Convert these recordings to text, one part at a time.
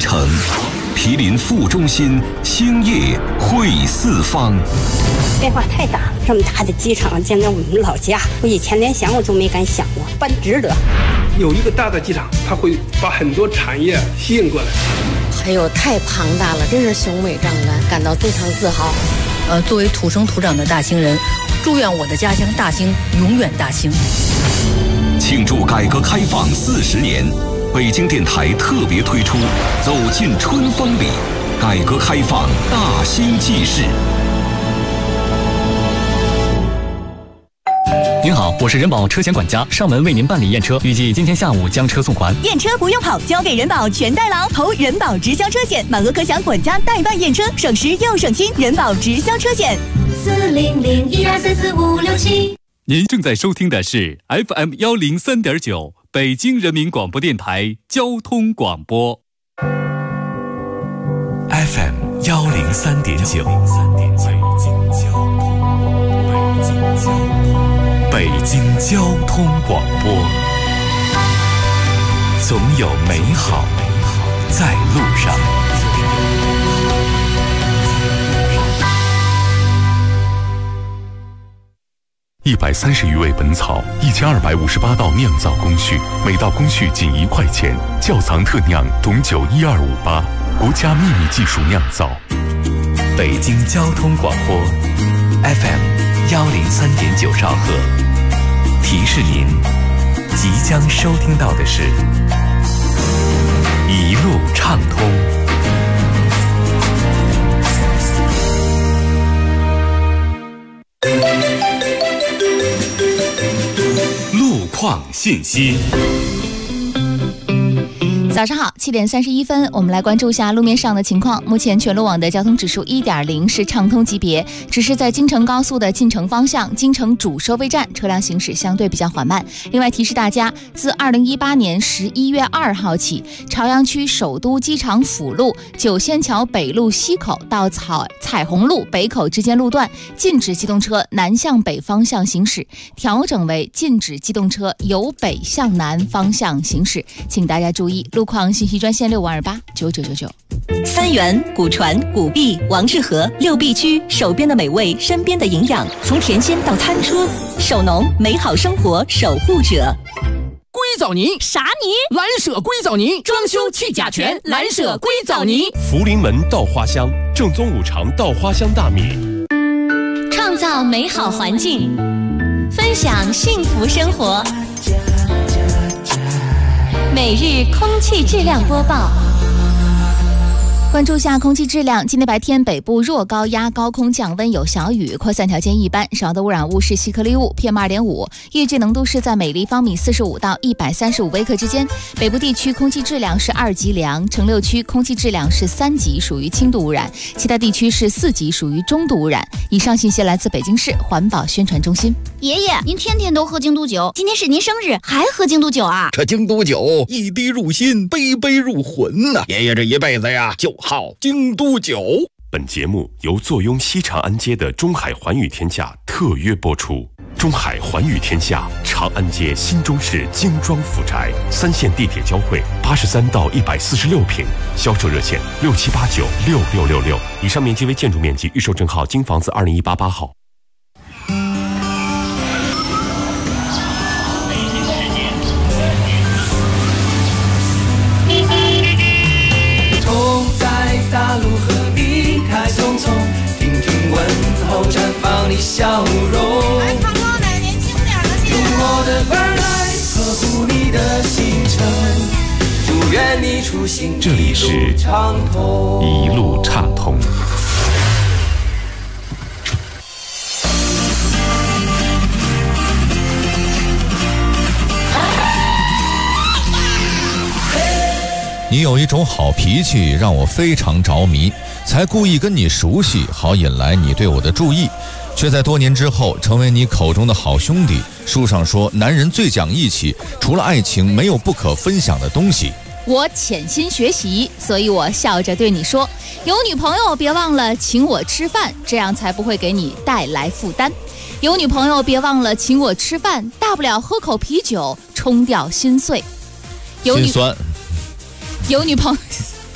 城，毗邻副中心，兴业汇四方。 变化太大了，这么大的机场建在我们老家，我以前连想我都没敢想过，办值得。 有一个大的机场，它会把很多产业吸引过来。 还有太庞大了，真是雄伟壮观，感到非常自豪。 作为土生土长的大兴人，祝愿我的家乡大兴永远大兴。 庆祝改革开放40年，北京电台特别推出《走进春风里》，改革开放大兴纪事。 您好，我是人保车险管家，上门为您办理验车，预计今天下午将车送还。 验车不用跑，交给人保全代劳，投人保直销车险，满额可享管家代办验车，省时又省心。人保直销车险，40012445567。 您正在收听的是 FM 103.9北京人民广播电台交通广播。 FM 103.9，北京交通广播，总有美好在路上。130余味本草，1258道酿造工序，每道工序仅1块钱。窖藏特酿董酒12588，国家秘密技术酿造。北京交通广播 FM 103.9兆赫。提示您，即将收听到的是一路畅通。路况信息。 早上好，7点31分，我们来关注一下路面上的情况。目前全路网的交通指数1.0是畅通级别，只是在京承高速的进城方向，京承主收费站车辆行驶相对比较缓慢。另外提示大家，自2018年11月2号起，朝阳区首都机场辅路九仙桥北路西口到彩虹路北口之间路段禁止机动车南向北方向行驶，调整为禁止机动车由北向南方向行驶，请大家注意。路况信息专线65289999。 三元、古传、古碧、王致和6必居，手边的美味，身边的营养，从甜心到餐车，手农美好生活守护者。 硅藻泥啥泥？ 蓝舍硅藻泥，装修去甲醛，蓝舍硅藻泥。 福临门稻花香，正宗5常稻花香大米。 创造美好环境，分享幸福生活。每日空气质量播报。 关注下空气质量，今天白天北部弱高压高空降温有小雨，扩散条件一般，少的污染物是细颗粒物 PM2.5， 业绩浓度是在每立方米45到135微克之间。北部地区空气质量是2级良，城6区空气质量是3级，属于轻度污染，其他地区是4级，属于中度污染。以上信息来自北京市环保宣传中心。 爷爷，您天天都喝京都酒，今天是您生日还喝京都酒啊？ 这京都酒一滴入心，杯杯入魂呐！爷爷这一辈子呀，就好京都酒。 本节目由坐拥西长安街的中海环宇天下特约播出。中海环宇天下，长安街新中式精装府宅，3线地铁交汇，83到146平，销售热线67896666。以上面积为建筑面积，预售证号京房子20188号。 大路何必太匆匆，听听问候，绽放你笑容。 来看我的年轻点的心， 用我的耳来呵护你的行程，祝愿你出行这里是一路畅通。 你有一种好脾气，让我非常着迷，才故意跟你熟悉，好引来你对我的注意，却在多年之后成为你口中的好兄弟。书上说，男人最讲义气，除了爱情，没有不可分享的东西。 我潜心学习，所以我笑着对你说，有女朋友别忘了请我吃饭，这样才不会给你带来负担。有女朋友别忘了请我吃饭，大不了喝口啤酒冲掉心碎。 心酸。 有女朋友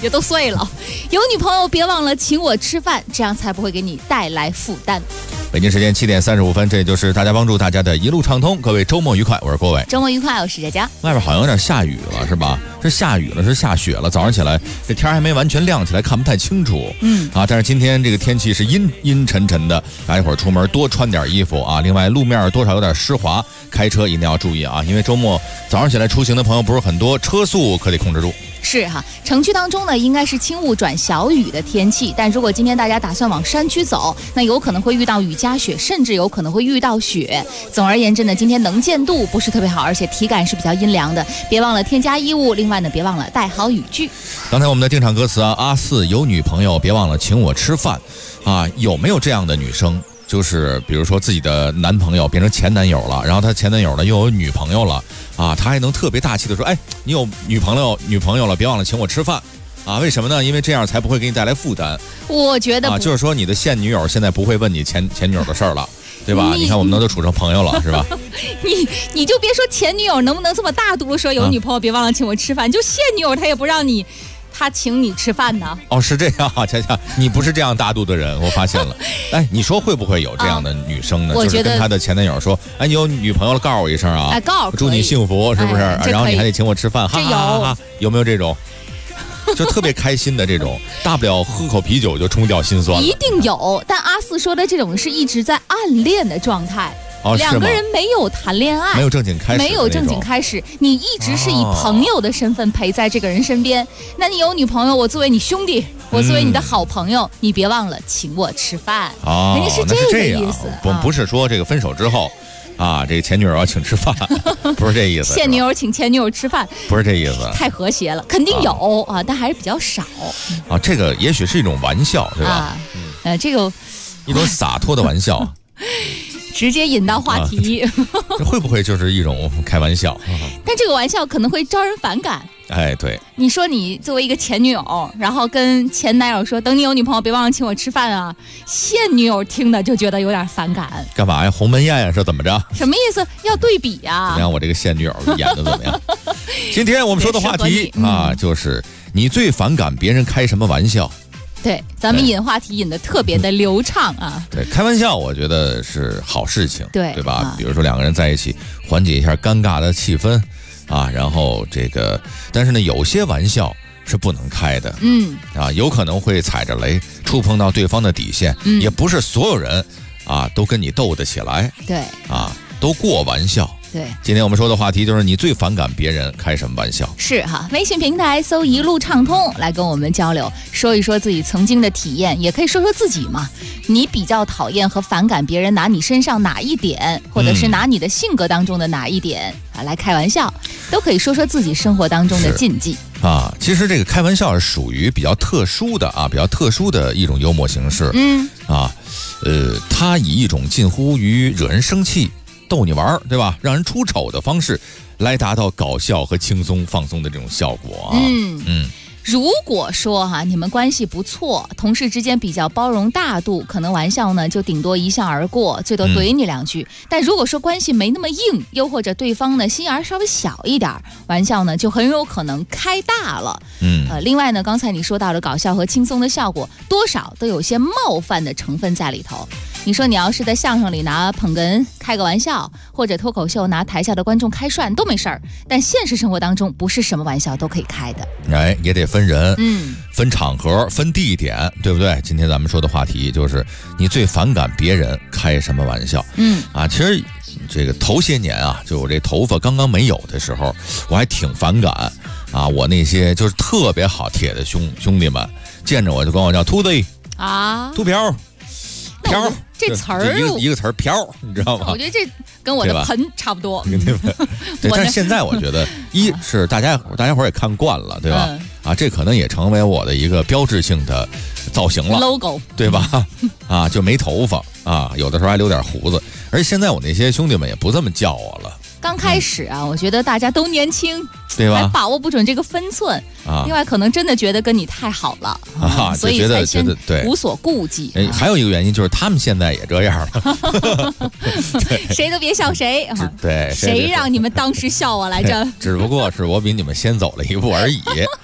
也都碎了。有女朋友别忘了请我吃饭，这样才不会给你带来负担。 北京时间7点35分，这就是大家帮助大家的一路畅通。各位周末愉快，我是郭伟。 周末愉快，我是佳佳。 外边好像有点下雨了，是吧？是下雨了，是下雪了。早上起来这天还没完全亮起来，看不太清楚。但是今天这个天气是阴沉沉的，大家一会儿出门多穿点衣服啊。另外路面多少有点湿滑，开车一定要注意啊，因为周末早上起来出行的朋友不是很多，车速可得控制住。 是哈，城区当中呢应该是轻雾转小雨的天气，但如果今天大家打算往山区走，那有可能会遇到雨夹雪，甚至有可能会遇到雪。总而言之呢，今天能见度不是特别好，而且体感是比较阴凉的，别忘了添加衣物。另外呢，别忘了带好雨具。 刚才我们的定场歌词啊，阿四有女朋友别忘了请我吃饭啊，有没有这样的女生？就是比如说自己的男朋友变成前男友了，然后他前男友呢又有女朋友了啊，他还能特别大气的说，哎，你有女朋友了，别忘了请我吃饭啊？为什么呢？因为这样才不会给你带来负担。 我觉得就是说你的现女友现在不会问你前女友的事儿了，对吧？你看我们都处成朋友了，是吧？ 你就别说前女友能不能这么大度说有女朋友别忘了请我吃饭，就现女友他也不让你。他请你吃饭呢？哦， 是这样啊，恰恰你不是这样大度的人，我发现了。哎，你说会不会有这样的女生呢？就是跟她的前男友说，哎，你有女朋友了，告诉我一声啊， 告诉祝你幸福，是不是？然后你还得请我吃饭，哈哈哈。有没有这种？就特别开心的这种，大不了喝口啤酒就冲掉心酸了。 一定有，但阿四说的这种是一直在暗恋的状态。两个人没有谈恋爱， 没有正经开始， 你一直是以朋友的身份陪在这个人身边。那你有女朋友，我作为你兄弟，我作为你的好朋友，你别忘了请我吃饭。人家是这个意思， 不是说这个分手之后啊，这个前女友要请吃饭，不是这意思。 现女友请前女友吃饭， 不是这意思。 太和谐了，肯定有啊，但还是比较少啊。这个也许是一种玩笑，对吧？ 这个一种洒脱的玩笑。 直接引到话题， 这会不会就是一种开玩笑？ 但这个玩笑可能会招人反感。 哎，对， 你说你作为一个前女友，然后跟前男友说，等你有女朋友别忘了请我吃饭啊，现女友听的就觉得有点反感。 干嘛呀？鸿门宴呀，是怎么着？ 什么意思？要对比呀？ 怎么样？我这个现女友演的怎么样？今天我们说的话题啊，就是你最反感别人开什么玩笑？ 对，咱们引话题引得特别的流畅啊。 对，开玩笑我觉得是好事情， 对吧？比如说两个人在一起，缓解一下尴尬的气氛啊，然后但是呢，有些玩笑是不能开的，有可能会踩着雷，触碰到对方的底线，也不是所有人啊都跟你斗得起来， 对啊，都过玩笑。 对， 今天我们说的话题就是你最反感别人开什么玩笑？ 是哈，微信平台搜一路畅通来跟我们交流，说一说自己曾经的体验，也可以说说自己嘛。你比较讨厌和反感别人拿你身上哪一点，或者是拿你的性格当中的哪一点啊来开玩笑，都可以说说自己生活当中的禁忌啊。其实这个开玩笑是属于比较特殊的一种幽默形式，它以一种近乎于惹人生气、逗你玩，对吧？让人出丑的方式来达到搞笑和轻松放松的这种效果啊。 如果说你们关系不错，同事之间比较包容大度，可能玩笑呢就顶多一笑而过，最多怼你两句。但如果说关系没那么硬，又或者对方呢心眼稍微小一点，玩笑呢就很有可能开大了。另外呢，刚才你说到的搞笑和轻松的效果，多少都有些冒犯的成分在里头。你说你要是在相声里拿捧哏开个玩笑，或者脱口秀拿台下的观众开涮都没事儿，但现实生活当中不是什么玩笑都可以开的。 哎，也得分人，分场合，分地点，对不对？今天咱们说的话题就是你最反感别人开什么玩笑。其实这个头些年啊，就我这头发刚刚没有的时候，我还挺反感啊。我那些就是特别好铁的兄弟们，见着我就管我叫秃子啊，秃瓢。瓢这词儿一个词儿瓢，你知道吗？ 我觉得这跟我的盆差不多。 对，但是现在我觉得，一是大家伙也看惯了，对吧？这可能也成为我的一个标志性的造型了 ，logo， 对吧？就没头发啊，有的时候还留点胡子。而且现在我那些兄弟们也不这么叫我了。 刚开始我觉得大家都年轻， 对吧？ 还把握不准这个分寸另外，可能真的觉得跟你太好了所以才先无所顾忌。 还有一个原因就是他们现在也这样了， 谁都别笑谁对， 谁让你们当时笑我来着？ 只不过是我比你们先走了一步而已。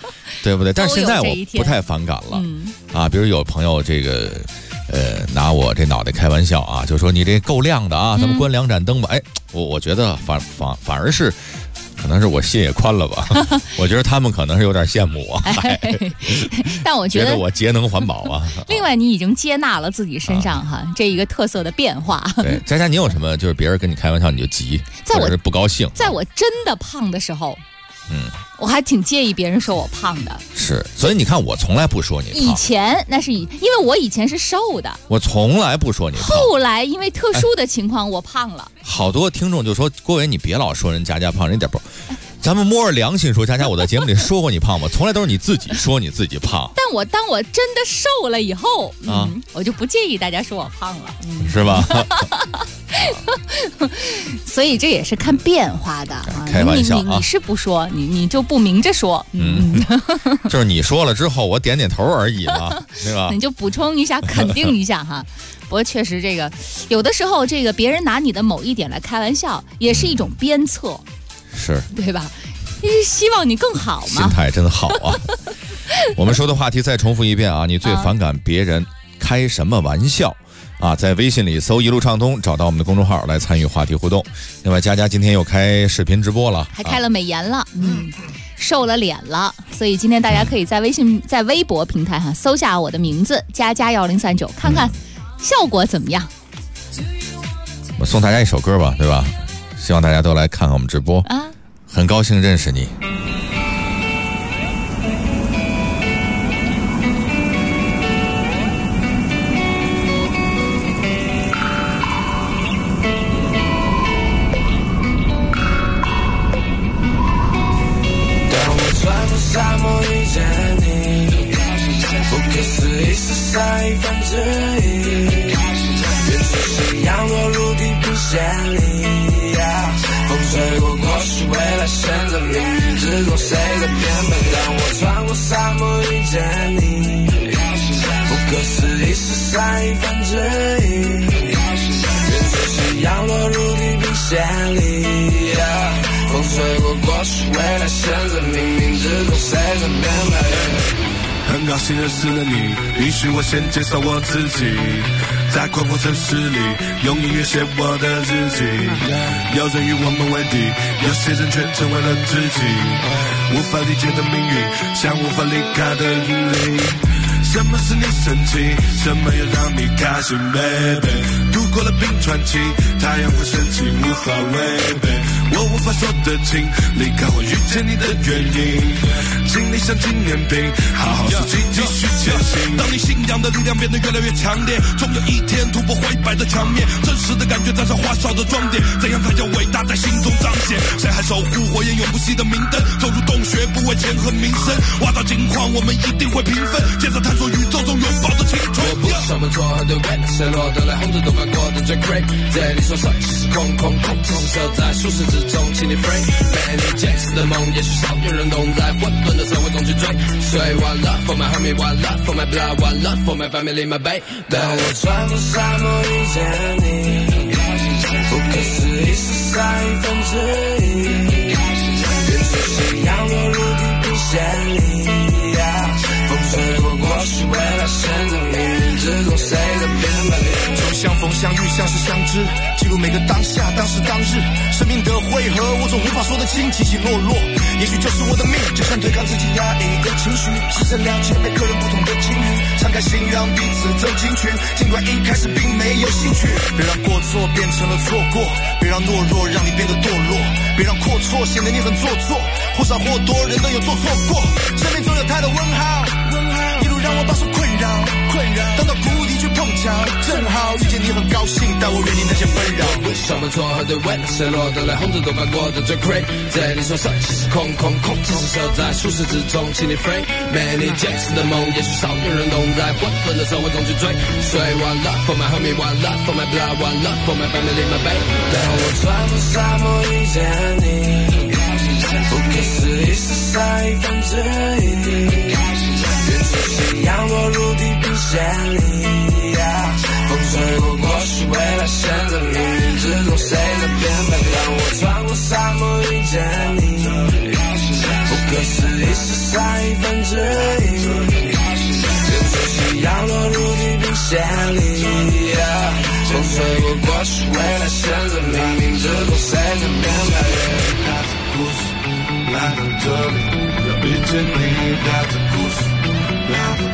对不对？但是现在我不太反感了，比如有朋友这个拿我这脑袋开玩笑啊，就说你这够亮的啊，咱们关2盏灯吧。我觉得反而是。可能是我心也宽了吧，我觉得他们可能是有点羡慕我， 但我觉得我节能环保啊。 另外，你已经接纳了自己身上这一个特色的变化。 对，佳佳，你有什么就是别人跟你开玩笑你就急，或者是不高兴？ 在我真的胖的时候，我还挺介意别人说我胖的。 是，所以你看，我从来不说你胖。 以前那是因为我以前是瘦的， 我从来不说你胖。 后来因为特殊的情况，我胖了。 好多听众就说：“郭伟，你别老说人佳佳胖，人一点不。”咱们摸着良心说，佳佳，我在节目里说过你胖吗？从来都是你自己说你自己胖。 但当我真的瘦了以后，我就不介意大家说我胖了， 是吧？ 所以这也是看变化的。 开玩笑你是不说，你就不明着说， 就是你说了之后，我点点头而已嘛，对吧？ 你就补充一下，肯定一下哈。不过确实，这个有的时候，这个别人拿你的某一点来开玩笑，也是一种鞭策。 是对吧？希望你更好嘛。 心态真好啊！我们说的话题再重复一遍啊！你最反感别人开什么玩笑啊？在微信里搜“一路畅通”，找到我们的公众号来参与话题互动。另外，佳佳今天又开视频直播了， 还开了美颜了，瘦了脸了，所以今天大家可以在在微博平台搜下我的名字佳佳1039，看看效果怎么样。 我送大家一首歌吧，对吧？希望大家都来看看我们直播啊！很高兴认识你。 当我穿过沙漠遇见你，不可思议是善意反之意，远处夕阳落入地平线里。风吹过过去，未来选择命运之中谁的编本？当我穿过沙漠遇见你，不可思议是善意反之意，远处夕阳落入地平线里。风吹过过去，未来选择命运之中谁的编本？很高兴认识了你，允许我先介绍我自己。在广阔城市里，用音乐写我的日记。有人与我们为敌，有些人却成为了知己。无法理解的命运，像无法离开的引力。什么使你生气？什么又让你开心 ，baby？ 度过了冰川期，太阳会升起，无法违背。我无法说得清，离开我遇见你的原因。经历像纪念品，好好自己继续前行。当你信仰的力量变得越来越强烈，终有一天突破灰白的墙面，真实的感觉站上花哨的装点。怎样才叫伟大在心中彰显？谁还守护火焰永不熄的明灯？走入洞穴，不为钱和名声，挖到金矿，我们一定会平分。接着探索宇宙中拥抱的青春。我不什么错和对对，谁落得来红着头发过得最 great。这里说帅气是空空，只是守在舒适之中，请你 free。Many Jackson 的梦，也许少有人懂，在混沌的社会中去追。所以 one love for my homie, one love for my blood, one love for my family, my baby。当我穿过沙漠遇见你，不可思议是善意反之意，远处夕阳落入地平线里。风吹过过去，未来选择命运之中谁的编本？就相逢相遇，像是相知，记录每个当下，当时当日，生命的汇合，我总无法说得清，起起落落，也许就是我的命。就像对抗自己压抑的情绪，试着了解每个人不同的境遇，敞开心让彼此走进去，尽管一开始并没有兴趣。别让过错变成了错过，别让懦弱让你变得堕落，别让阔绰显得你很做作，或少或多人都有做错过，生命中有太多问号，一路让我饱受困扰，等到谷底去碰巧，正好遇见你很高兴，但我远离那些纷扰。为什么错和对位，谁落得来红着头发过得最 great？ 这里说帅气是空空，只是守在舒适之中，请你 free。Many Jackson 的梦，也许少有人懂，在混沌的社会中去追。所以 one love for my homie, one love for my blood, one love for my family, my baby。当我穿过沙漠遇见你，不可思议是善意反之意。远处夕阳落入地平线里，风吹过过去，未来选择命运之中谁的编本？当我穿过沙漠遇见你，不可思议是善意反之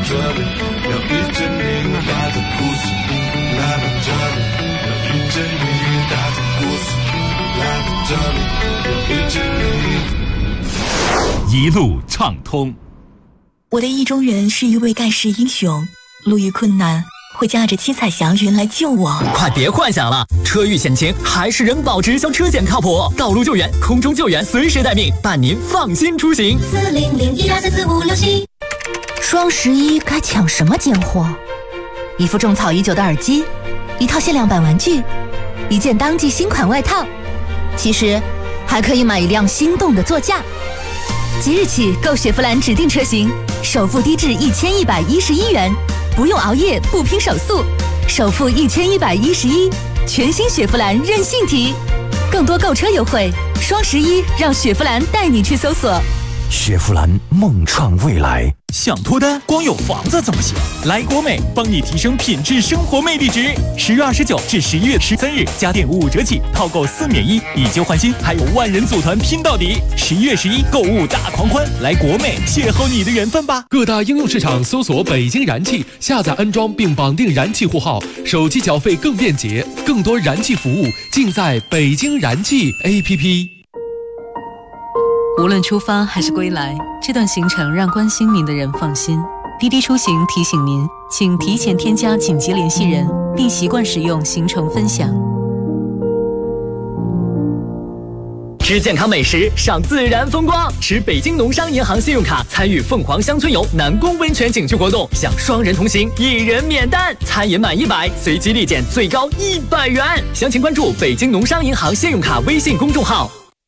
这里，要遇见你，带着故事来到这里，要遇见你，带着故事来到这里，要遇见你。 一路畅通。 我的意中人是一位盖世英雄，路遇困难会驾着七彩祥云来救我。 快别幻想了，车遇险情还是人保直销车险靠谱，道路救援、空中救援随时待命，伴您放心出行。 40012344567。 双11该抢什么奸货？一副种草已久的耳机，一套限量版玩具，一件当季新款外套，其实还可以买一辆心动的座驾。即日起购雪佛兰指定车型，首付低至1111元，不用熬夜，不拼手速，首付1111，全新雪佛兰任性提。更多购车优惠，双11让雪佛兰带你去搜索。 雪佛兰梦创未来。 想脱单，光有房子怎么行？来国美帮你提升品质生活魅力值。10月29至11月13日，家电5折起，套购4免1，以旧换新，还有万人组团拼到底。11月11购物大狂欢，来国美邂逅你的缘分吧！ 各大应用市场搜索北京燃气，下载安装并绑定燃气户号，手机缴费更便捷，更多燃气服务尽在北京燃气 APP。 无论出发还是归来，这段行程让关心您的人放心。滴滴出行提醒您，请提前添加紧急联系人，并习惯使用行程分享。 吃健康美食，赏自然风光，持北京农商银行信用卡参与凤凰乡村游南宫温泉景区活动，享双人同行，1人免单，餐饮满100，随机立减最高100元。详情关注北京农商银行信用卡微信公众号。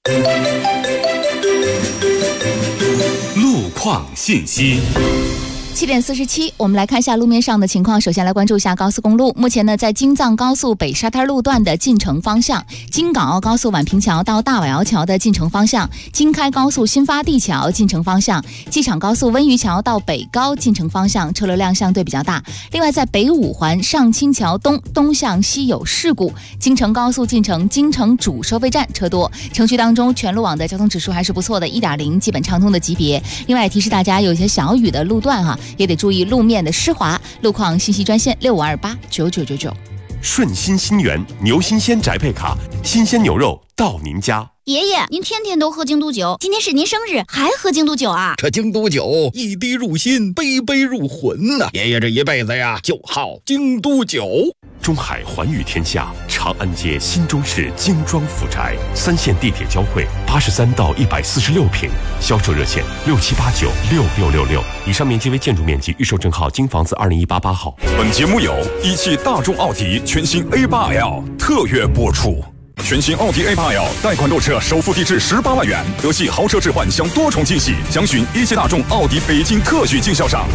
路况信息。 7点47，我们来看一下路面上的情况。首先来关注一下高速公路。目前呢，在京藏高速北沙滩路段的进城方向，京港澳高速宛平桥到大瓦窑桥的进城方向，京开高速新发地桥进城方向，机场高速温榆桥到北高进城方向车流量相对比较大。另外，在北五环上清桥东向西有事故，京承高速进城京承主收费站车多。城区当中全路网的交通指数还是不错的，1.0基本畅通的级别。另外提示大家，有一些小雨的路段也得注意路面的湿滑。路况信息专线65289999。 顺心新源牛新鲜宅配卡，新鲜牛肉到您家。 爷爷，您天天都喝京都酒，今天是您生日，还喝京都酒啊？ 这京都酒一滴入心，杯杯入魂呐！爷爷这一辈子呀，就好京都酒。 中海环宇天下长安街新中式精装府宅，3线地铁交汇，83到146平，销售热线67896666。以上面积为建筑面积，预售证号京房子20188号。 本节目由一汽大众奥迪全新 A8L 特约播出。全新奥迪 A8L 贷款购车，首付低至18万元，德系豪车置换享多重惊喜，详询一汽大众奥迪北京特许经销商。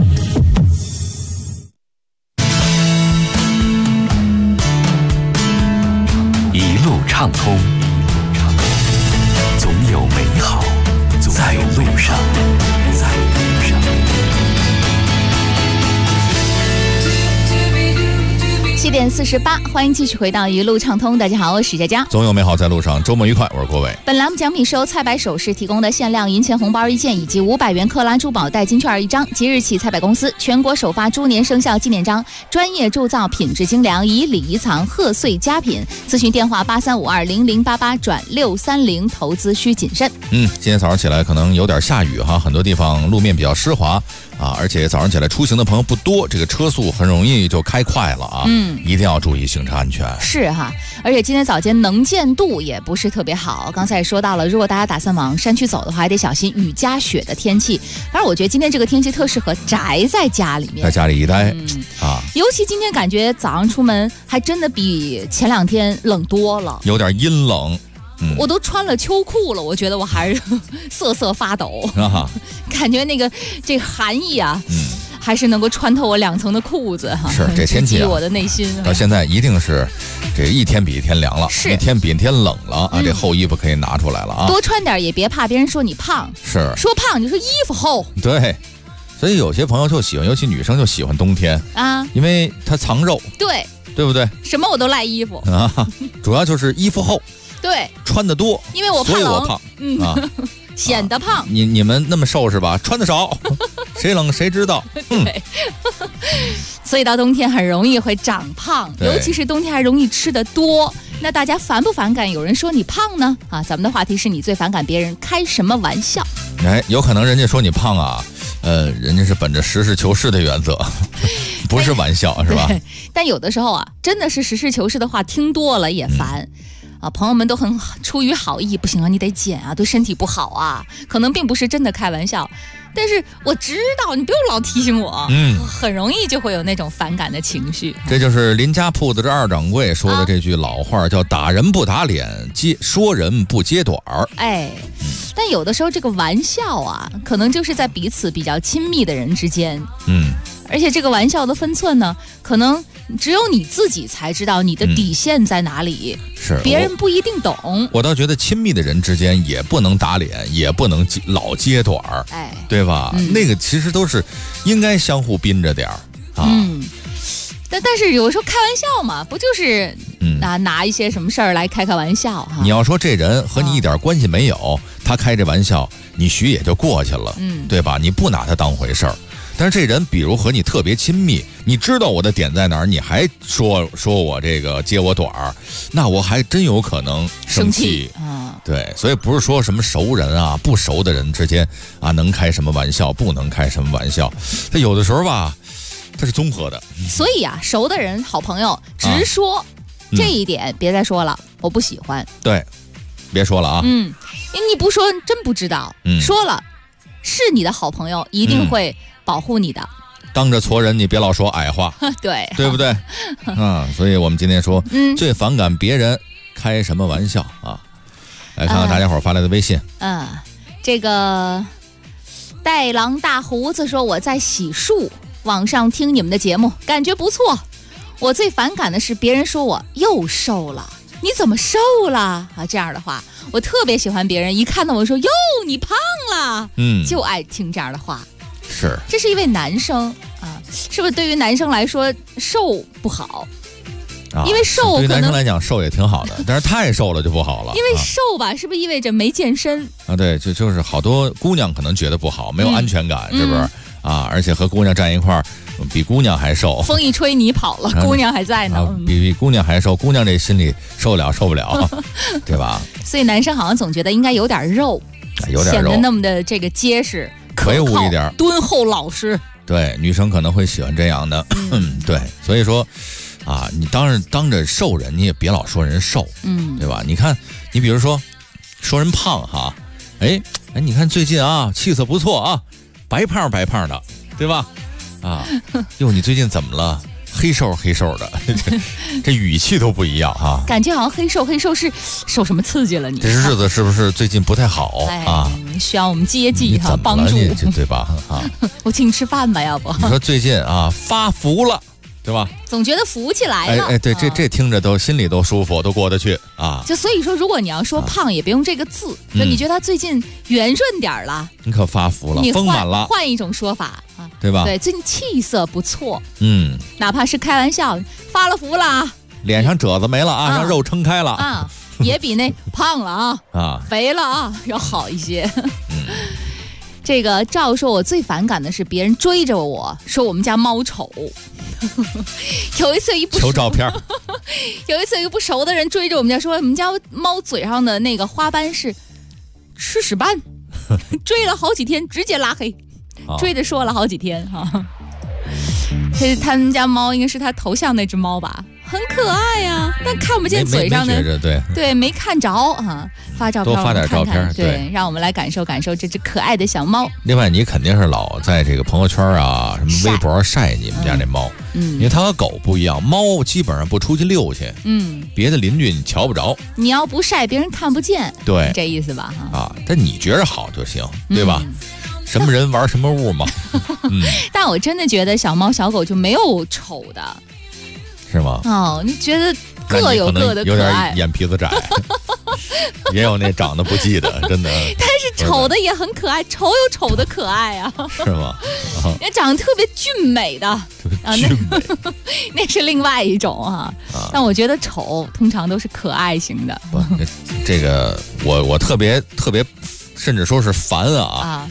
一路畅通，总有美好在路上。 7点48，欢迎继续回到一路畅通。大家好，我是佳佳。 总有美好在路上，周末愉快，我是郭伟。 本栏目奖品是由菜百首饰提供的限量银钱红包1件以及500元克拉珠宝代金券1张。即日起，菜百公司全国首发猪年生肖纪念章，专业铸造，品质精良，以礼仪藏，贺岁佳品。咨询电话83520088转630，投资需谨慎。 今天早上起来可能有点下雨哈，很多地方路面比较湿滑啊，而且早上起来出行的朋友不多，这个车速很容易就开快了啊。一定要注意行车安全。 是哈，而且今天早间能见度也不是特别好。刚才也说到了，如果大家打算往山区走的话，还得小心雨夹雪的天气。反正我觉得今天这个天气特适合宅在家里面， 在家里一待尤其今天感觉早上出门还真的比前2天冷多了， 有点阴冷。 我都穿了秋裤了，我觉得我还是瑟瑟发抖，感觉这个寒意啊。还是能够穿透我2层的裤子哈。 是这天气我的内心到现在一定是这一天比一天凉了，一天比一天冷了啊！这厚衣服可以拿出来了啊！ 多穿点也别怕别人说你胖， 是说胖就说衣服厚。 对，所以有些朋友就喜欢，尤其女生就喜欢冬天啊，因为它藏肉，对不对？ 什么我都赖衣服啊，主要就是衣服厚， 对， 穿得多， 因为我怕冷， 所以我胖啊。 显得胖， 你们那么瘦是吧？穿得少， 谁冷谁知道。 对，所以到冬天很容易会长胖，尤其是冬天还容易吃得多。那大家反不反感有人说你胖呢？啊，咱们的话题是你最反感别人开什么玩笑？ 哎，有可能人家说你胖啊，人家是本着实事求是的原则，不是玩笑，是吧？ 但有的时候啊，真的是实事求是的话听多了也烦。啊，朋友们都很出于好意，不行啊，你得减啊，对身体不好啊，可能并不是真的开玩笑，但是我知道，你不用老提醒我，很容易就会有那种反感的情绪。 这就是林家铺子这二掌柜说的这句老话，叫打人不打脸，说人不揭短儿。 哎，但有的时候这个玩笑啊，可能就是在彼此比较亲密的人之间，而且这个玩笑的分寸呢，可能只有你自己才知道你的底线在哪里， 是别人不一定懂。 我倒觉得亲密的人之间也不能打脸，也不能老揭短儿，对吧？那个其实都是应该相互逼着点儿啊。 但是有时候开玩笑嘛，不就是拿一些什么事儿来开玩笑哈？ 你要说这人和你一点关系没有，他开这玩笑，你许也就过去了，对吧？你不拿他当回事儿。但是这人比如和你特别亲密，你知道我的点在哪儿，你还说我这个揭我短儿，那我还真有可能生气啊。对，所以不是说什么熟人啊不熟的人之间啊能开什么玩笑不能开什么玩笑，他有的时候吧它是综合的。 所以啊，熟的人好朋友直说，这一点别再说了，我不喜欢。 对，别说了啊。 你不说真不知道，说了是你的好朋友一定会保护你的。 当着矬人你别老说矮话，对不对？所以我们今天说，最反感别人开什么玩笑啊？来看看大家伙发来的微信。 这个带狼大胡子说，我在洗漱，网上听你们的节目感觉不错。我最反感的是别人说我又瘦了，你怎么瘦了啊？这样的话我特别喜欢别人一看到我说哟你胖了，就爱听这样的话。 是， 这是一位男生啊，是不是对于男生来说瘦不好？因为瘦对于男生来讲瘦也挺好的，但是太瘦了就不好了。 因为瘦吧，是不是意味着没健身啊？对，就是好多姑娘可能觉得不好，没有安全感，是不是啊？而且和姑娘站一块儿，比姑娘还瘦， 风一吹你跑了，姑娘还在呢， 比姑娘还瘦，姑娘这心里受不了，对吧？ 所以男生好像总觉得应该有点肉，显得那么的这个结实。 魁梧一点， 敦厚老实。 对，女生可能会喜欢这样的。对，所以说啊，你当着瘦人，你也别老说人瘦，对吧？你看，你比如说人胖哈，哎，你看最近啊，气色不错啊，白胖的，对吧？啊，哟，你最近怎么了？黑瘦的，这语气都不一样哈。 感觉好像黑瘦是受什么刺激了你？ 这日子是不是最近不太好啊？ 需要我们接济哈，帮助， 对吧？啊， 我请你吃饭吧，要不？ 你说最近啊发福了，对吧？ 总觉得福起来了。 对，这听着都心里都舒服，都过得去啊。 就所以说，如果你要说胖，也别用这个字。就你觉得他最近圆润点了， 你可发福了，丰满了， 换一种说法啊， 对吧？ 对，最近气色不错，哪怕是开玩笑，发了福了， 脸上褶子没了啊，让肉撑开了啊，也比那胖了啊，肥了啊要好一些。这个赵说，我最反感的是别人追着我说我们家猫丑。有一次求照片， 有一次一个不熟的人追着我们家说我们家猫嘴上的那个花斑是吃屎斑，追了好几天直接拉黑，追着说了好几天哈。他们家猫应该是他头像那只猫吧，很可爱呀，但看不见嘴上的，对，没看着啊。发照片， 多发点照片， 对，让我们来感受感受这只可爱的小猫。 另外，你肯定是老在这个朋友圈啊、什么微博晒你们家这猫，因为它和狗不一样，猫基本上不出去遛去，别的邻居你瞧不着， 你要不晒，别人看不见， 对， 这意思吧？ 啊，但你觉着好就行，对吧？什么人玩什么物嘛。 但我真的觉得小猫小狗就没有丑的， 是吗？ 哦，你觉得各有各的可爱， 有点眼皮子窄，也有那长得不济的，真的。 但是丑的也很可爱，丑有丑的可爱啊， 是吗？ 也长得特别俊美的啊，那是另外一种啊。但我觉得丑通常都是可爱型的。 这个我特别。甚至说是烦啊！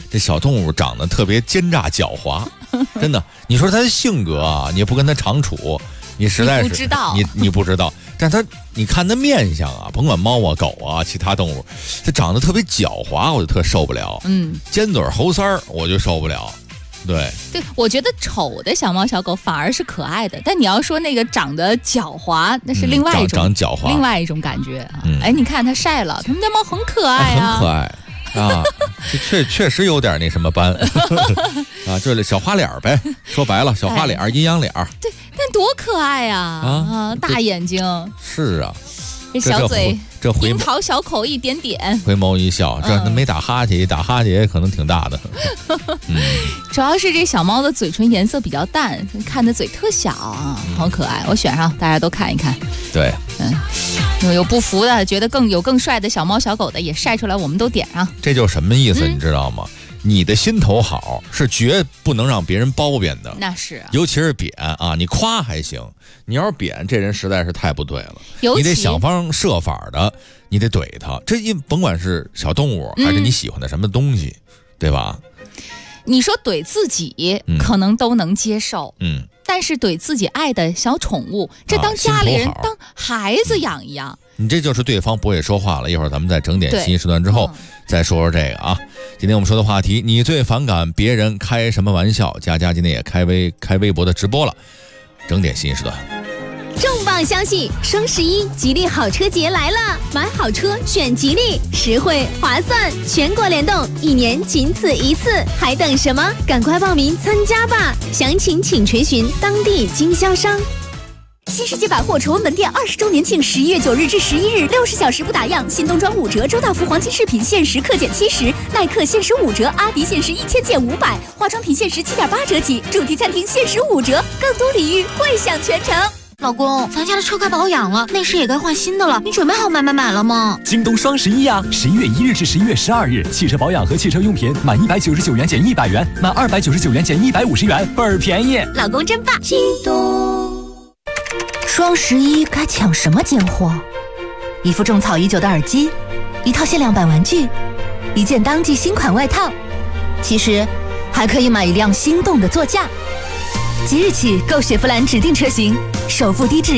这小动物长得特别奸诈狡猾，真的。你说它的性格啊，你也不跟它常处，你实在是你不知道， 你不知道。但它，你看它面相啊，甭管猫啊、狗啊、其他动物，它长得特别狡猾，我就特受不了。尖嘴猴腮儿，我就受不了。对， 我觉得丑的小猫小狗反而是可爱的，但你要说那个长得狡狡那是另外一种、 长狡猾， 另外一种感觉。哎，你看它晒了，他们家猫很可爱啊， 很可爱。啊，这确实有点那什么斑啊，就是小花脸呗。说白了，小花脸、阴阳脸。 对，但多可爱呀！啊，大眼睛。 是啊， 这小嘴， 这樱桃小口一点点， 回眸一笑，这没打哈欠，打哈欠也可能挺大的。 主要是这小猫的嘴唇颜色比较淡，看着嘴特小啊，好可爱。我选上，大家都看一看。 对， 有不服的，觉得更帅的小猫小狗的也晒出来，我们都点上。 这就是什么意思，你知道吗？你的心头好是绝不能让别人褒贬的， 那是， 尤其是贬啊，你夸还行，你要是贬，这人实在是太不对了。你得想方设法的，你得怼他。这甭管是小动物还是你喜欢的什么东西，对吧？ 你说怼自己，可能都能接受，但是怼自己爱的小宠物，这当家里人、当孩子养一样。 你这就是对方不会说话了。一会儿咱们在整点新时段之后再说说这个啊。今天我们说的话题，你最反感别人开什么玩笑？佳佳今天也开微博的直播了。整点新时段。 重磅消息，双11吉利好车节来了！买好车选吉利，实惠划算，全国联动，1年仅此一次，还等什么？赶快报名参加吧！详情请垂询当地经销商。 新世界百货崇文门店20周年庆，11月9日至11日，60小时不打烊，新冬装5折，周大福黄金饰品限时克减70%，耐克限时5折，阿迪限时1000减500，化妆品限时7.8折起，主题餐厅限时5折，更多礼遇惠享全程。 老公，咱家的车该保养了，内饰也该换新的了，你准备好买了吗？ 京东双11呀，11月1日至11月12日，汽车保养和汽车用品满199元减100元，满299元减150元，倍儿便宜。 老公真棒！ 京东。 双11该抢什么奸货？一副种草已久的耳机，一套限量版玩具，一件当季新款外套，其实还可以买一辆心动的座驾。即日起购雪佛兰指定车型，首付低至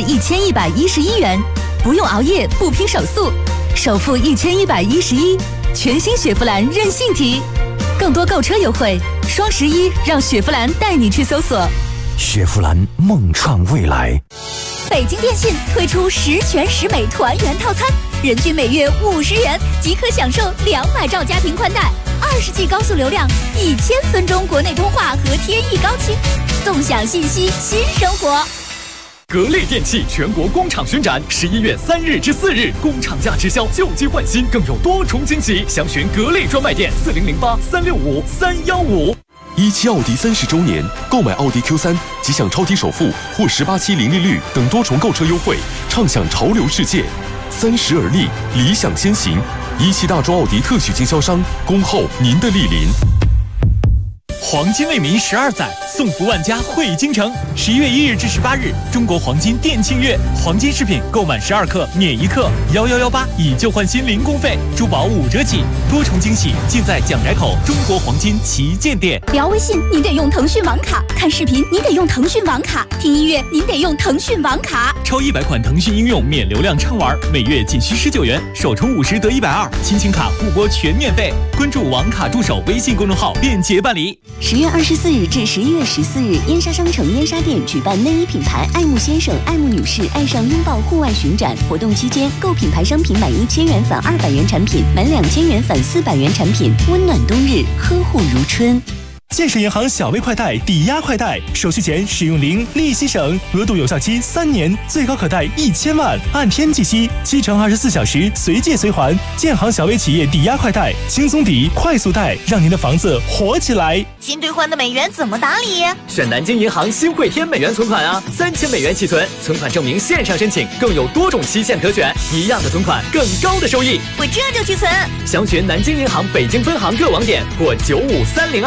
1111元，不用熬夜，不拼手速，首付1111，全新雪佛兰任性提。更多购车优惠，双11让雪佛兰带你去搜索。 雪佛兰梦创未来。 北京电信推出10全10美团圆套餐，人均每月50元即可享受200兆家庭宽带，20G 高速流量，1000分钟国内通话和天翼高清，纵享信息新生活。 格力电器全国工厂巡展，11月3日至4日，工厂价直销，旧机换新，更有多重惊喜。详询格力专卖店4008365315。 17奥迪30周年，购买奥迪 Q3 即享超低首付或18期零利率等多重购车优惠，畅享潮流世界。30而立，理想先行。17大中奥迪特许经销商，恭候您的莅临。 黄金为民12载，送福万家汇京城。11月1日至18日，中国黄金店庆月，黄金饰品购满12克免1克，1118以旧换新零工费，珠宝5折起，多重惊喜尽在蒋宅口中国黄金旗舰店。 聊微信您得用腾讯网卡，看视频您得用腾讯网卡，听音乐您得用腾讯网卡。 超100款腾讯应用免流量畅玩，每月仅需19元，首充50得120，亲情卡互拨全免费。关注网卡助手微信公众号，便捷办理。 10月24日至11月14日，燕莎商城燕莎店举办内衣品牌爱慕先生、爱慕女士爱上拥抱户外巡展。活动期间，购品牌商品满1000元返200元产品，满2000元返400元产品。温暖冬日，呵护如春。 建设银行小微快贷抵押快贷，手续前使用0，利息省，额度有效期3年，最高可贷1000万，按天计息，7乘24小时随借随还。建行小微企业抵押快贷，轻松抵，快速贷，让您的房子活起来。 新兑换的美元怎么打理？ 选南京银行新汇添美元存款啊，3000美元起存，存款证明线上申请，更有多种期限可选，一样的存款，更高的收益。 我这就去存。 详询南京银行北京分行各网点或95302。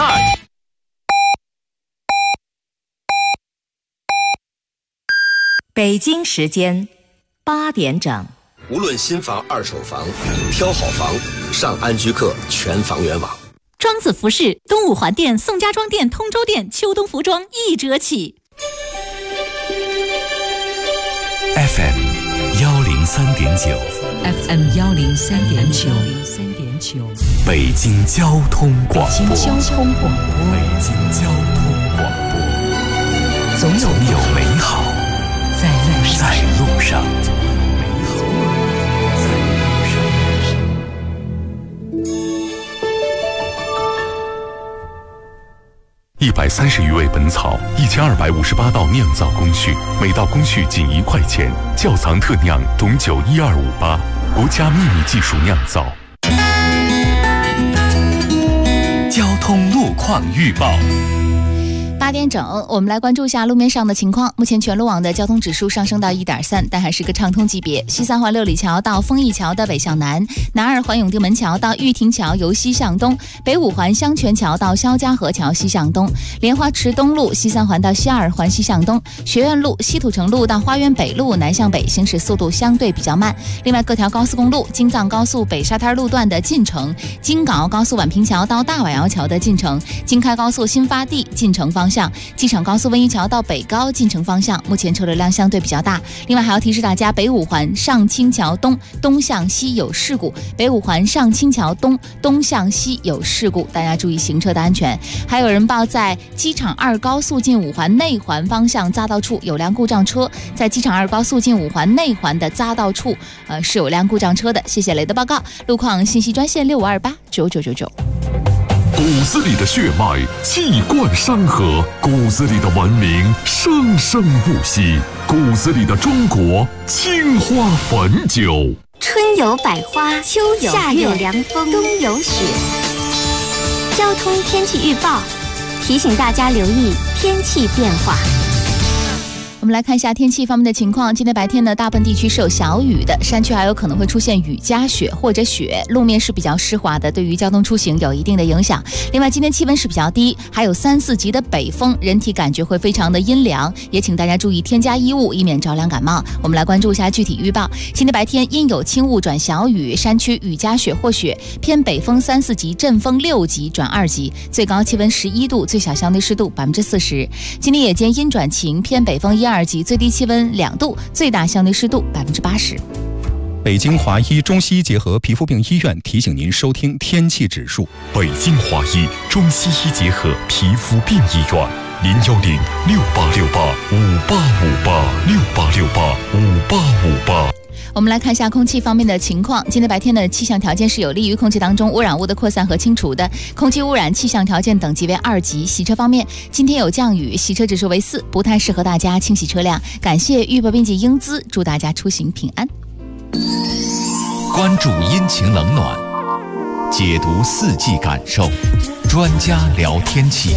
北京时间8点整。 无论新房、二手房，挑好房，上安居客全房源网。 庄子服饰东五环店、宋家庄店、通州店秋冬服装1折起。 FM 103.9 FM 103.9 北京交通广播。 北京交通广播，总有美好在路上。 130余味本草，1258道酿造工序，每道工序仅1块钱。窖藏特酿董酒12588，国家秘密技术酿造。 交通路况预报。 8点整，我们来关注一下路面上的情况。目前全路网的交通指数上升到1.3，但还是个畅通级别。西三环六里桥到丰益桥的北向南，南二环永定门桥到玉亭桥由西向东，北五环香泉桥到肖家河桥西向东，莲花池东路西三环到西二环西向东，学院路、西土城路到花园北路南向北行驶速度相对比较慢。另外，各条高速公路，京藏高速北沙滩路段的进城，京港澳高速宛平桥到大瓦窑桥的进城，京开高速新发地进城方向，机场高速温榆桥到北高进城方向，目前车流量相对比较大。另外还要提示大家，北五环上清桥东东向西有事故，北五环上清桥东东向西有事故，大家注意行车的安全。还有人报在机场2高速进5环内环方向匝道处有辆故障车，在机场2高速进5环内环的匝道处是有辆故障车的。谢谢雷的报告。路况信息专线65289999。 骨子里的血脉气贯山河，骨子里的文明生生不息，骨子里的中国青花汾酒。 春有百花，秋有夏有凉风，冬有雪。交通天气预报提醒大家留意天气变化。 我们来看一下天气方面的情况。今天白天呢，大部分地区是有小雨的，山区还有可能会出现雨加雪或者雪，路面是比较湿滑的，对于交通出行有一定的影响。另外，今天气温是比较低，还有3、4级的北风，人体感觉会非常的阴凉，也请大家注意添加衣物，以免着凉感冒。我们来关注一下具体预报。今天白天阴有轻雾转小雨，山区雨加雪或雪，偏北风3、4级，阵风6级转2级，最高气温11度，最小相对湿度40%。今天夜间阴转晴，偏北风1、2级，最低气温2度，最大相对湿度80%。 北京华医中西医结合皮肤病医院提醒您收听天气指数。 北京华医中西医结合皮肤病医院，0106868585858，68685858。 我们来看一下空气方面的情况。今天白天的气象条件是有利于空气当中污染物的扩散和清除的，空气污染气象条件等级为2级。洗车方面，今天有降雨，洗车指数为4，不太适合大家清洗车辆。感谢预报编辑英姿，祝大家出行平安。 关注阴晴冷暖，解读4季感受，专家聊天气。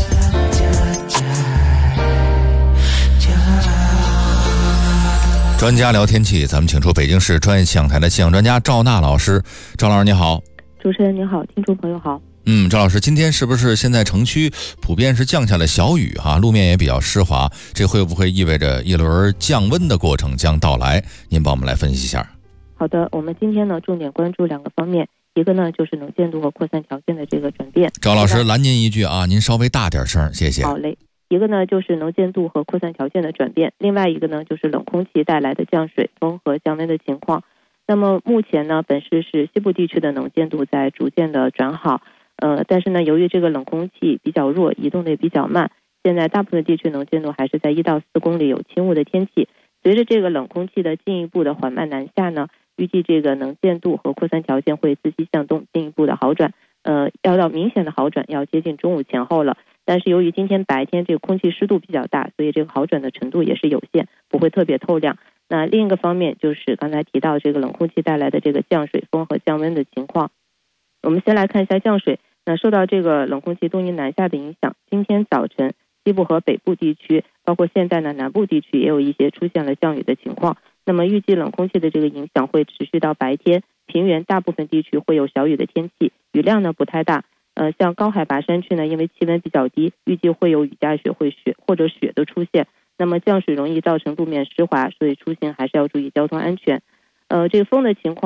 专家聊天气，咱们请出北京市专业气象台的气象专家赵娜老师。赵老师你好。 主持人你好，听众朋友好。 赵老师，今天是不是现在城区普遍是降下了小雨路面也比较湿滑，这会不会意味着一轮降温的过程将到来？您帮我们来分析一下。 好的，我们今天呢重点关注2个方面，一个呢就是能见度和扩散条件的这个转变。 赵老师拦您一句您稍微大点声，谢谢。 好嘞。一个呢就是能见度和扩散条件的转变，另外一个呢就是冷空气带来的降水、风和降温的情况。那么目前呢，本市是西部地区的能见度在逐渐的转好，但是呢，由于这个冷空气比较弱，移动的也比较慢，现在大部分地区能见度还是在1到4公里，有轻雾的天气。随着这个冷空气的进一步的缓慢南下呢，预计这个能见度和扩散条件会自西向东进一步的好转，要到明显的好转要接近中午前后了。但是由于今天白天这个空气湿度比较大，所以这个好转的程度也是有限，不会特别透亮。那另一个方面就是刚才提到这个冷空气带来的这个降水、风和降温的情况。我们先来看一下降水。那受到这个冷空气东移南下的影响，今天早晨西部和北部地区，包括现在呢南部地区也有一些出现了降雨的情况。那么预计冷空气的这个影响会持续到白天，平原大部分地区会有小雨的天气，雨量呢不太大。像高海拔山区呢，因为气温比较低，预计会有雨加雪或者雪的出现。那么降水容易造成路面湿滑，所以出行还是要注意交通安全。这个风的情况呢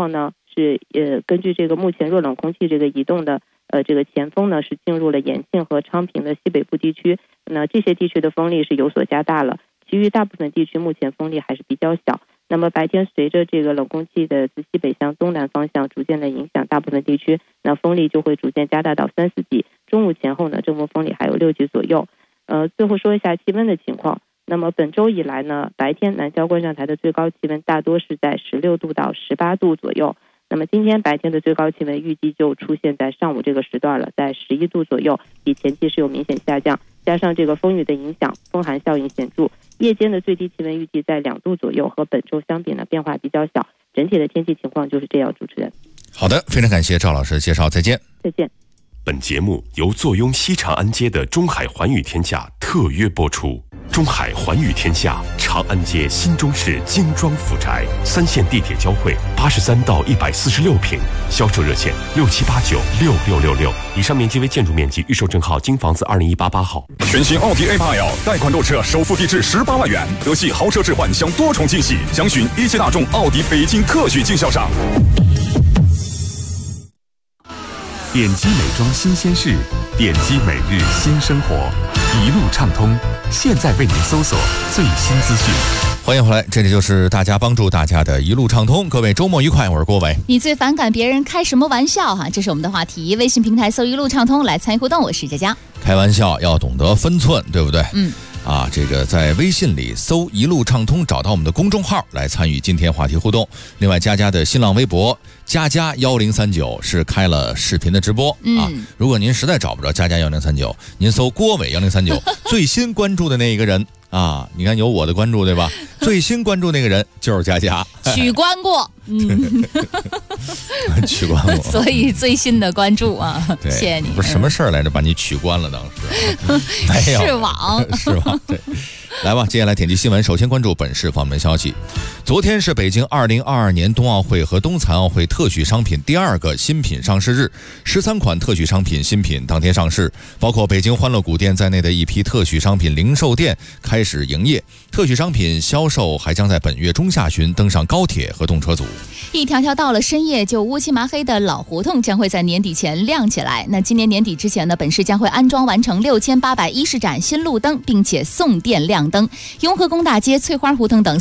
是根据这个目前弱冷空气这个移动的这个前锋呢是进入了延庆和昌平的西北部地区，那这些地区的风力是有所加大了，其余大部分地区目前风力还是比较小。那么白天随着这个冷空气的自西北向东南方向逐渐的影响大部分地区，那风力就会逐渐加大到3、4级，中午前后呢阵风风力还有6级左右。最后说一下气温的情况。那么本周以来呢，白天南郊观象台的最高气温大多是在16度到18度左右。那么今天白天的最高气温预计就出现在上午这个时段了，在11度左右，比前期是有明显下降，加上这个风雨的影响，风寒效应显著。夜间的最低气温预计在2度左右，和本周相比呢变化比较小。整体的天气情况就是这样，主持人。 好的，非常感谢赵老师的介绍，再见。 再见。 本节目由坐拥西长安街的中海环宇天下特约播出。中海环宇天下，长安街新中式精装府宅，3线地铁交汇，83到146平，销售热线67896666。以上面积为建筑面积，预售证号京房子20188号。 全新奥迪 A8L 贷款购车，首付低至18万元，德系豪车置换享多重惊喜，详询一汽大众奥迪北京特许经销商。 点击美妆新鲜事，点击每日新生活，一路畅通。现在为您搜索最新资讯。 欢迎回来，这里就是大家帮助大家的一路畅通。各位周末愉快，我是郭伟。 你最反感别人开什么玩笑哈？这是我们的话题。微信平台搜一路畅通来参与互动，我是佳佳。 开玩笑要懂得分寸，对不对？这个在微信里搜一路畅通，找到我们的公众号来参与今天话题互动。另外佳佳的新浪微博佳佳1039是开了视频的直播如果您实在找不着佳佳1039，您搜郭伟1039最新关注的那一个人你看有我的关注对吧？最新关注那个人就是佳佳， 取关过取关过， 所以最新的关注谢谢你。 不是什么事儿来着，把你取关了当时没有是网对。来吧，接下来点击新闻，首先关注本市方面消息。昨天是北京2022年冬奥会和冬残奥会特许商品第2个新品上市日，13款特许商品新品当天上市，包括北京欢乐谷店在内的一批特许商品零售店开始营业。特许商品销售还将在本月中下旬登上高铁和动车组。 一条条到了深夜就乌漆麻黑的老胡同将会在年底前亮起来。那今年年底之前呢，本市将会安装完成6810盏新路灯，并且送电亮灯。雍和宫大街、翠花胡同等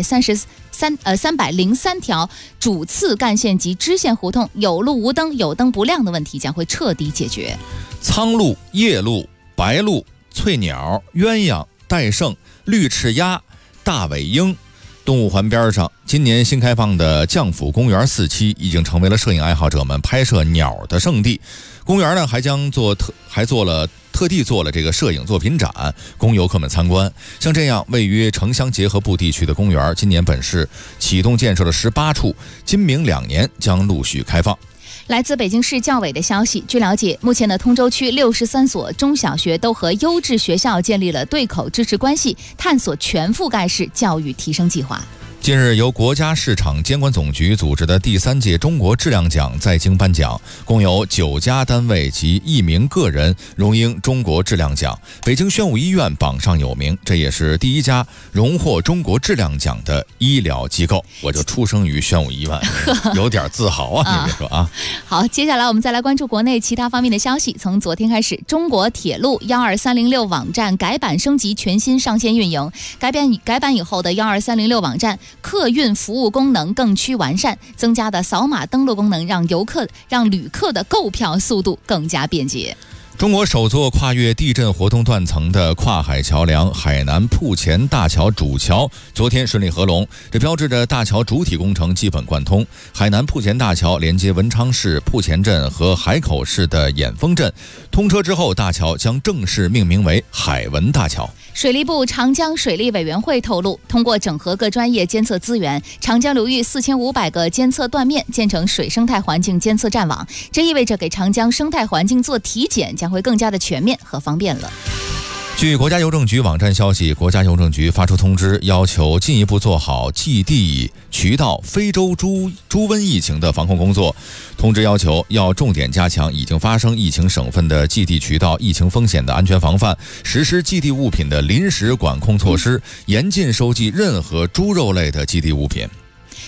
303条主次干线及支线胡同有路无灯、有灯不亮的问题将会彻底解决。 苍鹭、夜鹭、白鹭、翠鸟、鸳鸯、戴胜、绿翅鸭、大尾鹰动物环边上，今年新开放的将府公园4期已经成为了摄影爱好者们拍摄鸟的圣地。公园呢还特地做了这个摄影作品展，供游客们参观。像这样位于城乡结合部地区的公园，今年本市启动建设了18处，今明2年将陆续开放。 来自北京市教委的消息，据了解，目前的通州区63所中小学都和优质学校建立了对口支持关系，探索全覆盖式教育提升计划。 近日，由国家市场监管总局组织的第3届中国质量奖在京颁奖，共有9家单位及1名个人荣膺中国质量奖。北京宣武医院榜上有名，这也是第1家荣获中国质量奖的医疗机构。我就出生于宣武医院，有点自豪你别说好，接下来我们再来关注国内其他方面的消息。从昨天开始，中国铁路12306网站改版升级，全新上线运营。改版以后的12306网站客运服务功能更趋完善，增加的扫码登录功能让旅客的购票速度更加便捷。 中国首座跨越地震活动断层的跨海桥梁海南铺前大桥主桥昨天顺利合龙，这标志着大桥主体工程基本贯通。海南铺前大桥连接文昌市铺前镇和海口市的眼峰镇，通车之后大桥将正式命名为海文大桥。 水利部长江水利委员会透露，通过整合各专业监测资源，长江流域4500个监测断面建成水生态环境监测站网，这意味着给长江生态环境做体检将会更加的全面和方便了。 据国家邮政局网站消息，国家邮政局发出通知，要求进一步做好寄递渠道非洲猪瘟疫情的防控工作。通知要求要重点加强已经发生疫情省份的寄递渠道疫情风险的安全防范，实施寄递物品的临时管控措施，严禁收集任何猪肉类的寄递物品。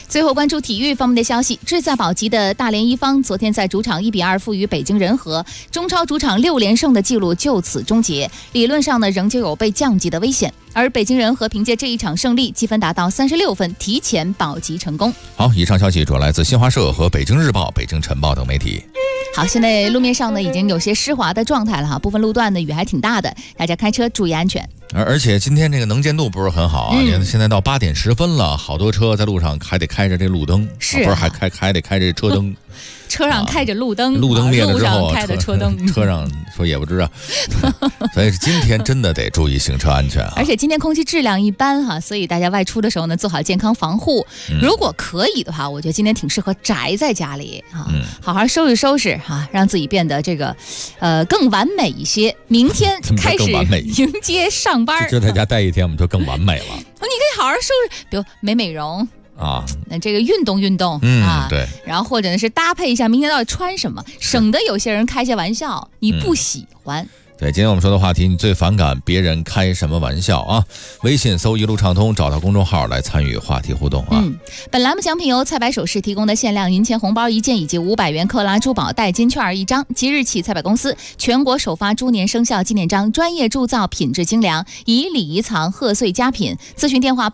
最后关注体育方面的消息，志在保级的大连一方昨天在主场1-2负于北京人和，中超主场6连胜的记录就此终结，理论上呢仍旧有被降级的危险。而北京人和凭借这一场胜利，积分达到36分，提前保级成功。 好，以上消息主要来自新华社和北京日报、北京晨报等媒体。 好，现在路面上呢已经有些湿滑的状态了哈，部分路段的雨还挺大的，大家开车注意安全。 而且今天这个能见度不是很好啊，现在到8点10分了，好多车在路上还得开着这路灯， 是、 不是还得开着车灯。 车上开着路灯， 路灯灭了之后， 路上开着车灯， 车上说也不知道，所以今天真的得注意行车安全啊！ 而且今天空气质量一般哈，所以大家外出的时候呢，做好健康防护。如果可以的话，我觉得今天挺适合宅在家里啊，好好收拾收拾哈，让自己变得这个更完美一些。明天开始迎接上班， 就在家待一天，我们就更完美了。 你可以好好收拾，比如美容。那这个运动对， 然后或者是搭配一下明天到底穿什么，省得有些人开些玩笑你不喜欢。 对，今天我们说的话题，你最反感别人开什么玩笑啊？微信搜一路畅通，找到公众号来参与话题互动啊。 本栏目奖品由蔡百首饰提供的限量银钱红包1件以及500元克拉珠宝代金券1张。即日起，蔡百公司全国首发猪年生肖纪念章，专业铸造，品质精良，以礼仪藏贺岁佳品。咨询电话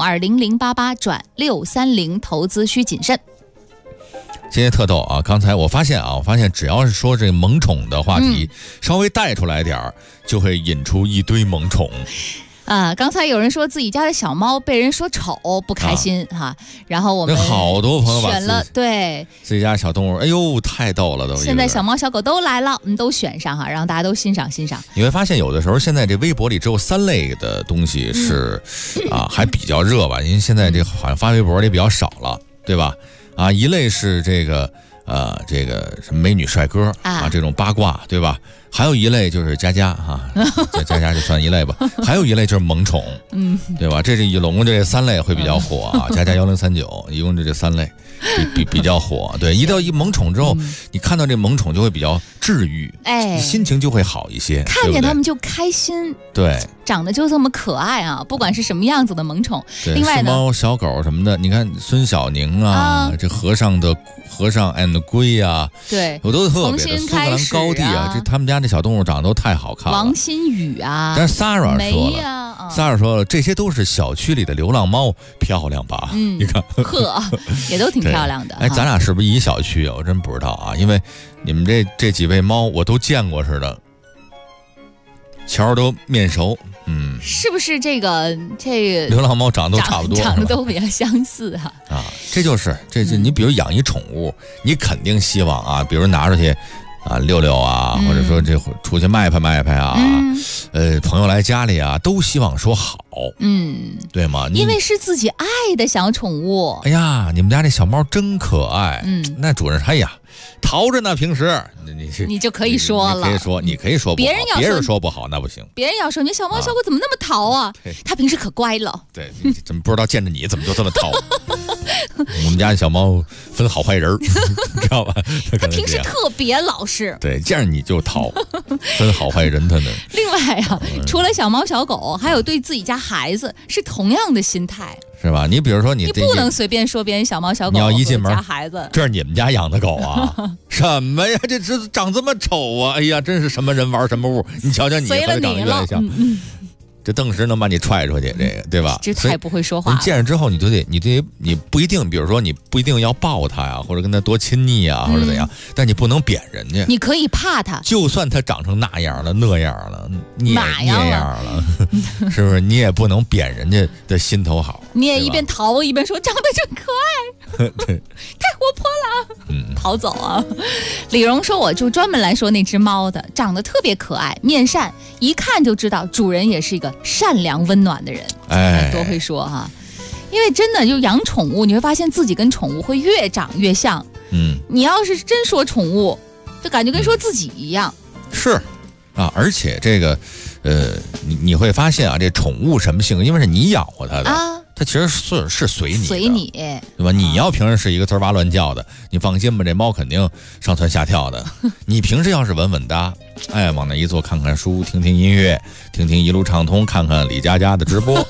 83520088转630，投资需谨慎。 今天特逗啊！刚才我发现只要是说这萌宠的话题，稍微带出来点儿，就会引出一堆萌宠。 刚才有人说自己家的小猫被人说丑不开心哈，然后我们好多朋友选了对自己家小动物，哎呦太逗了都！ 现在小猫小狗都来了，我们都选上哈，让大家都欣赏欣赏。 你会发现有的时候现在这微博里只有3类的东西是还比较热吧，因为现在这好像发微博的也比较少了，对吧？一类是这个什么美女帅哥这种八卦，对吧？还有一类就是佳佳佳就算一类吧。还有一类就是萌宠，对吧？这是一笼这3类会比较火啊。佳佳1039，一共这3类比较火。对，一到一萌宠之后，你看到这萌宠就会比较治愈，心情就会好一些， 看见他们就开心。 对， 长得就这么可爱啊，不管是什么样子的萌宠。 另外呢，猫小狗什么的，你看孙小宁这和尚 and 龟对， 我都特别的。苏格兰高地这他们家这小动物长得都太好看了。 王新宇但是 Sarah 说了，Sarah 说了，这些都是小区里的流浪猫，漂亮吧？你看， 也都挺漂亮的。 咱俩是不是一小区啊？我真不知道啊，因为你们这几位猫我都见过似的，瞧都面熟。 是不是这个流浪猫长得都差不多， 长得都比较相似这就是你比如养一宠物，你肯定希望比如拿出去遛遛或者说这出去卖拍朋友来家里都希望说好，对吗？ 因为是自己爱的小宠物。 哎呀，你们家这小猫真可爱，那主人淘着呢，平时你就可以说了， 你可以说不好，别人说不好那不行。 别人要说你小猫小狗怎么那么淘啊？它平时可乖了。 对，怎么不知道见着你怎么就这么淘？我们家的小猫分好坏人，知道吧？ 它平时特别老实。 对，见着你就淘，分好坏人它呢。 另外除了小猫小狗，还有对自己家孩子是同样的心态。 是吧？你比如说你不能随便说别人小猫小狗， 你要一进门家孩子， 这是你们家养的狗啊？什么呀？这长这么丑啊！哎呀，真是什么人玩什么物。你瞧瞧你， 随了你了。 这顿时能把你踹出去，这个对吧？ 这太不会说话了。 你见着之后，你不一定，比如说你不一定要抱他或者跟他多亲昵或者怎样，但你不能贬人家。 你可以怕他， 就算他长成那样了，你也那样了，是不是？你也不能贬人家的心头好。 你也一边逃一边说长得真可爱， 对， 太活泼了，逃走啊！李荣说，我就专门来说那只猫的，长得特别可爱，面善，一看就知道主人也是一个善良温暖的人。多会说因为真的就养宠物，你会发现自己跟宠物会越长越像。你要是真说宠物，就感觉跟说自己一样。 是而且这个你会发现这宠物什么性格，因为是你养活它的它其实是随你，对吧？你要平时是一个滋哇乱叫的，你放心吧，这猫肯定上蹿下跳的。你平时要是稳稳的，往那一坐，看看书，听听音乐，听听一路畅通，看看李佳佳的直播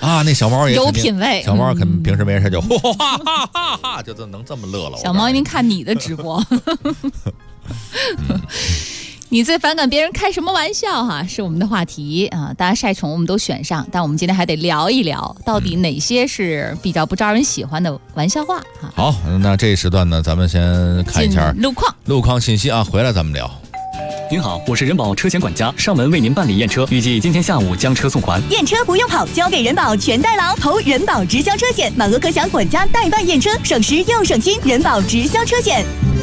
啊，那小猫也有品位， 小猫肯平时没事就哈哈哈哈哈，就能这么乐了。 小猫一定看你的直播。你最反感别人开什么玩笑哈？是我们的话题啊！大家晒宠我们都选上，但我们今天还得聊一聊，到底哪些是比较不招人喜欢的玩笑话哈。 好，那这一时段呢，咱们先看一下路况信息啊，回来咱们聊。 您好，我是人保车险管家，上门为您办理验车，预计今天下午将车送还。 验车不用跑，交给人保全代劳，投人保直销车险，满额可享管家代办验车，省时又省心。人保直销车险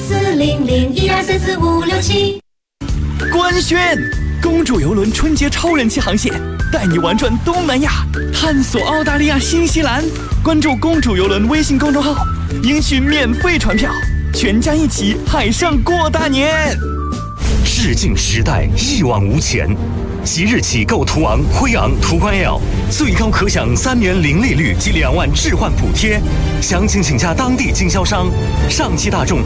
400-1234-567。 官宣，公主邮轮春节超人气航线，带你玩转东南亚，探索澳大利亚、新西兰。关注公主邮轮微信公众号，赢取免费船票，全家一起海上过大年。 致敬时代，一往无前。即日起购途昂、辉昂、途观 L， 最高可享3年零利率及2万置换补贴。详情请洽当地经销商。上汽大众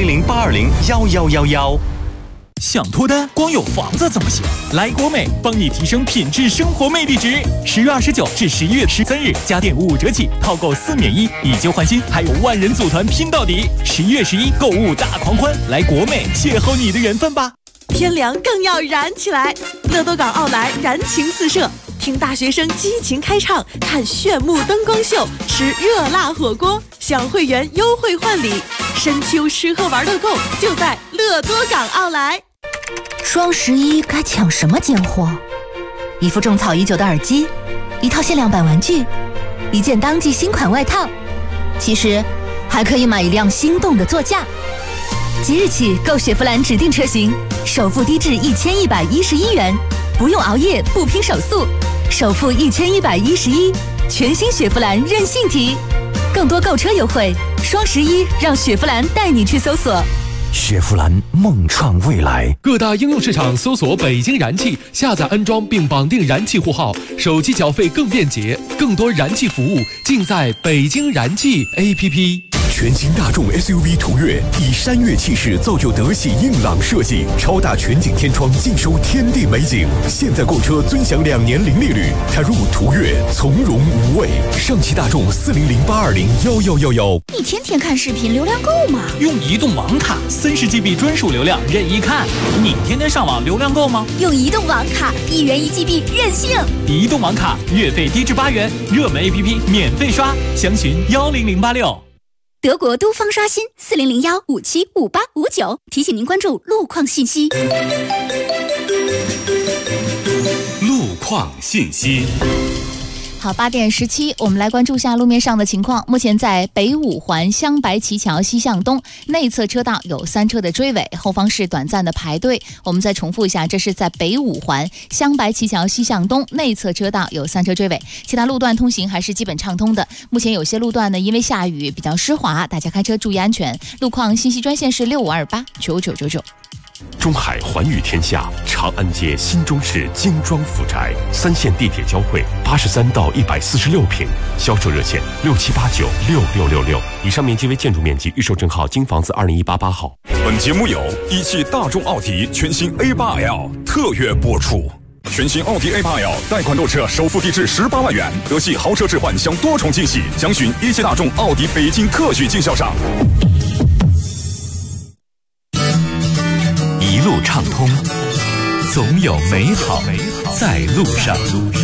400-820-1111。 想脱单，光有房子怎么行？来国美帮你提升品质生活魅力值。10月29至11月13日，家电55折起，套购4免1，以旧换新，还有万人组团拼到底。11月11购物大狂欢，来国美邂逅你的缘分吧！ 天凉更要燃起来，乐多港奥莱燃情四射，听大学生激情开唱，看炫目灯光秀，吃热辣火锅，享会员优惠换礼，深秋吃喝玩乐购就在乐多港奥莱。 双11该抢什么奸货？一副种草已久的耳机，一套限量版玩具，一件当季新款外套，其实还可以买一辆心动的座驾。即日起购雪佛兰指定车型，首付低至1111元，不用熬夜，不拼手速，首付1111，全新雪佛兰任性提。更多购车优惠，双11让雪佛兰带你去搜索。 雪佛兰梦创未来， 各大应用市场搜索北京燃气，下载安装并绑定燃气户号，手机缴费更便捷，更多燃气服务尽在北京燃气 APP。 全新大众 SUV 途岳以山岳气势造就德系硬朗设计，超大全景天窗尽收天地美景。现在购车尊享2年零利率，踏入途岳从容无畏。上汽大众400-820-1111。 你天天看视频，流量够吗？ 用移动网卡，30GB 专属流量任意看。你天天上网，流量够吗？ 用移动网卡，1元1GB 任性。 移动网卡月费低至8元，热门 APP 免费刷，详询10086。 德国都方刷新400-1575859，提醒您关注路况信息。 路况信息。 好，8点17，我们来关注下路面上的情况。目前在北五环湘白旗桥西向东内侧车道有3车的追尾，后方是短暂的排队。我们再重复一下，这是在北五环湘白旗桥西向东内侧车道有3车追尾，其他路段通行还是基本畅通的。目前有些路段呢，因为下雨比较湿滑，大家开车注意安全。路况信息专线是65289999。 中海环宇天下长安街新中式精装府宅，3线地铁交汇，83到146平，销售热线67896666。以上面积为建筑面积，预售证号京房子20188号。 本节目由一汽大众奥迪全新 A8L 特约播出。全新奥迪 A8L 贷款购车，首付低至18万元，德系豪车置换享多重惊喜，详询一汽大众奥迪北京特许经销商。 一路畅通，总有美好在路上。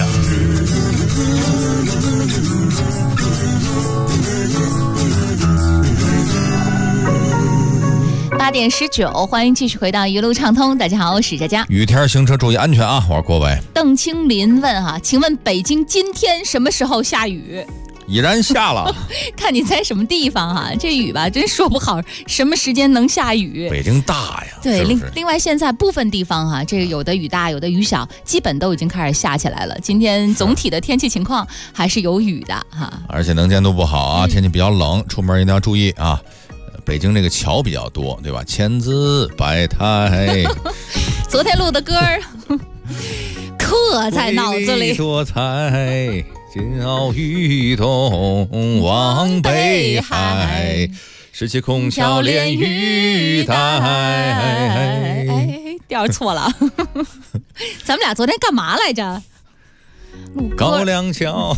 8点19，欢迎继续回到一路畅通。大家好，我是佳佳。 雨天行车注意安全啊！我是郭伟。 邓青林问哈，请问北京今天什么时候下雨？ 已然下了。 看你在什么地方哈，这雨吧真说不好什么时间能下雨。 北京大呀。 对， 是是另外现在部分地方哈，这个有的雨大，有的雨小，基本都已经开始下起来了。今天总体的天气情况还是有雨的哈， 而且能见度不好啊，天气比较冷，出门一定要注意啊。北京这个桥比较多，对吧？千姿百态。 昨天录的歌儿刻在脑子里。 多彩，金鳌玉洞望北海，拾起空桥连玉带。 调错了。咱们俩昨天干嘛来着？ 高粱桥。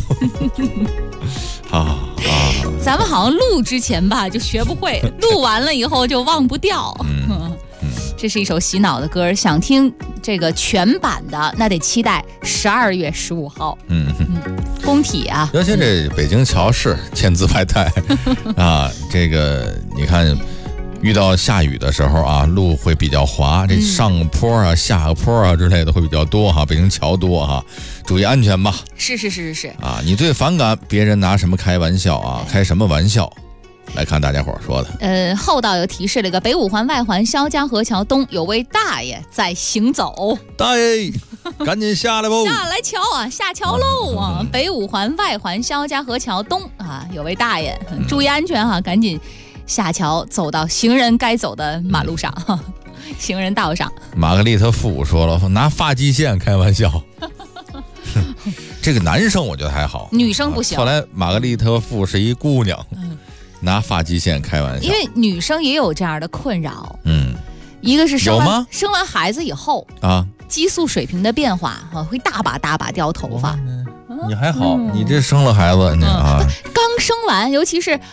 咱们好像录之前吧就学不会，录完了以后就忘不掉。这是一首洗脑的歌，想听这个全版的，那得期待12月15号。工体啊， 尤其这北京桥是千姿百态啊，这个你看。遇到下雨的时候啊，路会比较滑，这上坡啊、下坡啊之类的会比较多哈。北京桥多哈，注意安全吧。 是啊，你最反感别人拿什么开玩笑啊？开什么玩笑？来看大家伙说的。 后道有提示了一个北五环外环肖家河桥东有位大爷在行走。 大爷，赶紧下来吧！ 下来桥啊，下桥喽啊！北五环外环肖家河桥东啊，有位大爷，注意安全哈，赶紧下桥，走到行人该走的马路上，行人道上。 玛格丽特父说了，拿发际线开玩笑。这个男生我觉得还好， 女生不行。 后来玛格丽特父是一姑娘，拿发际线开玩笑。 因为女生也有这样的困扰，一个是生完孩子以后啊，激素水平的变化啊，会大把掉头发。 你还好，你这生了孩子啊， 刚生完，尤其是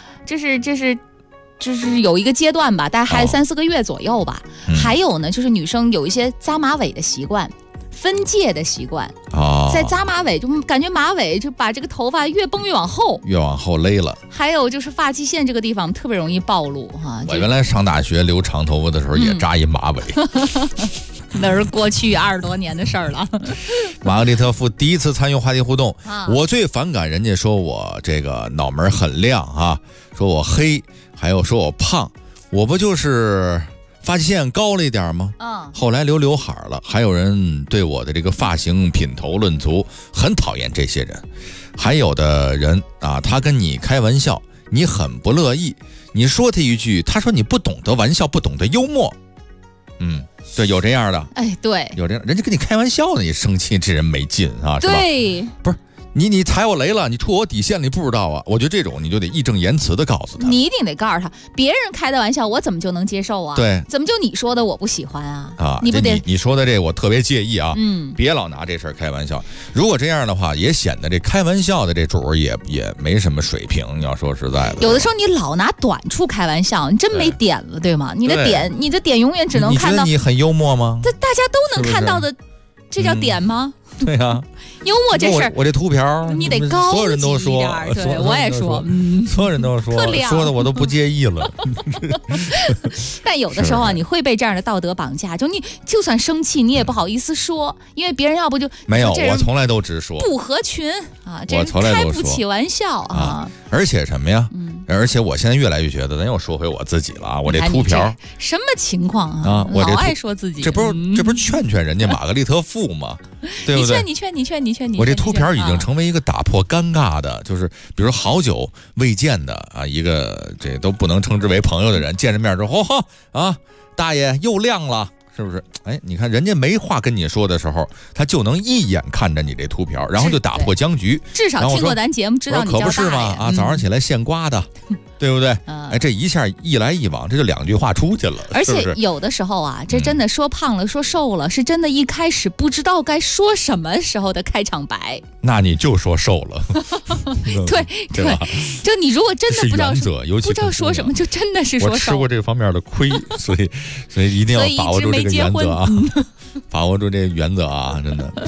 就是有一个阶段吧，大概还3-4个月左右吧。还有呢，就是女生有一些扎马尾的习惯，分界的习惯。在扎马尾就感觉马尾就把这个头发越绷越往后勒了。 还有就是发际线这个地方特别容易暴露哈。 我原来上大学留长头发的时候也扎一马尾。 那是过去20多年的事儿了。 玛格丽特夫第一次参与话题互动，我最反感人家说我这个脑门很亮啊，说我黑，还有说我胖，我不就是发际线高了一点吗？后来留刘海了，还有人对我的这个发型品头论足，很讨厌这些人。还有的人啊，他跟你开玩笑，你很不乐意，你说他一句，他说你不懂得玩笑，不懂得幽默。对，有这样的， 对， 有这样，人家跟你开玩笑呢，你生气，这人没劲啊，是吧？ 对， 不是你踩我雷了，你触我底线，你不知道啊？我觉得这种你就得义正言辞的告诉他， 你一定得告诉他，别人开的玩笑我怎么就能接受啊？ 对， 怎么就你说的我不喜欢啊？你不得你说的这我特别介意啊！别老拿这事儿开玩笑。如果这样的话，也显得这开玩笑的这主也没什么水平。你要说实在的， 有的时候你老拿短处开玩笑，你真没点了，对吗？你的点永远只能看到。 你觉得你很幽默吗？ 这大家都能看到的，这叫点吗？ 对啊， 幽默这事儿， 我这秃瓢， 你得高所有人都说， 对，我也说， 所有人都说的我都不介意了。 但有的时候啊，你会被这样的道德绑架，就算生气，你也不好意思说，因为别人要不就没有，我从来都直说不合群啊，这我从来都说开不起玩笑啊。 而且什么呀？而且我现在越来越觉得，咱又说回我自己了啊！我这秃瓢什么情况啊？ 我老爱说自己， 这不是劝人家玛格丽特父吗？对不对？ 你劝！ 我这秃瓢已经成为一个打破尴尬的，就是比如好久未见的啊，一个这都不能称之为朋友的人，见着面之后，大爷又亮了。是不是？你看人家没话跟你说的时候，他就能一眼看着你这秃瓢，然后就打破僵局。 至少听过咱节目，知道你叫大爷。 可不是吗？啊，早上起来现刮的，对不对？这一下一来一往，这就2句话出去了。 而且有的时候啊，这真的说胖了、说瘦了，是真的一开始不知道该说什么时候的开场白。 那你就说瘦了。 对，就你如果真的不知道说什么，就真的是说瘦。 我吃过这方面的亏，所以一定要把握住这个原则啊，把握住这个原则啊，真的。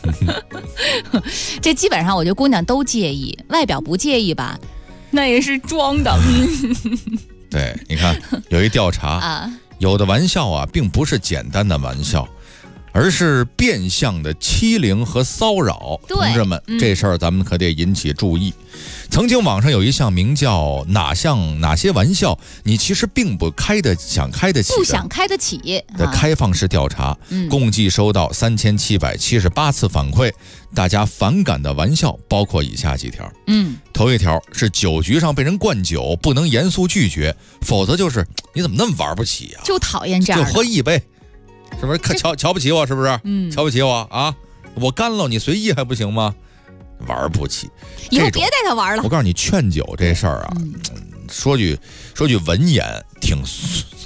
这基本上我觉得姑娘都介意，外表不介意吧，那也是装的。 对，你看有一调查有的玩笑啊，并不是简单的玩笑，而是变相的欺凌和骚扰。同志们，这事儿咱们可得引起注意。曾经网上有一项名叫哪些玩笑你其实并不想开得起的开放式调查，共计收到3778次反馈。大家反感的玩笑包括以下几条。头一条是酒局上被人灌酒，不能严肃拒绝，否则就是你怎么那么玩不起啊？ 就讨厌这样的， 就喝一杯，是不是瞧不起我？是不是？瞧不起我啊？我干了你随意还不行吗？玩不起， 以后别带他玩了。 我告诉你，劝酒这事儿啊，说句文言，挺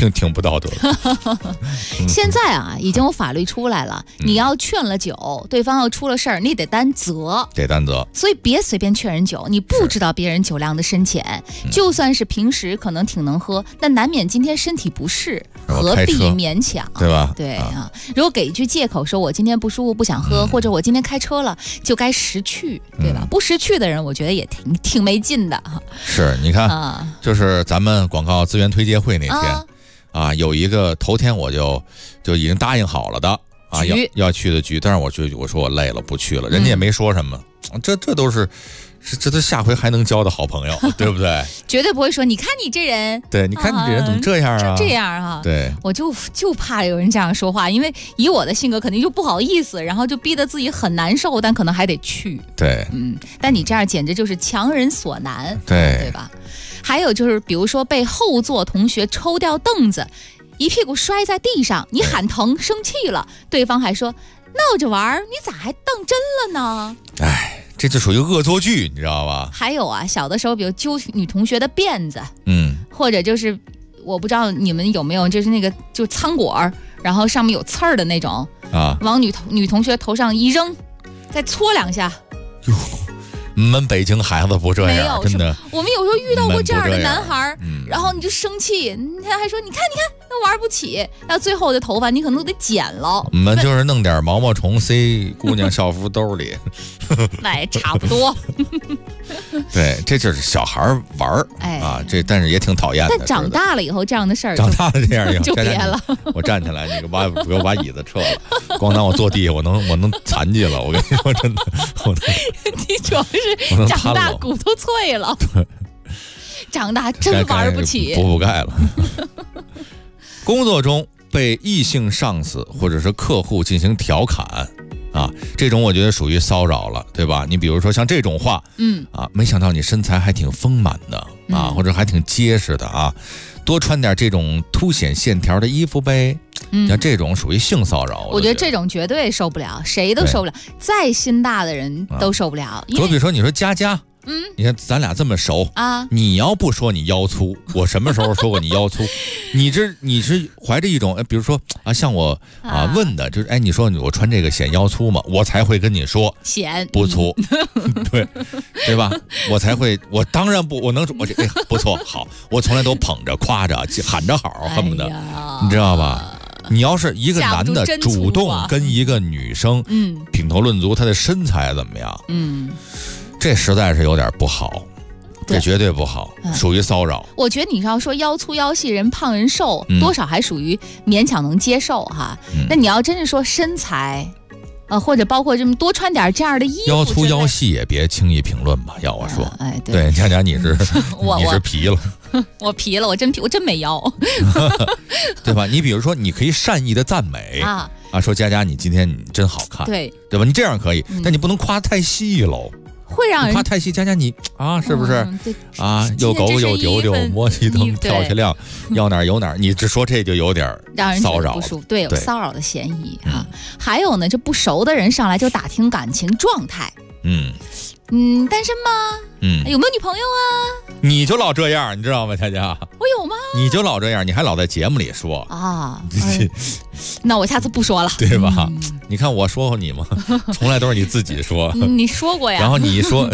挺不道德的。 现在啊，已经有法律出来了，你要劝了酒，对方要出了事儿，你得担责。所以别随便劝人酒，你不知道别人酒量的深浅，就算是平时可能挺能喝，但难免今天身体不适，何必勉强， 对吧？ 对啊，如果给一句借口说我今天不舒服不想喝，或者我今天开车了，就该识趣，对吧？不识趣的人，我觉得也挺没劲的。 是，你看，就是咱们广告资源推介会那天啊，有一个头天我就已经答应好了的啊，要去的局，但是我说我累了不去了，人家也没说什么，这都是。这下回还能交的好朋友，对不对？ 绝对不会说，你看你这人， 对，你看你这人怎么这样啊？ 这样啊？ 对， 我就怕有人这样说话，因为以我的性格，肯定就不好意思，然后就逼得自己很难受，但可能还得去。 对， 但你这样简直就是强人所难， 对吧？还有就是，比如说被后座同学抽掉凳子，一屁股摔在地上，你喊疼生气了，对方还说闹着玩，你咋还当真了呢？ 哎。这就属于恶作剧，你知道吧？ 还有啊，小的时候，比如揪女同学的辫子，或者就是我不知道你们有没有，就是那个就餐果，然后上面有刺儿的那种啊，往女同学头上一扔，再搓2下。 哟，我们北京孩子不这样，真的。 我们有时候遇到过这样的男孩，然后你就生气，他还说你看，那玩不起，到最后的头发你可能都得剪了。 我们就是弄点毛毛虫塞姑娘校服兜里。 那也差不多。 对，这就是小孩玩啊，但是也挺讨厌的。 但长大了以后，这样的事儿长大了这样就别了。 我站起来，你给我把椅子撤了，光当我坐地下，我能残疾了。我跟你说，真的， 你主要是长大骨头脆了，长大真玩不起， 补钙了。工作中被异性上司或者是客户进行调侃。啊，这种我觉得属于骚扰了，对吧？你比如说像这种话，没想到你身材还挺丰满的啊，或者还挺结实的啊，多穿点这种凸显线条的衣服呗。像这种属于性骚扰， 我觉得这种绝对受不了，谁都受不了，再心大的人都受不了。 就比如说你说佳。你看咱俩这么熟啊，你要不说你腰粗，我什么时候说过你腰粗？你是怀着一种比如说啊，像我问的就是你说我穿这个显腰粗吗？我才会跟你说显不粗，对吧？我才会，我当然不，我能说我这不错好，我从来都捧着夸着喊着好，恨不得你知道吧？你要是一个男的主动跟一个女生品头论足她的身材怎么样，这实在是有点不好，这绝对不好，属于骚扰。 我觉得你要说腰粗腰细人胖人瘦，多少还属于勉强能接受哈。那你要真是说身材，或者包括这么多穿点这样的衣服， 腰粗腰细也别轻易评论吧。要我说，对，佳佳你是你是皮了， 我皮了，我真没腰， 对吧？你比如说，你可以善意的赞美啊，说佳佳你今天你真好看，对吧？你这样可以，但你不能夸太细喽。 会让人夸太细，佳佳你啊，是不是啊？又狗又丢丢，摸起灯跳起亮，要哪儿有哪儿。你只说这就有点让人骚扰， 不舒服，对，有骚扰的嫌疑啊。还有呢，这不熟的人上来就打听感情状态，单身吗？有没有女朋友啊？ 你就老这样，你知道吗，佳佳？ 我有吗？ 你就老这样，你还老在节目里说啊？那我下次不说了， 对吧？你看我说过你吗？从来都是你自己说。 你说过呀。 然后你一说，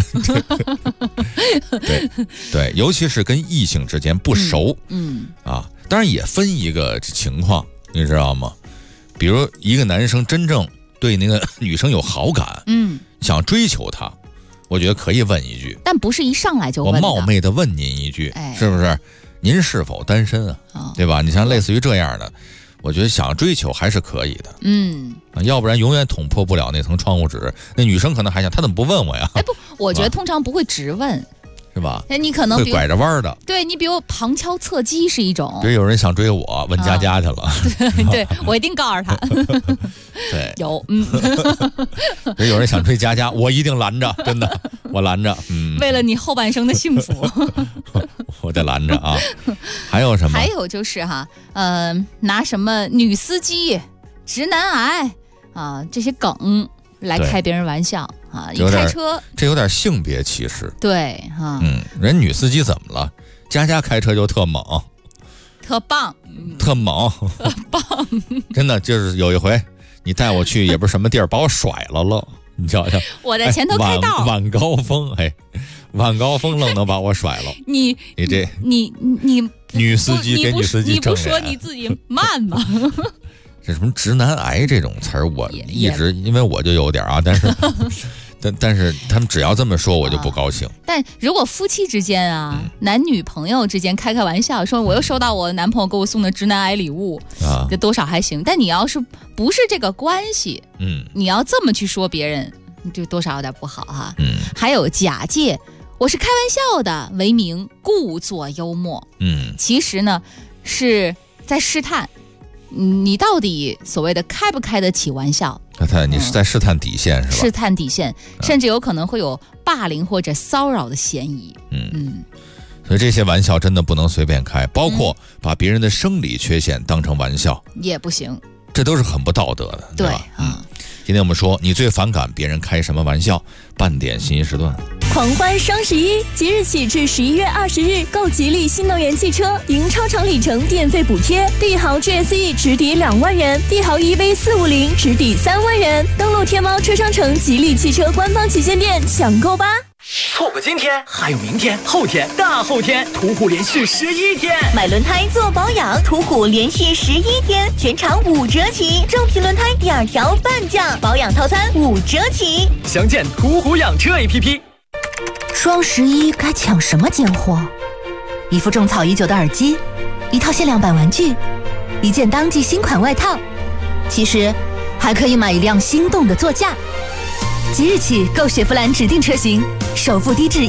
对，尤其是跟异性之间不熟，当然也分一个情况，你知道吗？比如一个男生真正对那个女生有好感，想追求她，我觉得可以问一句， 但不是一上来就问。 我冒昧的问您一句，是不是？您是否单身啊？对吧？你像类似于这样的，我觉得想追求还是可以的。要不然永远捅破不了那层窗户纸。那女生可能还想，她怎么不问我呀？ 不，我觉得通常不会直问。 是吧？ 你可能会拐着弯的。 对，你比如旁敲侧击是一种。 比如有人想追我，问佳佳去了。 对，我一定告诉他。 对， 有， 比如有人想追佳佳，我一定拦着，真的，我拦着。 为了你后半生的幸福， 我得拦着啊。还有什么？ 还有就是拿什么女司机、直男癌啊这些梗来开别人玩笑。一开车这有点性别歧视， 对哈， 人女司机怎么了？佳佳开车就特猛， 特棒， 特猛， 棒！ 真的就是有一回，你带我去也不是什么地儿，把我甩了，你瞧瞧， 我在前头开道， 晚高峰，晚高峰愣能把我甩了。你女司机给女司机正脸， 你不说你自己慢吗？ 这什么直男癌这种词儿，我一直因为我就有点啊，但是他们只要这么说，我就不高兴。 但如果夫妻之间啊，男女朋友之间开玩笑，说我又收到我男朋友给我送的直男癌礼物这多少还行。但你要是不是这个关系，你要这么去说别人，就多少有点不好哈。还有假借我是开玩笑的为名故作幽默，其实呢是在试探你到底所谓的开不开得起玩笑。 你是在试探底线是吧？ 试探底线，甚至有可能会有霸凌或者骚扰的嫌疑。 所以这些玩笑真的不能随便开，包括把别人的生理缺陷当成玩笑也不行， 这都是很不道德的，对吧？今天我们说你最反感别人开什么玩笑，半点信息时段。 狂欢双11，即日起至11月20日，购吉利新能源汽车，赢超长里程电费补贴，帝豪 GSE 直抵2万元，帝豪 EV450 直抵3万元。登录天猫车商城吉利汽车官方旗舰店抢购吧！ 错过今天，还有明天、后天、大后天，途虎连续11天。 买轮胎做保养，途虎连续11天，全场5折起，正品轮胎第2条半价，保养套餐5折起。 详见途虎养车 APP。 双11该抢什么奸货？一副种草已久的耳机，一套限量版玩具，一件当季新款外套，其实还可以买一辆心动的座驾。即日起购雪佛兰指定车型，首付低至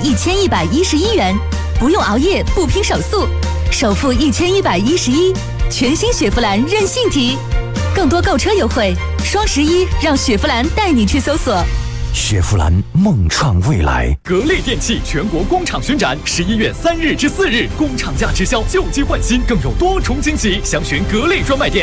1111元，不用熬夜，不拼手速，首付1111，全新雪佛兰任性提。更多购车优惠，双11让雪佛兰带你去搜索。 雪佛兰梦创未来， 格力电器全国工厂巡展，11月3日至4日，工厂价直销，旧机换新，更有多重惊喜。详询格力专卖店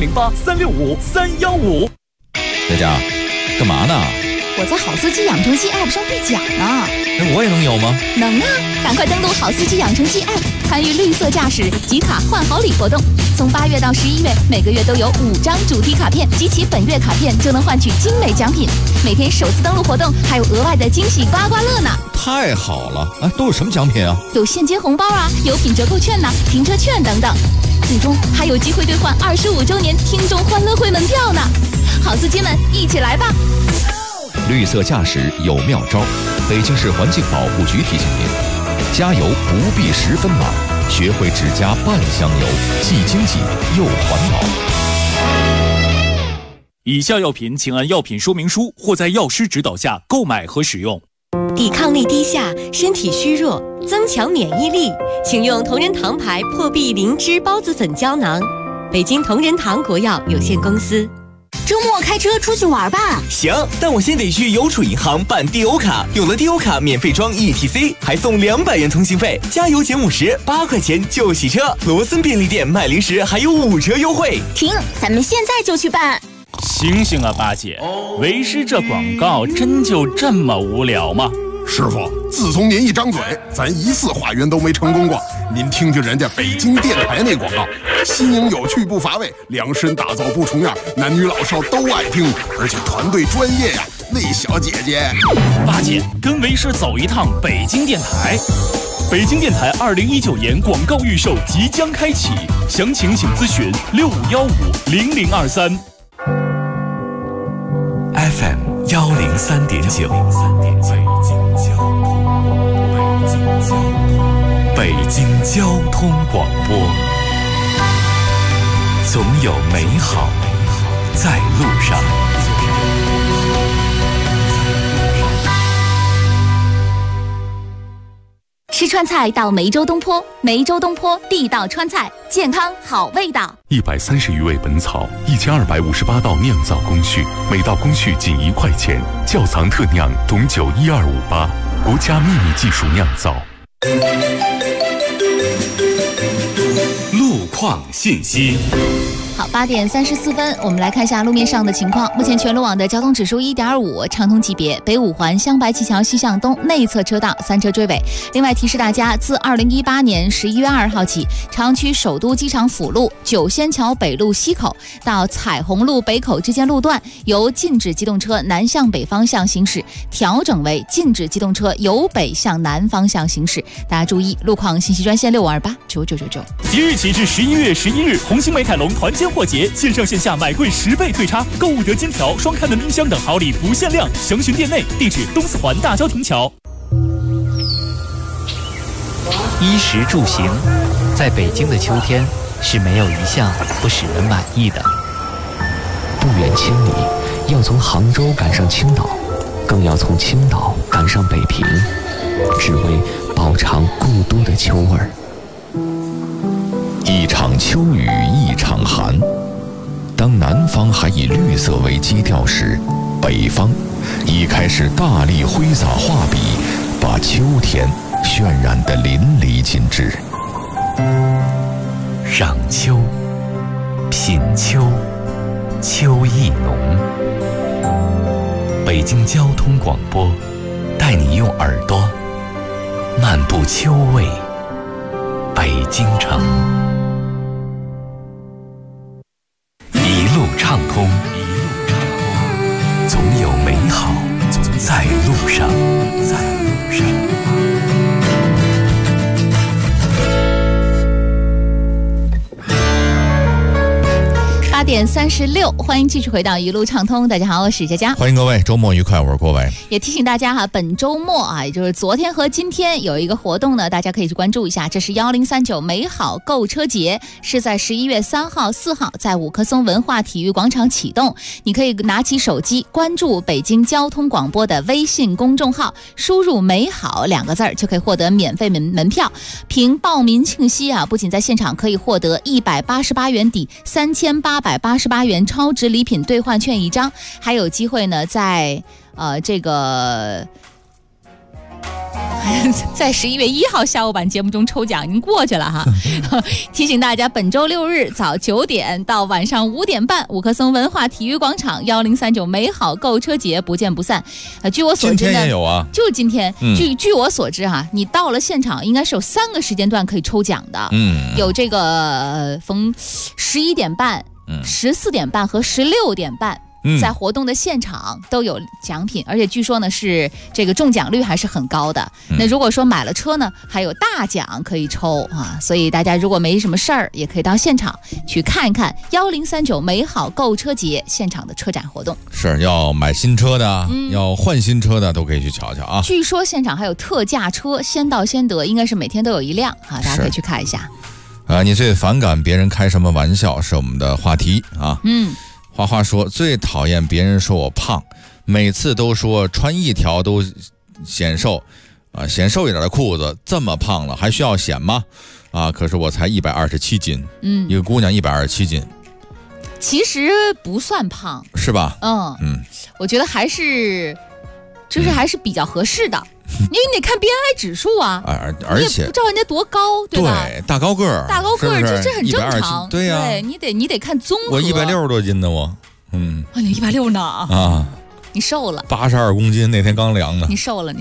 4008-365-315。 大家干嘛呢？ 我在好司机养成记 App 上兑奖呢。 我也能有吗？ 能啊！赶快登录好司机养成记 App， 参与绿色驾驶集卡换好礼活动。从8月到11月，每个月都有5张主题卡片，集齐本月卡片就能换取精美奖品。每天首次登录活动还有额外的惊喜刮刮乐呢！ 太好了！都有什么奖品啊？ 有现金红包啊，有品折扣券呐，停车券等等。最终还有机会兑换25周年听众欢乐会门票呢！好司机们，一起来吧！ 绿色驾驶有妙招，北京市环境保护局提醒您：加油不必10分满，学会只加半箱油，既经济又环保。 以下药品请按药品说明书或在药师指导下购买和使用。 抵抗力低下，身体虚弱，增强免疫力，请用同仁堂牌破壁灵芝孢子粉胶囊。北京同仁堂国药有限公司。 周末开车出去玩吧。 行，但我先得去邮储银行办地欧卡，有了地欧卡免费装 ETC， 还送200元通行费，加油减50，8块钱就洗车。罗森便利店卖零食还有5折优惠。 停，咱们现在就去办。 醒醒啊，八姐，为师这广告真就这么无聊吗？ 师傅，自从您一张嘴，咱1次化缘都没成功过。您听听人家北京电台那广告，新颖有趣不乏味，量身打造不重样，男女老少都爱听，而且团队专业呀。那小姐姐， 八姐跟为师走一趟北京电台。北京电台2019年广告预售即将开启，详情请咨询65150023。 FM 103.9，北京交通广播，总有美好在路上。 吃川菜到梅州东坡，梅州东坡地道川菜，健康好味道。 130余味本草，1258道酿造工序，每道工序仅1块钱，窖藏特酿董酒12588，国家秘密技术酿造。 路况信息。 好，8点34分，我们来看一下路面上的情况。目前全路网的交通指数1.5，畅通级别。北五环香白旗桥西向东内侧车道3车追尾。另外提示大家，自2018年11月2号起，朝阳区首都机场辅路九仙桥北路西口到彩虹路北口之间路段，由禁止机动车南向北方向行驶调整为禁止机动车由北向南方向行驶。大家注意，路况信息专线65289999。 即日起至11月11日，红星美凯龙团坚货节，线上线下买贵10倍退差，购物得金条、双开门冰箱等好礼不限量，详询店内。地址：东四环大郊亭桥。 衣食住行，在北京的秋天是没有一项不使人满意的。 不远千里，要从杭州赶上青岛，更要从青岛赶上北平，只为饱尝故都的秋味儿。 一场秋雨一场寒，当南方还以绿色为基调时，北方已开始大力挥洒画笔，把秋天渲染得淋漓尽致。 赏秋，品秋，秋意浓。北京交通广播带你用耳朵漫步秋味北京城。一路畅通，总有美好在路上。 8点36，欢迎继续回到一路畅通。大家好，我是佳佳， 欢迎各位，周末愉快，我是郭伟。 也提醒大家哈，本周末啊，也就是昨天和今天有一个活动呢，大家可以去关注一下。这是1039美好购车节，是在11月3号、4号在五棵松文化体育广场启动。你可以拿起手机关注北京交通广播的微信公众号，输入"美好"2个字就可以获得免费门票。凭报名信息啊，不仅在现场可以获得188元抵3888元超值礼品兑换券1张，还有机会呢，在在11月1号下午版节目中抽奖，已经过去了哈。提醒大家，本周6日早9点到晚上5点半，五棵松文化体育广场1039美好购车节不见不散。据我所知呢，今天也有啊，就是今天。据我所知哈，你到了现场应该是有3个时间段可以抽奖的。有这个逢11点半、14点半和16点半。在活动的现场都有奖品，而且据说呢是这个中奖率还是很高的。那如果说买了车呢，还有大奖可以抽啊，所以大家如果没什么事儿，也可以到现场去看一看1039美好购车节现场的车展活动。 是要买新车的，要换新车的都可以去瞧瞧啊。 据说现场还有特价车，先到先得，应该是每天都有一辆啊，大家可以去看一下。 你最反感别人开什么玩笑是我们的话题啊。花花说最讨厌别人说我胖，每次都说穿一条都显瘦啊，显瘦一点的裤子这么胖了还需要显吗？啊，可是我才127斤，一个姑娘127斤， 其实不算胖， 是吧？ 我觉得还是比较合适的。因为你得看 BMI 指数啊， 而且不知道人家多高，对吧？ 对，大高个儿， 这很正常。 对呀， 对，你得看综合。 我160多斤呢，我， 你160呢啊？你瘦了 ，82公斤，那天刚量的。 你瘦了。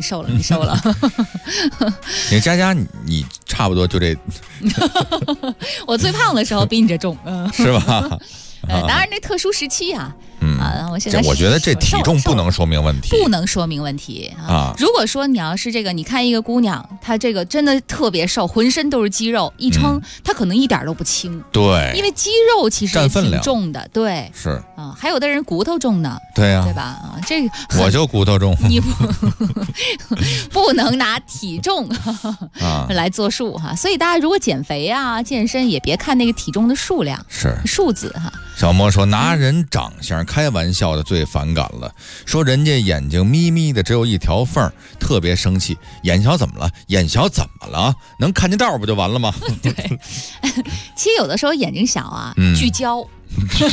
你佳佳，你差不多就这。 我最胖的时候比你这重， 是吧？ 当然那特殊时期啊。 我觉得这体重不能说明问题， 不能说明问题啊！如果说你要是这个，你看一个姑娘，她这个真的特别瘦，浑身都是肌肉，一称她可能一点都不轻。 对， 因为肌肉其实也挺重的，对， 是啊，还有的人骨头重呢， 对呀， 对吧？这个我就骨头重， 你不能拿体重来作数哈。所以大家如果减肥啊、健身，也别看那个体重的数量， 是数字哈。 小莫说拿人长相开玩笑的最反感了，说人家眼睛眯眯的只有一条缝，特别生气。眼小怎么了？眼小怎么了？能看见道不就完了吗？ 对，其实有的时候眼睛小啊，聚焦。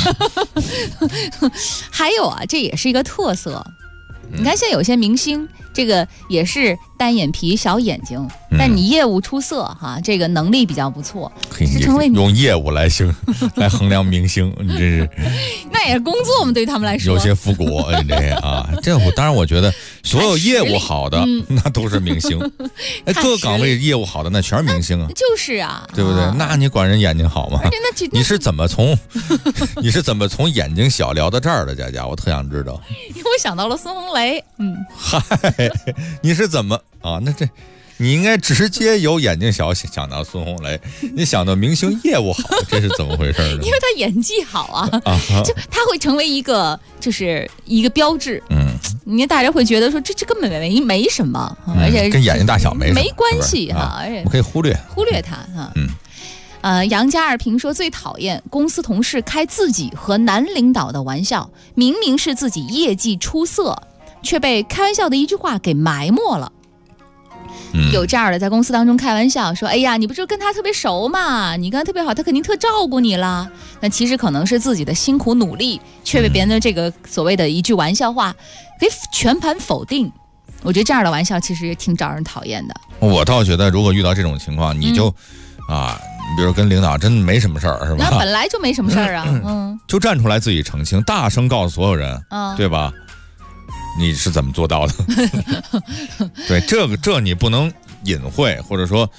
还有啊，这也是一个特色。你看现在有些明星这个也是单眼皮小眼睛，但你业务出色哈，这个能力比较不错，是成为用业务来衡量明星，你真是那也是工作嘛，对于他们来说有些复古，这当然我觉得所有业务好的那都是明星，各个岗位业务好的那全是明星啊， 就是啊， 对不对？那你管人眼睛好吗？你是怎么从眼睛小聊到这儿的，佳佳？我特想知道。 因为我想到了孙红雷， 嗨，你是怎么啊？那这你应该直接由眼睛小想到孙红雷，你想到明星业务好，这是怎么回事呢？ 因为他演技好啊，就他会成为一个就是一个标志。你看大家会觉得说这根本没什么，而且跟眼睛大小没关系哈，而且我可以忽略他哈。杨家二平说最讨厌公司同事开自己和男领导的玩笑，明明是自己业绩出色，却被开玩笑的一句话给埋没了。有这样的，在公司当中开玩笑说：“哎呀，你不是跟他特别熟嘛？你跟他特别好，他肯定特照顾你啦。”那其实可能是自己的辛苦努力，却被别人的这个所谓的一句玩笑话给全盘否定。我觉得这样的玩笑其实也挺招人讨厌的。 我倒觉得，如果遇到这种情况，你就你比如跟领导真没什么事儿，是吧？ 那本来就没什么事儿啊， 就站出来自己澄清，大声告诉所有人，对吧？你是怎么做到的？对，这你不能隐晦，或者说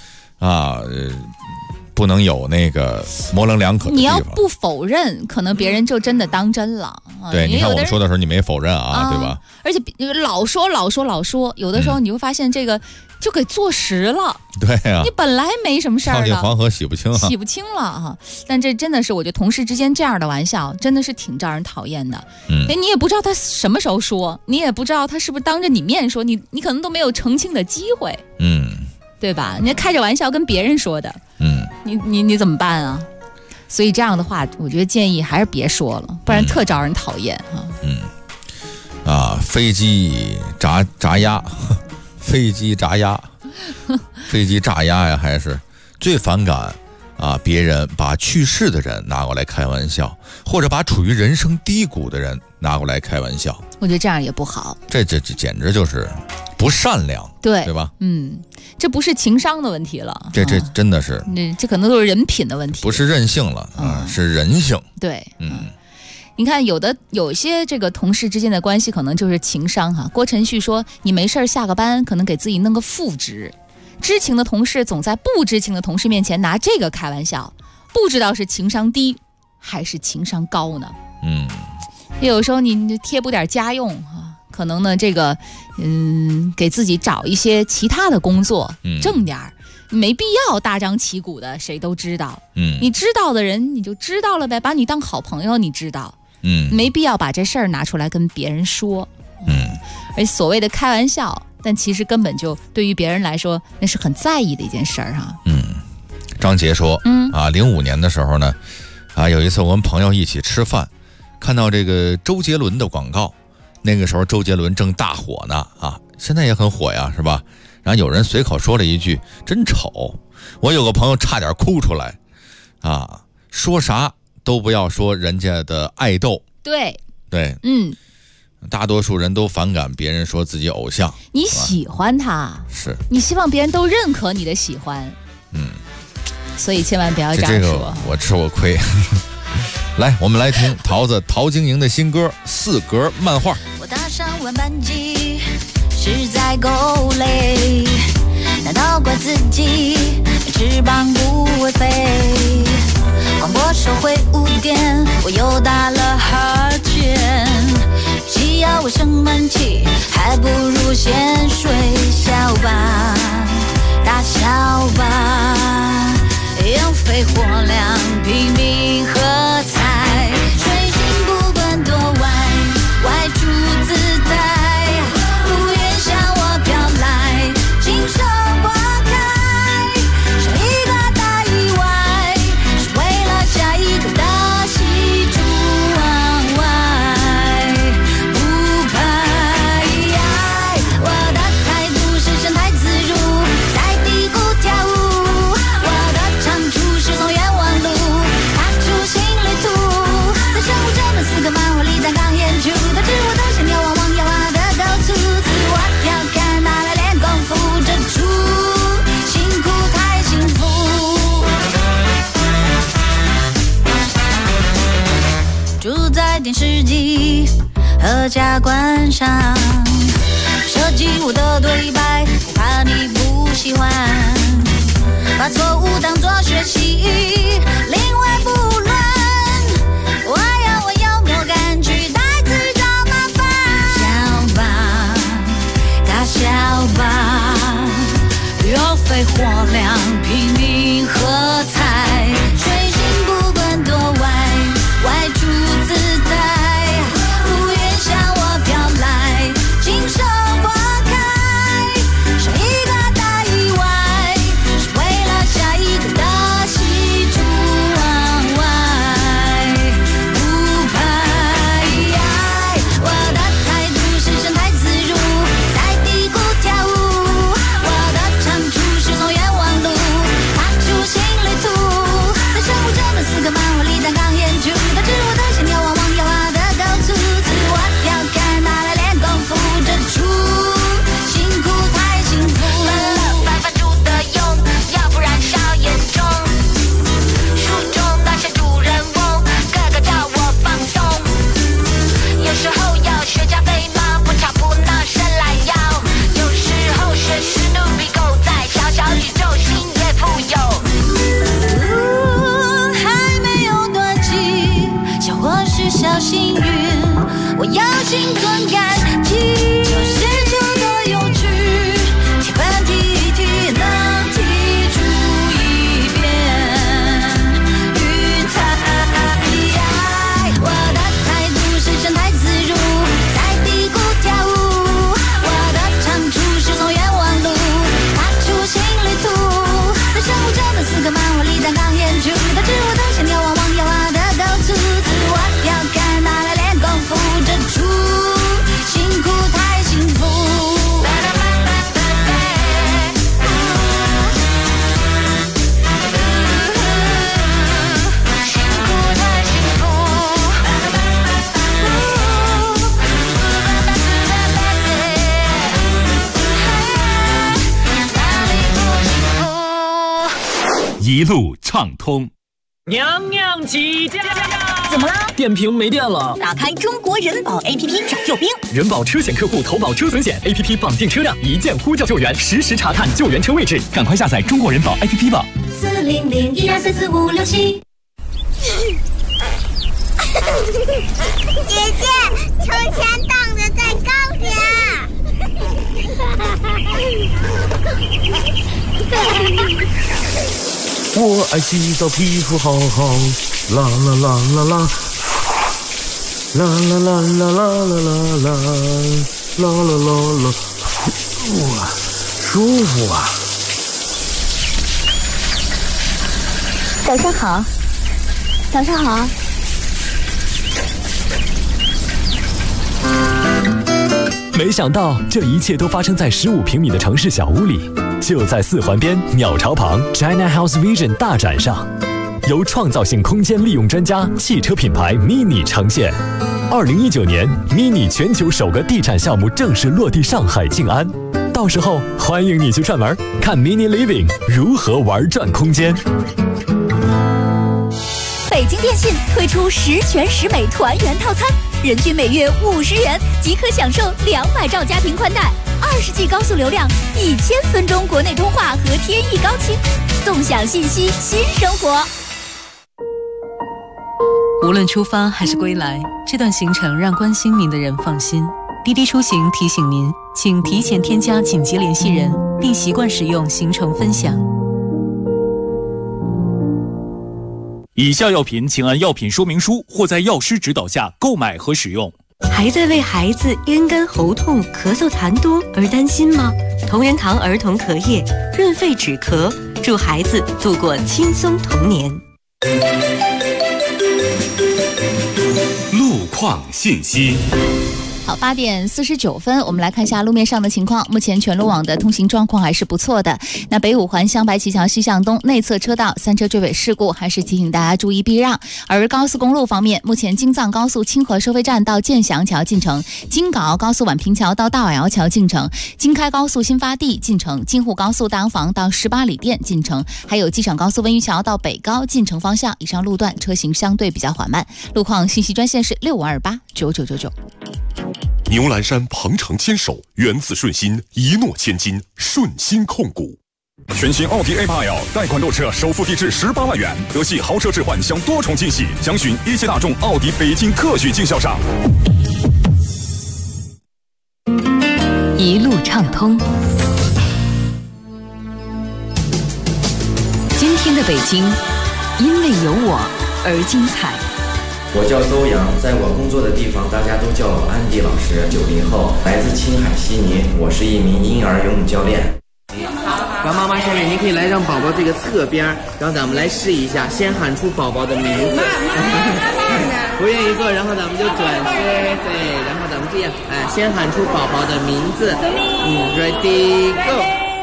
不能有那个模棱两可的地方。 你要不否认，可能别人就真的当真了。 对，你看我们说的时候，你没否认对吧？ 而且老说，有的时候你会发现这个就给坐实了。 对啊， 你本来没什么事儿， 跳进黄河洗不清了哈。但这真的是，我觉得同事之间这样的玩笑真的是挺招人讨厌的。你也不知道他什么时候说，你也不知道他是不是当着你面说，你可能都没有澄清的机会。对吧？你开着玩笑跟别人说的，你怎么办啊？所以这样的话，我觉得建议还是别说了，不然特招人讨厌飞机炸鸭，飞机炸鸭，飞机炸鸭呀，还是最反感别人把去世的人拿过来开玩笑，或者把处于人生低谷的人拿过来开玩笑。 我觉得这样也不好， 这简直就是不善良，对吧？ 这不是情商的问题了， 这真的是， 这可能都是人品的问题， 不是任性了是人性。 对，你看有些这个同事之间的关系可能就是情商哈。郭晨旭说，你没事下个班可能给自己弄个副职，知情的同事总在不知情的同事面前拿这个开玩笑，不知道是情商低还是情商高呢？有时候你贴补点家用可能呢这个给自己找一些其他的工作挣点儿，没必要大张旗鼓的谁都知道。你知道的人你就知道了呗，把你当好朋友，你知道，没必要把这事儿拿出来跟别人说。而所谓的开玩笑，但其实根本就对于别人来说那是很在意的一件事儿哈。 张杰说05年的时候呢有一次我们朋友一起吃饭，看到这个周杰伦的广告，那个时候周杰伦正大火呢现在也很火呀，是吧？然后有人随口说了一句真丑，我有个朋友差点哭出来说啥都不要说人家的爱豆。对，大多数人都反感别人说自己偶像， 你喜欢他， 是你希望别人都认可你的喜欢，所以千万不要这样说。 这个我吃过亏。来，我们来听陶晶莹的新歌《四格漫画》。 我搭上晚班机，实在够累，难道怪自己翅膀不会飞？广播收回5点，我又打了哈欠，需要卫生闷气，还不如先睡小吧，大小吧，用肺活量拼命喝彩，水性不管多外出自在，乌云向我飘来，亲手刮开，是一个大意外，是为了下一个大戏出望外，不拍，我的态度是神态自如， 车架关上，设计我的对白，不怕你不喜欢，把错误当作学习，临危不乱。我要幽默感取代自找麻烦，笑吧，大笑吧，油费货量拼命喝彩，水星不管多外出自在，乌云向我飘来，亲手拨开，少一个大意外，是为了下一个的喜出望外，不怕。我的态度是神态自如，在低谷跳舞，我的长处是从冤枉路踏出新旅途，在生活中的四个漫画里当钢烟柱，导致我的线条往往摇滑的高处，自我调侃拿来练功夫，这出辛苦太幸福，白饭煮的用，要不然少严重，书中那些主人翁个个叫我放松，有时候要学加菲吗？不吵不闹伸懒腰，有时候学史努比狗在小小宇宙心也富有，还没有多急，小或是小幸运，我要心存感激，这世界多有趣，提问题能提出一遍云彩，我的态度是神态自如，在低谷跳舞，我的长处是从冤枉路踏出新旅途，在生活中的四个漫画里当钢烟柱，导致我的线条往往摇滑的高处，自我调侃拿来练功夫，这出辛苦太幸福。 一路畅通。 娘娘起驾！ 怎么了？ 电瓶没电了。 打开中国人保 APP 找救兵。 人保车险客户投保车损险 APP 绑定车辆，一键呼叫救援，实时查看救援车位置。赶快下载中国人保 APP 吧。 40012344567。 姐姐，秋千荡得再高点。 我爱洗澡，皮肤好好，啦啦啦啦啦，啦啦啦啦啦啦啦啦啦啦啦，哇，舒服啊！ 早上好，早上好。 没想到这一切都发生在15平米的城市小屋里，就在4环边鸟巢旁 China House Vision 大展上，由创造性空间利用专家汽车品牌 Mini 呈现。2019年 Mini 全球首个地产项目正式落地上海静安，到时候欢迎你去串门，看 Mini Living 如何玩转空间。 北京电信推出10全10美团圆套餐，人均每月50元即可享受200兆家庭宽带，20G 高速流量，1000分钟国内通话和天翼高清，纵享信息新生活。 无论出发还是归来，这段行程让关心您的人放心。滴滴出行提醒您，请提前添加紧急联系人，并习惯使用行程分享。 以下药品请按药品说明书或在药师指导下购买和使用。 还在为孩子咽干喉痛、咳嗽痰多而担心吗？同仁堂儿童咳液润肺止咳，助孩子度过轻松童年。 路况信息。 好，8点49分，我们来看一下路面上的情况。目前全路网的通行状况还是不错的。那北五环湘白旗桥西向东内侧车道3车追尾事故，还是提醒大家注意避让。而高速公路方面，目前京藏高速清河收费站到建祥桥进城，京港澳高速宛平桥到大瓦窑桥进城，京开高速新发地进城，京沪高速大洋房到18里店进城，还有机场高速温榆桥到北高进城方向，以上路段车行相对比较缓慢。路况信息专线是65289999。 牛栏山鹏程牵手，源自顺心，一诺千金，顺心控股。 全新奥迪 A8L 贷款购车，首付低至18万元，德系豪车置换享多重惊喜，详询一汽大众奥迪北京特许经销商。 一路畅通。今天的北京，因为有我而精彩。 我叫邹阳，在我工作的地方，大家都叫我安迪老师。90后，来自青海悉尼，我是一名婴儿游泳教练。 然后妈妈下面您可以来让宝宝这个侧边，然后咱们来试一下，先喊出宝宝的名字。不愿意做，然后咱们就转身，对，然后咱们这样，先喊出宝宝的名字。Ready go。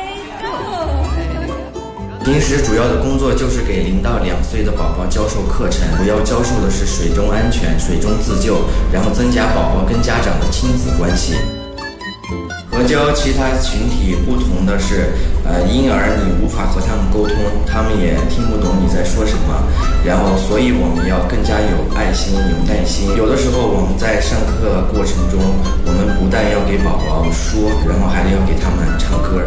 平时主要的工作就是给0到2岁的宝宝教授课程，主要教授的是水中安全、水中自救，然后增加宝宝跟家长的亲子关系。和教其他群体不同的是，婴儿你无法和他们沟通，他们也听不懂你在说什么，然后所以我们要更加有爱心、有耐心。有的时候我们在上课过程中，我们不但要给宝宝说，然后还得要给他们唱歌。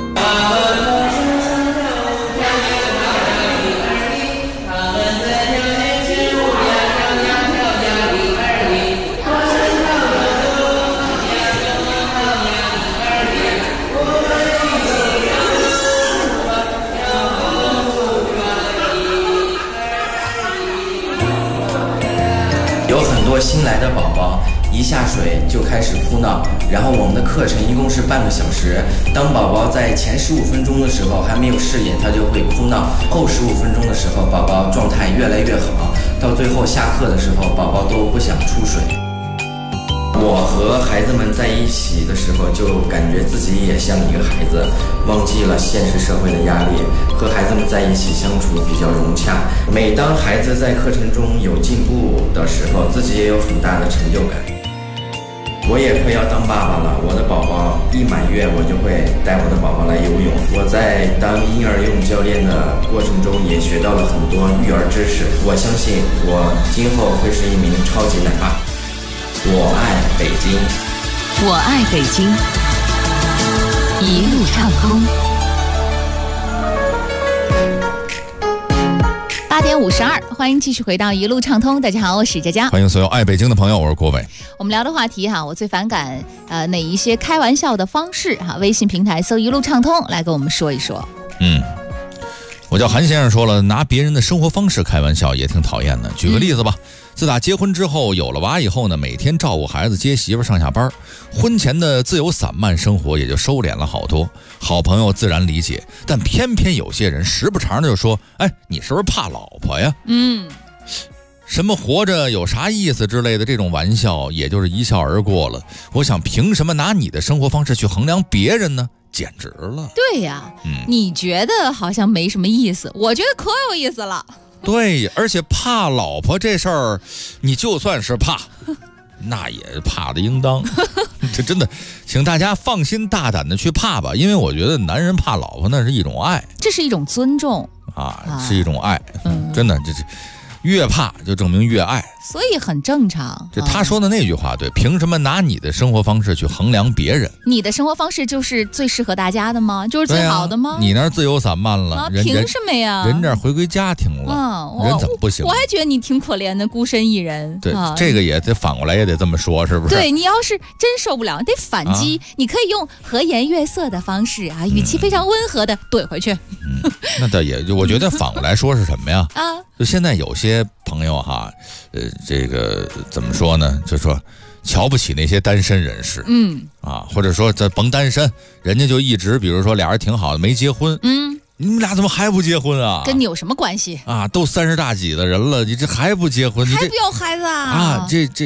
有很多新来的宝宝一下水就开始哭闹，然后我们的课程一共是半个小时。当宝宝在前15分钟的时候还没有适应，他就会哭闹；后15分钟的时候，宝宝状态越来越好，到最后下课的时候，宝宝都不想出水。我和孩子们在一起的时候，就感觉自己也像一个孩子，忘记了现实社会的压力，和孩子们在一起相处比较融洽。每当孩子在课程中有进步的时候，自己也有很大的成就感。我也快要当爸爸了，我的宝宝1满月，我就会带我的宝宝来游泳。我在当婴儿游泳教练的过程中，也学到了很多育儿知识。我相信我今后会是一名超级奶爸。我爱北京， 我爱北京，一路畅通。 8点52，欢迎继续回到一路畅通。大家好，我是佳佳， 欢迎所有爱北京的朋友，我是郭伟。 我们聊的话题哈，我最反感哪一些开玩笑的方式哈？微信平台搜一路畅通来跟我们说一说。 我叫韩先生说了，拿别人的生活方式开玩笑也挺讨厌的。举个例子吧，自打结婚之后有了娃以后呢，每天照顾孩子接媳妇上下班，婚前的自由散漫生活也就收敛了好多。好朋友自然理解，但偏偏有些人时不常的就说，哎，你是不是怕老婆呀？什么活着有啥意思之类的这种玩笑，也就是一笑而过了。我想凭什么拿你的生活方式去衡量别人呢？简直了。 对呀，你觉得好像没什么意思，我觉得可有意思了。 对，而且怕老婆这事儿，你就算是怕，那也怕的应当。这真的，请大家放心大胆的去怕吧，因为我觉得男人怕老婆那是一种爱， 这是一种尊重啊，是一种爱。真的，这越怕就证明越爱， 所以很正常。 就他说的那句话对，凭什么拿你的生活方式去衡量别人？ 你的生活方式就是最适合大家的吗？就是最好的吗？ 你那儿自由散漫了， 凭什么呀？ 人这儿回归家庭了，人怎么不行？ 我还觉得你挺可怜的，孤身一人。 对，这个也得反过来也得这么说，是不是？ 对，你要是真受不了，得反击。你可以用和颜悦色的方式啊，语气非常温和的怼回去。 那倒也，我觉得反过来说是什么呀？就现在有些朋友哈，这个怎么说呢？就说瞧不起那些单身人士，或者说这甭单身，人家就一直，比如说俩人挺好的，没结婚，你们俩怎么还不结婚啊？ 跟你有什么关系啊？ 都30大几的人了，你这还不结婚？ 还不要孩子啊？ 这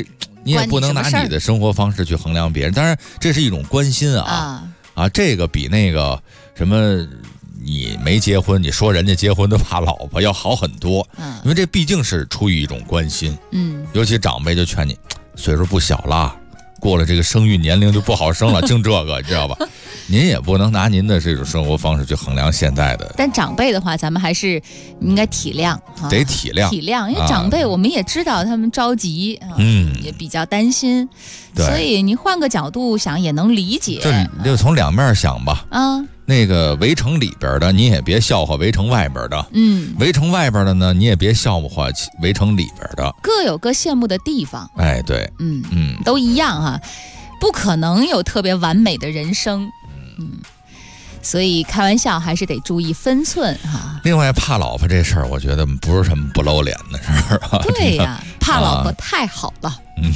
你也不能拿你的生活方式去衡量别人。当然，这是一种关心啊，这个比那个什么你没结婚，你说人家结婚都怕老婆要好很多。因为这毕竟是出于一种关心。尤其长辈就劝你，岁数不小了，过了这个生育年龄就不好生了，净这个，你知道吧？您也不能拿您的这种生活方式去衡量现在的。 但长辈的话，咱们还是应该体谅， 得体谅， 因为长辈我们也知道他们着急，也比较担心，所以你换个角度想也能理解。 就从两面想吧。那个围城里边的，你也别笑话围城外边的。围城外边的呢，你也别笑话围城里边的。 各有各羡慕的地方。 对， 都一样不可能有特别完美的人生。所以开玩笑还是得注意分寸另外，怕老婆这事儿，我觉得不是什么不露脸的事儿。 对呀，怕老婆太好了。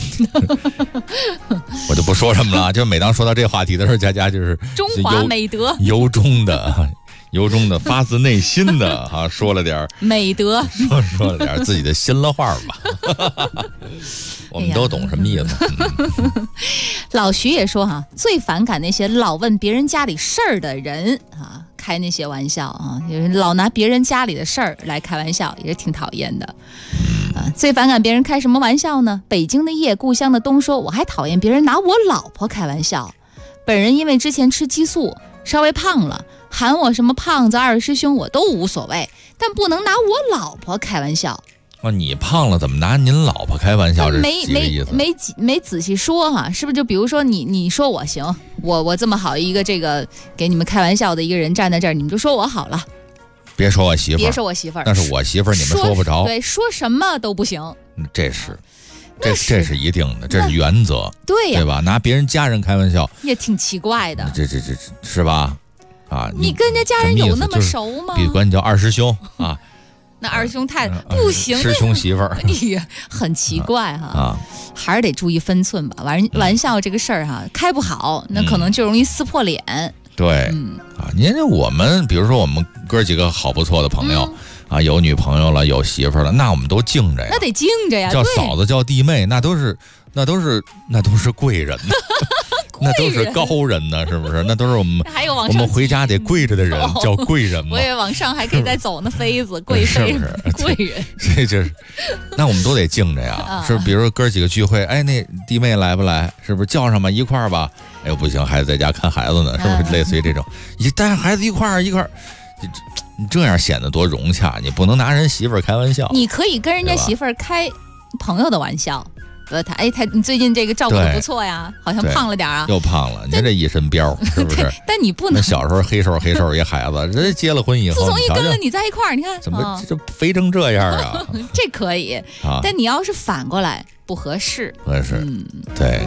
我就不说什么了。就每当说到这话题的时候，佳佳就是中华美德， 由衷的发自内心的说了点美德， 说了点自己的心里话吧。我们都懂什么意思。 老徐也说最反感那些老问别人家里事儿的人开那些玩笑老拿别人家里的事儿来开玩笑，也是挺讨厌的。最反感别人开什么玩笑呢？北京的夜，故乡的冬说，我还讨厌别人拿我老婆开玩笑。本人因为之前吃激素稍微胖了，喊我什么胖子、二师兄我都无所谓，但不能拿我老婆开玩笑。 你胖了怎么拿您老婆开玩笑？这几个意思没仔细说是不是？就比如说你说我行，我这么好一个这个给你们开玩笑的一个人站在这儿，你们就说我好了。 别说我媳妇儿， 别说我媳妇儿， 但是我媳妇儿你们说不着。 对，说什么都不行。 这是一定的，这是原则。对吧？拿别人家人开玩笑也挺奇怪的。 这是吧？ 你跟人家家人有那么熟吗？ 比如管你叫二师兄那二师兄太不行， 师兄媳妇儿， 你很奇怪还是得注意分寸吧。玩笑这个事儿开不好，那可能就容易撕破脸。 对，您我们比如说我们哥几个好不错的朋友有女朋友了，有媳妇儿了，那我们都敬着呀。 那得敬着呀， 叫嫂子叫弟妹，那都是贵人呢。那都是高人呢，是不是？那都是我们还有往上我们回家得跪着的人叫贵人嘛。 我以为往上还可以再走呢，妃子、贵妃、 是不是贵人？ 这那我们都得敬着呀。是比如说哥几个聚会，那弟妹来不来？是不是叫上吧，一块儿吧？不行，孩子在家看孩子呢，是不是？类似于这种，你带上孩子一块儿，你这样显得多融洽。你不能拿人媳妇儿开玩笑。 你可以跟人家媳妇儿开朋友的玩笑。你最近这个照顾的不错呀，好像胖了点又胖了，您这一身膘，是不是？ 但你不能。 那小时候黑瘦一孩子，人结了婚以后， 自从一跟了你在一块儿，你看怎么这肥成这样啊？ 这可以但你要是反过来不合适。 对。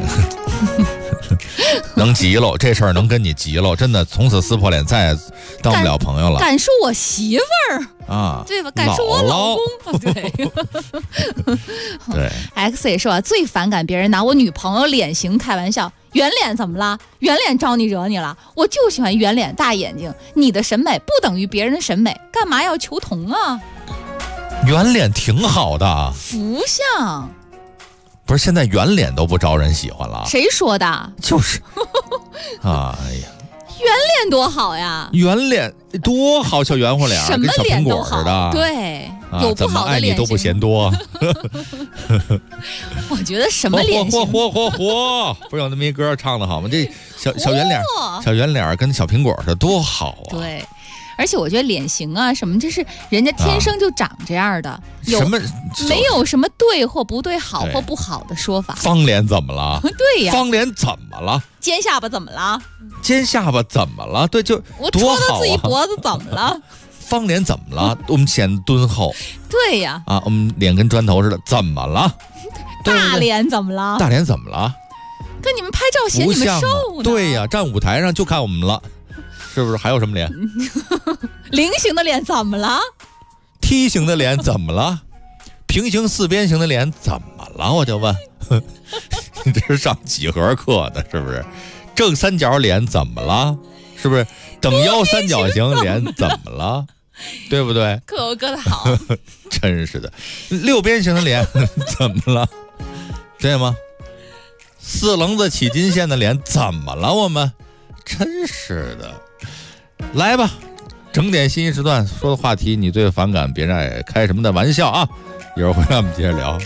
能急喽，这事儿能跟你急喽，真的从此撕破脸，再也当不了朋友了。 敢说我媳妇儿对吧？敢说我老公对。X 也说最反感别人拿我女朋友脸型开玩笑。圆脸怎么了？圆脸招你惹你了？我就喜欢圆脸大眼睛。你的审美不等于别人的审美，干嘛要求同啊？ 圆脸挺好的， 福相。 不是现在圆脸都不招人喜欢了？ 谁说的？ 就是哎呀， 圆脸多好呀！ 圆脸多好，小圆乎脸， 什么跟小苹果似的。 对，有不好的脸型， 怎么爱你都不嫌多。 我觉得什么脸型？ 不是有那么一歌唱的好吗？这小圆脸，小圆脸跟小苹果似的，多好啊！ 对。而且我觉得脸型什么，这是人家天生就长这样的，没有什么对或不对，好或不好的说法。 方脸怎么了？ 对呀， 方脸怎么了？ 尖下巴怎么了？ 尖下巴怎么了？对，就我戳到自己脖子怎么了？ 方脸怎么了？我们显敦厚。 对呀， 我们脸跟砖头似的，怎么了？ 大脸怎么了？ 大脸怎么了？ 跟你们拍照嫌你们瘦呢？ 对呀，站舞台上就看我们了。是不是还有什么脸？ 菱形的脸怎么了？ 梯形的脸怎么了？平行四边形的脸怎么了？我就问，你这是上几何课的？是不是？正三角脸怎么了？是不是？等腰三角形脸怎么了？对不对？ 课我搁的好， 真是的。六边形的脸怎么了？对吗？ 4棱子起金线的脸怎么了？我们真是的，来吧，整点信息时段说的话题你最反感，别再开什么的玩笑啊！一会儿回来我们接着聊。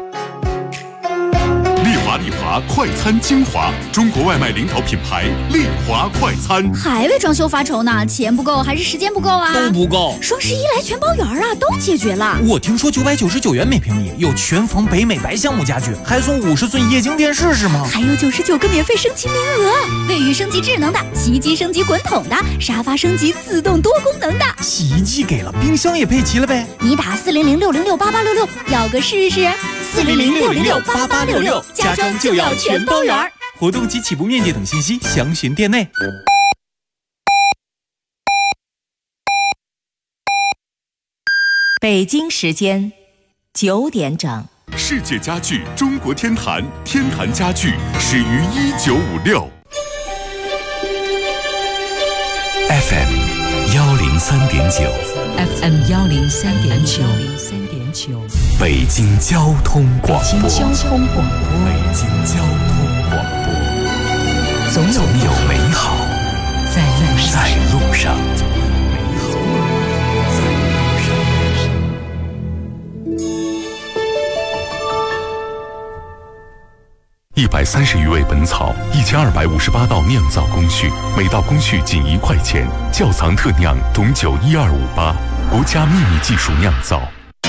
丽华快餐精华，中国外卖领导品牌丽华快餐。 还为装修发愁呢？钱不够还是时间不够啊？ 都不够。 双11来全包圆啊，都解决了。 我听说999元每平米有全房北美白橡木家具，还送50寸液晶电视是吗？ 还有99个免费升级名额，卫浴升级智能的，洗衣机升级滚筒的，沙发升级自动多功能的。 洗衣机给了，冰箱也配齐了呗。 你打400-606-8866，要个试试。400-606-8866，家装就要全包圆。 活动及起步面积等信息详询店内。 北京时间9点整。 世界家具中国天坛，天坛家具始于1956。 FM 103.9 FM 103.9 北京交通广播。 北京交通广播。 北京交通广播。总有美好在路上。 130余味本草，1258道酿造工序，每道工序仅1块钱。窖藏特酿董酒12588，国家秘密技术酿造。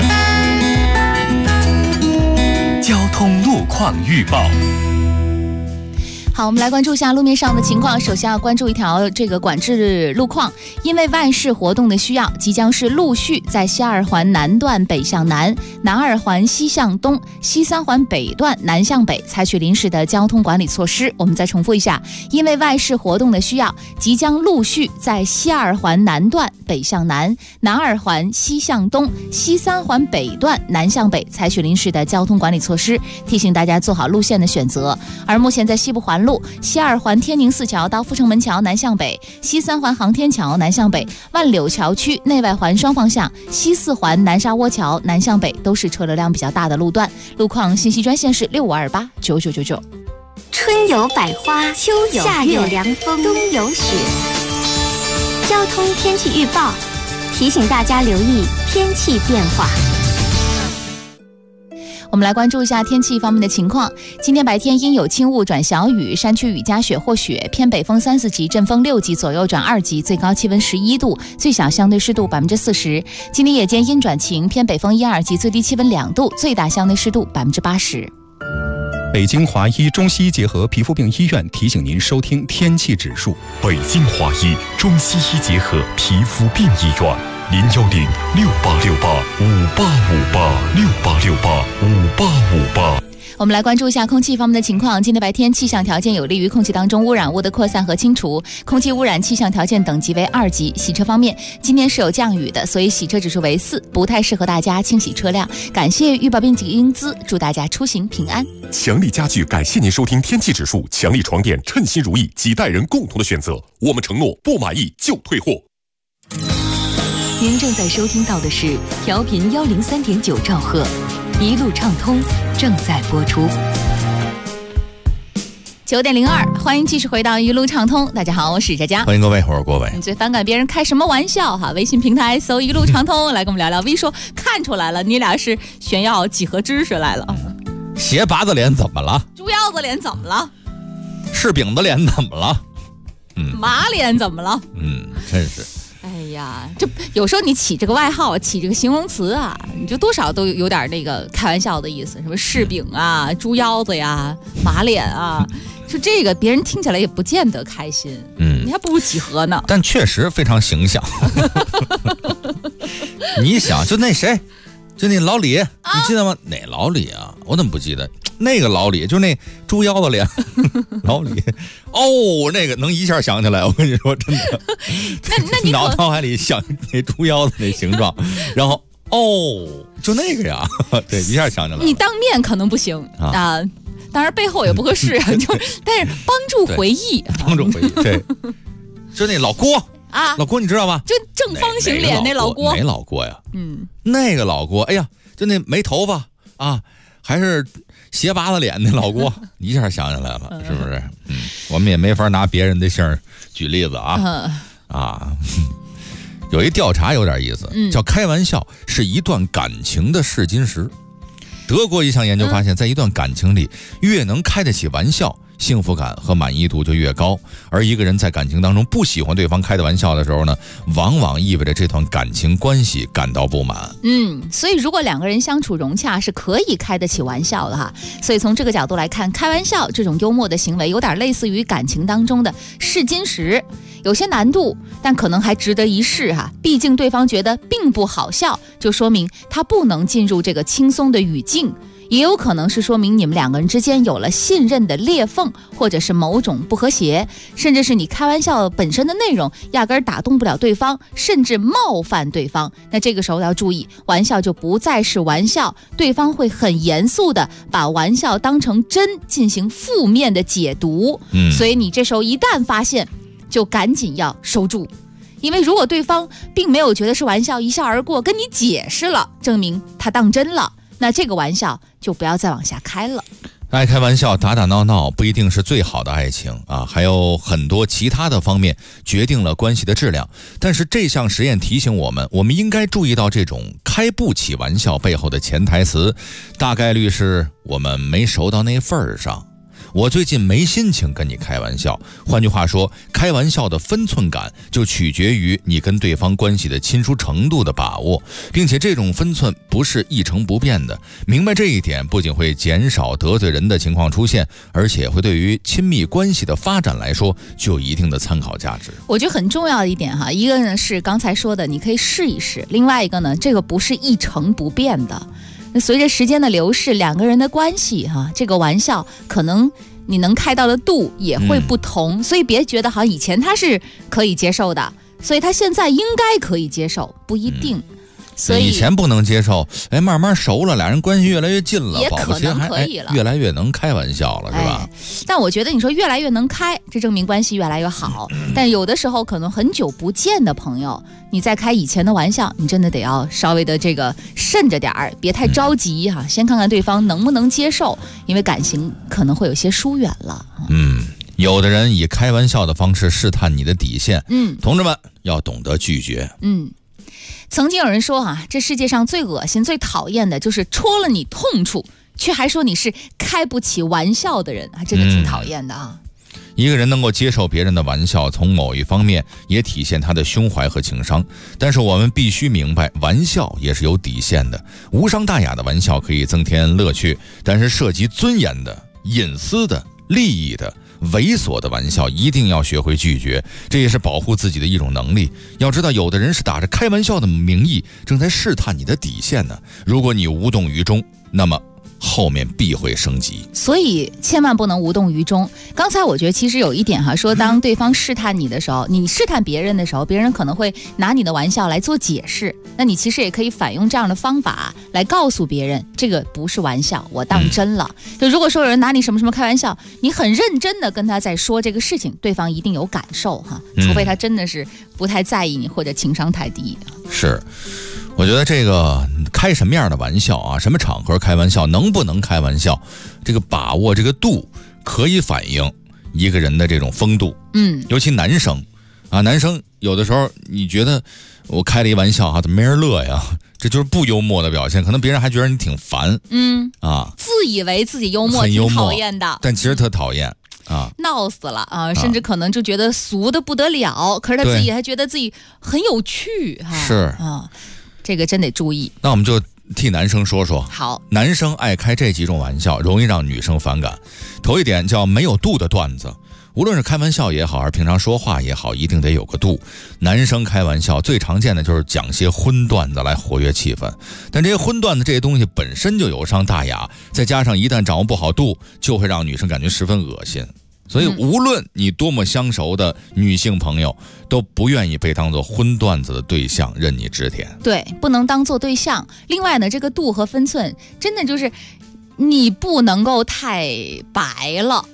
交通路况预报。 好，我们来关注一下路面上的情况。首先要关注一条这个管制路况，因为外事活动的需要，即将是陆续在西2环南段北向南、南2环西向东、西3环北段南向北采取临时的交通管理措施。我们再重复一下，因为外事活动的需要，即将陆续在西2环南段北向南、南2环西向东、西3环北段南向北采取临时的交通管理措施，提醒大家做好路线的选择。而目前在西部环路西2环天宁4桥到阜成门桥南向北，西3环航天桥南向北，万柳桥区内外环双方向，西4环南沙窝桥南向北都是车流量比较大的路段。路况信息专线是65289999。 春有百花，秋有夏有凉风，冬有雪。交通天气预报提醒大家留意天气变化。 我们来关注一下天气方面的情况。今天白天阴有轻雾转小雨，山区雨夹雪或雪，偏北风3、4级，阵风6级左右转2级，最高气温11度，最小相对湿度40%。今天夜间阴转晴，偏北风1、2级，最低气温2度，最大相对湿度80%。 北京华医中西医结合皮肤病医院提醒您收听天气指数。 北京华医中西医结合皮肤病医院，010-6868-5858，6868-5858。 我们来关注一下空气方面的情况。今天白天气象条件有利于空气当中污染物的扩散和清除，空气污染气象条件等级为2级。洗车方面，今天是有降雨的，所以洗车指数为4，不太适合大家清洗车辆。感谢预报并给英姿，祝大家出行平安。 强力家具感谢您收听天气指数，强力床垫称心如意，几代人共同的选择。我们承诺不满意就退货。 您正在收听到的是调频103.9兆赫，一路畅通正在播出。 9点02，欢迎继续回到一路畅通。大家好，我是佳佳， 欢迎各位，我是郭伟。 你最反感别人开什么玩笑哈？微信平台搜一路畅通，来跟我们聊聊。V 说看出来了，你俩是炫耀几何知识来了。 鞋拔子脸怎么了？ 猪腰子脸怎么了？ 柿饼的脸怎么了？ 马脸怎么了？ 真是。 哎呀，这有时候你起这个外号，起这个形容词啊，你就多少都有点那个开玩笑的意思，什么柿饼啊、猪腰子呀、马脸啊，就这个别人听起来也不见得开心。你还不如几何呢。 但确实非常形象。你想，就那谁，就那老李，你记得吗？哪老李啊？我怎么不记得？那个老李，就那猪腰子脸，老李，那个能一下想起来，我跟你说真的， 那你脑海里想那猪腰子那形状，然后就那个呀，对，一下想起来了。 你当面可能不行啊，当然背后也不合适，但是帮助回忆， 帮助回忆，对，就那老郭啊， 老郭你知道吧？ 就正方形脸那老郭， 哪老郭呀？那个老郭，哎呀，就那没头发啊。 还是斜拔子脸的老郭，一下想起来了，是不是？我们也没法拿别人的姓举例子啊。有一调查有点意思，叫开玩笑是一段感情的试金石。德国一项研究发现，在一段感情里，越能开得起玩笑，幸福感和满意度就越高。而一个人在感情当中不喜欢对方开的玩笑的时候呢，往往意味着这段感情关系感到不满。 所以如果两个人相处融洽，是可以开得起玩笑的哈。所以从这个角度来看，开玩笑这种幽默的行为，有点类似于感情当中的试金石，有些难度，但可能还值得一试哈。毕竟对方觉得并不好笑，就说明他不能进入这个轻松的语境。也有可能是说明你们两个人之间有了信任的裂缝，或者是某种不和谐，甚至是你开玩笑本身的内容压根儿打动不了对方，甚至冒犯对方。那这个时候要注意，玩笑就不再是玩笑，对方会很严肃的把玩笑当成真进行负面的解读。所以你这时候一旦发现，就赶紧要收住。因为如果对方并没有觉得是玩笑，一笑而过，跟你解释了，证明他当真了，那这个玩笑就不要再往下开了。 爱开玩笑打打闹闹不一定是最好的爱情啊，还有很多其他的方面决定了关系的质量。但是这项实验提醒我们，我们应该注意到这种开不起玩笑背后的潜台词，大概率是我们没熟到那份儿上。我最近没心情跟你开玩笑。换句话说，开玩笑的分寸感就取决于你跟对方关系的亲疏程度的把握，并且这种分寸不是一成不变的。明白这一点，不仅会减少得罪人的情况出现，而且会对于亲密关系的发展来说具有一定的参考价值。 我觉得很重要的一点哈，一个呢是刚才说的你可以试一试，另外一个呢，这个不是一成不变的。那随着时间的流逝，两个人的关系这个玩笑可能你能开到的度也会不同，所以别觉得好像以前他是可以接受的，所以他现在应该可以接受，不一定。所以以前不能接受，慢慢熟了，俩人关系越来越近了， 也可能可以了， 越来越能开玩笑了，是吧？ 但我觉得你说越来越能开，这证明关系越来越好。但有的时候可能很久不见的朋友，你再开以前的玩笑，你真的得要稍微的这个慎着点儿，别太着急哈，先看看对方能不能接受，因为感情可能会有些疏远了。 有的人以开玩笑的方式试探你的底线，同志们要懂得拒绝。 曾经有人说这世界上最恶心最讨厌的就是戳了你痛处却还说你是开不起玩笑的人，还真的挺讨厌的啊。 一个人能够接受别人的玩笑，从某一方面也体现他的胸怀和情商。但是我们必须明白，玩笑也是有底线的。无伤大雅的玩笑可以增添乐趣，但是涉及尊严的、隐私的、利益的、猥琐的玩笑一定要学会拒绝，这也是保护自己的一种能力。要知道，有的人是打着开玩笑的名义正在试探你的底线呢。如果你无动于衷，那么后面必会升级， 所以千万不能无动于衷。刚才我觉得其实有一点说当对方试探你的时候，你试探别人的时候，别人可能会拿你的玩笑来做解释，那你其实也可以反用这样的方法来告诉别人，这个不是玩笑，我当真了。就如果说有人拿你什么什么开玩笑，你很认真的跟他在说这个事情，对方一定有感受除非他真的是不太在意你或者情商太低。 是，我觉得这个开什么样的玩笑什么场合开玩笑，能不能开玩笑，这个把握这个度可以反映一个人的这种风度。尤其男生男生有的时候你觉得我开了一玩笑怎么没人乐呀，这就是不幽默的表现，可能别人还觉得你挺烦自以为自己幽默挺讨厌的， 但其实特讨厌闹死了甚至可能就觉得俗的不得了，可是他自己还觉得自己很有趣是这个真得注意。 那我们就替男生说说。 好， 男生爱开这几种玩笑，容易让女生反感。头一点叫没有度的段子，无论是开玩笑也好，还是平常说话也好，一定得有个度。男生开玩笑最常见的就是讲些荤段子来活跃气氛，但这些荤段子这些东西本身就有伤大雅，再加上一旦掌握不好度，就会让女生感觉十分恶心。所以无论你多么相熟的女性朋友，都不愿意被当作荤段子的对象任你指点。 对，不能当作对象。另外呢，这个度和分寸真的就是你不能够太白了，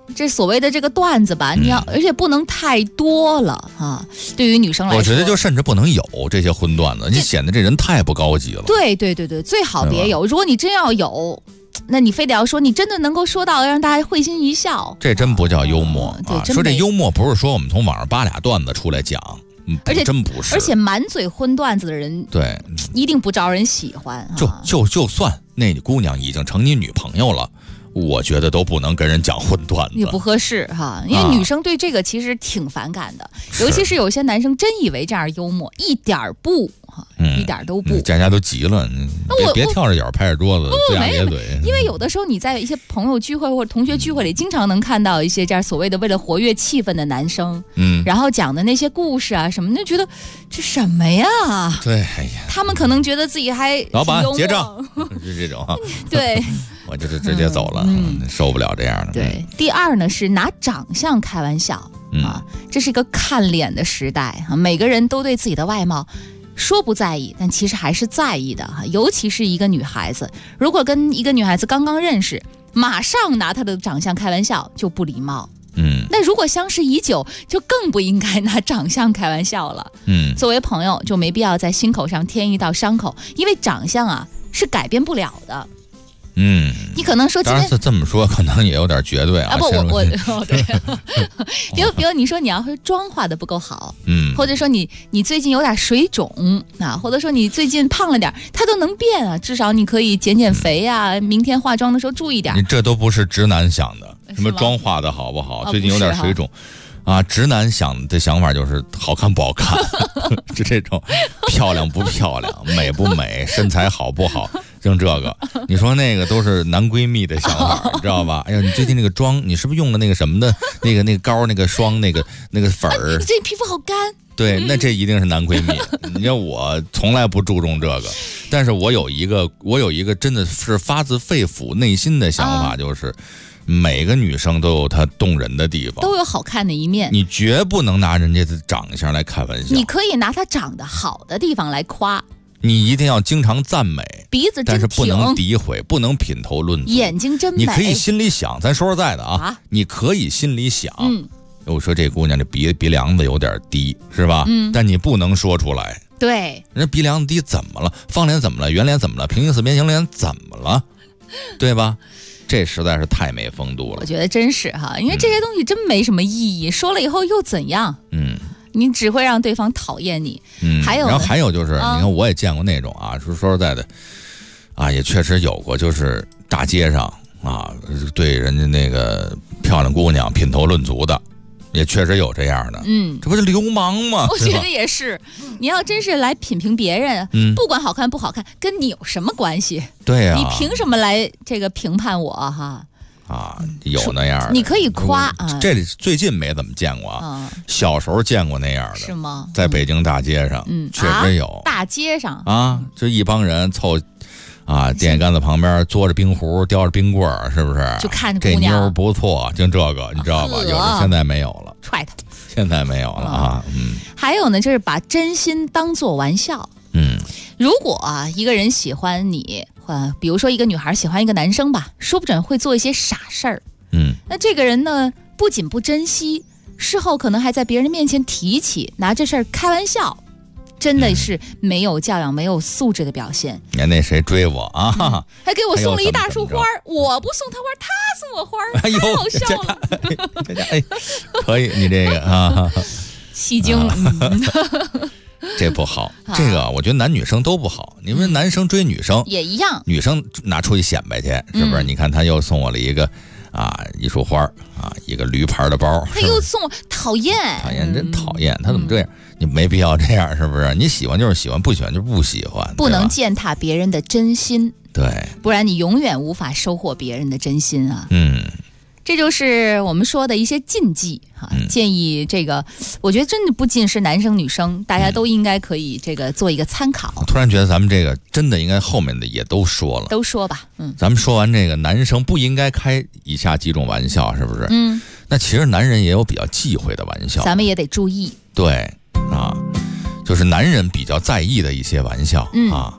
这所谓的这个段子吧，你要而且不能太多了啊。对于女生来说， 我觉得就甚至不能有这些荤段子，你显得这人太不高级了。 对，最好别有。如果你真要有，那你非得要说你真的能够说到让大家会心一笑， 这真不叫幽默啊！说这幽默不是说我们从网上扒俩段子出来讲。 而且真不是， 而且满嘴荤段子的人， 对， 一定不招人喜欢。 就算那姑娘已经成你女朋友了，我觉得都不能跟人讲荤段子， 也不合适哈。因为女生对这个其实挺反感的，尤其是有些男生真以为这样幽默，一点不哈，一点都不。 家都急了，别跳着脚拍着桌子龇牙咧嘴。 因为有的时候你在一些朋友聚会或者同学聚会里，经常能看到一些这样所谓的为了活跃气氛的男生，然后讲的那些故事啊什么的，觉得这什么呀？ 对，哎呀， 他们可能觉得自己还老板结账，是这种。 对， 我就是直接走了，受不了这样的。 对，第二呢是拿长相开玩笑啊，这是一个看脸的时代啊，每个人都对自己的外貌。说不在意，但其实还是在意的哈。尤其是一个女孩子，如果跟一个女孩子刚刚认识，马上拿她的长相开玩笑，就不礼貌。那如果相识已久，就更不应该拿长相开玩笑了。作为朋友，就没必要在心口上添一道伤口，因为长相啊是改变不了的。你可能说今天， 当然这么说可能也有点绝对啊。 对，比如你说你要是妆化的不够好，或者说你最近有点水肿啊，或者说你最近胖了点，它都能变啊。至少你可以减肥啊，明天化妆的时候注意点。 你这都不是直男想的，什么妆化的好不好？最近有点水肿。啊，直男想的想法就是好看不好看，就这种漂亮不漂亮，美不美，身材好不好，就这个。你说那个都是男闺蜜的想法，你知道吧？哎呀，你最近那个妆，你是不是用了那个什么的，那个膏、那个霜、那个粉儿？ 你最近皮肤好干。 对，那这一定是男闺蜜。你看我从来不注重这个，但是我有一个真的是发自肺腑内心的想法，就是每个女生都有她动人的地方， 都有好看的一面。 你绝不能拿人家的长相来开玩笑。 你可以拿她长得好的地方来夸。 你一定要经常赞美， 鼻子真挺， 但是不能诋毁，不能品头论足。 眼睛真美， 你可以心里想，咱说实在的啊，你可以心里想，我说这姑娘这鼻梁子有点低，是吧？但你不能说出来。 对， 人鼻梁子低怎么了？方脸怎么了？圆脸怎么了？平行四边形脸怎么了？对吧？这实在是太没风度了。 我觉得真是哈，因为这些东西真没什么意义，说了以后又怎样？你只会让对方讨厌你。然后还有就是，你看我也见过那种啊，说实在的，啊，也确实有过，就是大街上啊，对人家那个漂亮姑娘品头论足的。也确实有这样的，这不是流氓吗？ 我觉得也是。你要真是来品评别人，不管好看不好看，跟你有什么关系？ 对呀， 你凭什么来这个评判我哈？ 啊，有那样的， 你可以夸啊。 这里最近没怎么见过啊，小时候见过那样的， 是吗？ 在北京大街上，确实有。 大街上啊，就一帮人凑。啊，电线杆子旁边嘬着冰壶，叼着冰棍儿，是不是？ 就看着姑娘， 这妞不错，就这个，你知道吧？有的现在没有了， 踹他， 现在没有了啊。 还有呢，就是把真心当作玩笑。如果啊，一个人喜欢你，比如说一个女孩喜欢一个男生吧，说不准会做一些傻事儿。那这个人呢，不仅不珍惜，事后可能还在别人面前提起，拿这事儿开玩笑。真的是没有教养、没有素质的表现。 你看那谁追我啊， 还给我送了一大束花，我不送他花，他送我花，太好笑了。 哎，可以，你这个啊， 戏精， 这不好。这个我觉得男女生都不好。你们男生追女生也一样， 女生拿出去显摆去，是不是？你看他又送我了一个。一束花啊，一个驴牌的包， 他又送我，讨厌， 真讨厌，他怎么这样？你没必要这样，是不是？你喜欢就是喜欢，不喜欢就不喜欢， 不能践踏别人的真心， 对， 不然你永远无法收获别人的真心啊。这就是我们说的一些禁忌哈，建议这个，我觉得真的不仅是男生女生，大家都应该可以这个做一个参考。 我突然觉得咱们这个真的应该后面的也都说了， 都说吧。 咱们说完这个男生不应该开以下几种玩笑，是不是？那其实男人也有比较忌讳的玩笑， 咱们也得注意。 对啊，就是男人比较在意的一些玩笑啊。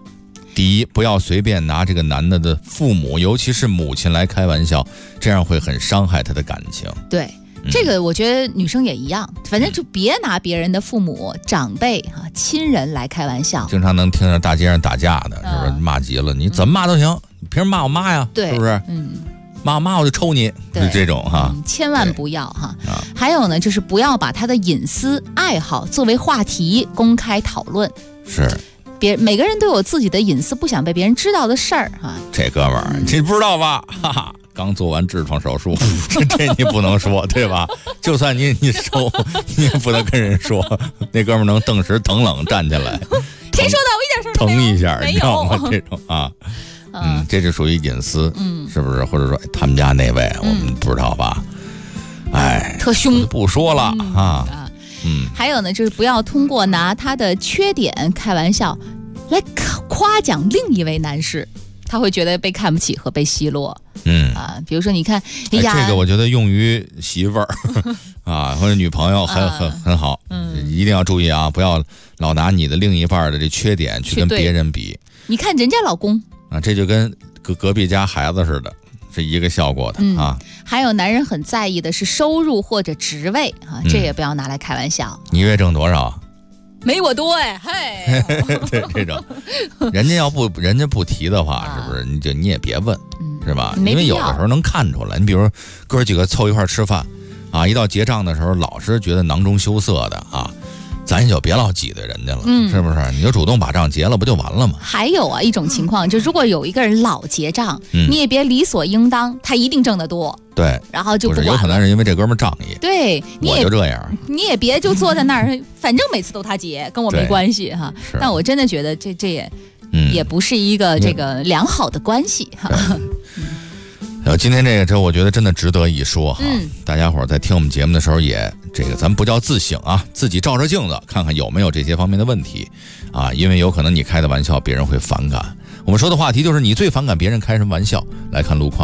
第一，不要随便拿这个男的父母，尤其是母亲来开玩笑，这样会很伤害他的感情。 对。这个我觉得女生也一样，反正就别拿别人的父母、长辈亲人来开玩笑。 经常能听着大街上打架的，是不是？骂急了，你怎么骂都行，你凭什么骂我妈呀？ 对， 是不是？骂我妈我就抽你，就这种千万不要还有呢，就是不要把他的隐私、爱好作为话题公开讨论。 是。 每个人都有自己的隐私，不想被别人知道的事儿这哥们儿，你不知道吧？哈哈。刚做完痔疮手术，这你不能说，对吧？就算你收，你也不能跟人说。那哥们能顿时疼冷站起来， 谁说的？我一点事都没有。 疼一下，你知道吗？这种这就属于隐私，是不是？或者说他们家那位，我们不知道吧？哎， 特凶， 不说了还有呢，就是不要通过拿他的缺点开玩笑来夸奖另一位男士。他会觉得被看不起和被奚落，比如说你看， 这个我觉得用于媳妇儿或者女朋友很好，一定要注意啊，不要老拿你的另一半的这缺点去跟别人比。 你看人家老公这就跟隔壁家孩子似的，是一个效果的还有男人很在意的是收入或者职位这也不要拿来开玩笑。 你月挣多少？ 没我多嘿， 对，这种人家不提的话，是不是你也别问，是吧？因为有的时候能看出来，你比如哥几个凑一块吃饭一到结账的时候，老是觉得囊中羞涩的咱也就别老挤兑人家了，是不是？你就主动把账结了，不就完了吗？ 还有一种情况，就如果有一个人老结账，你也别理所应当，他一定挣得多。 对， 然后就不管了， 有可能是因为这哥们仗义。 对， 我就这样， 你也别就坐在那儿，反正每次都他结，跟我没关系但我真的觉得这也不是一个这个良好的关系今天这我觉得真的值得一说大家伙在听我们节目的时候也咱们不叫自省自己照着镜子看看有没有这些方面的问题因为有可能你开的玩笑别人会反感。我们说的话题就是你最反感别人开什么玩笑。来看路况。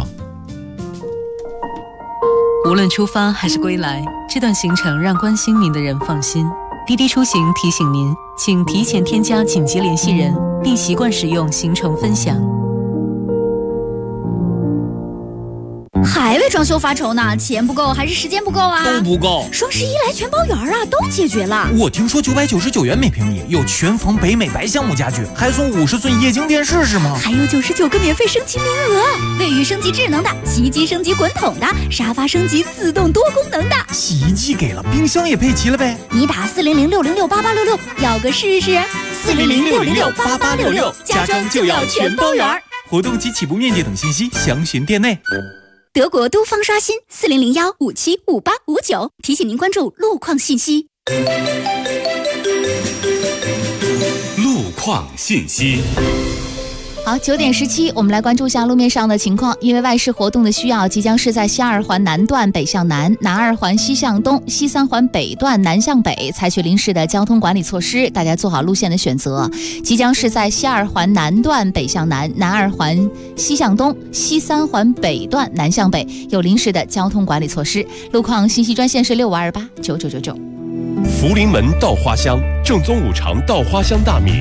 无论出发还是归来，这段行程让关心您的人放心。滴滴出行提醒您，请提前添加紧急联系人，并习惯使用行程分享。 还为装修发愁呢？钱不够还是时间不够啊？ 都不够。 双11来全包圆都解决了。 我听说999元每平米有全房北美白橡木家具，还送50寸液晶电视是吗？ 还有99个免费升级名额，卫浴升级智能的，洗衣机升级滚筒的，沙发升级自动多功能的。 洗衣机给了，冰箱也配齐了呗？ 你打400-606-8866要个试试。400-606-8866，家装就要全包圆。 活动及起步面积等信息详询店内。 德国都方刷新400-575859，提醒您关注路况信息。 路况信息。 好，9点17，我们来关注一下路面上的情况。因为外事活动的需要，即将是在西2环南段北向南、南2环西向东、西3环北段南向北采取临时的交通管理措施，大家做好路线的选择。即将是在西2环南段北向南、南2环西向东、西3环北段南向北有临时的交通管理措施。路况信息专线是65289999。 福临门稻花香，正宗五常稻花香大米。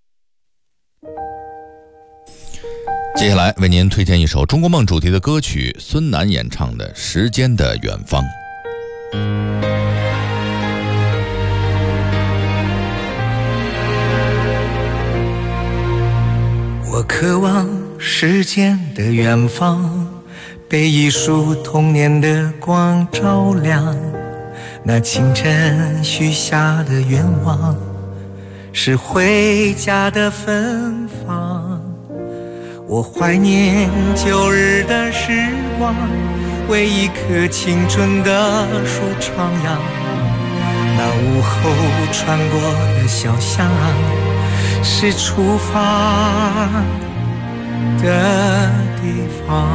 接下来为您推荐一首中国梦主题的歌曲，孙楠演唱的《时间的远方》。 我渴望时间的远方，被一束童年的光照亮。那清晨许下的愿望，是回家的芬芳。我怀念旧日的时光，为一棵青春的树徜徉。那午后穿过的小巷，是出发的地方。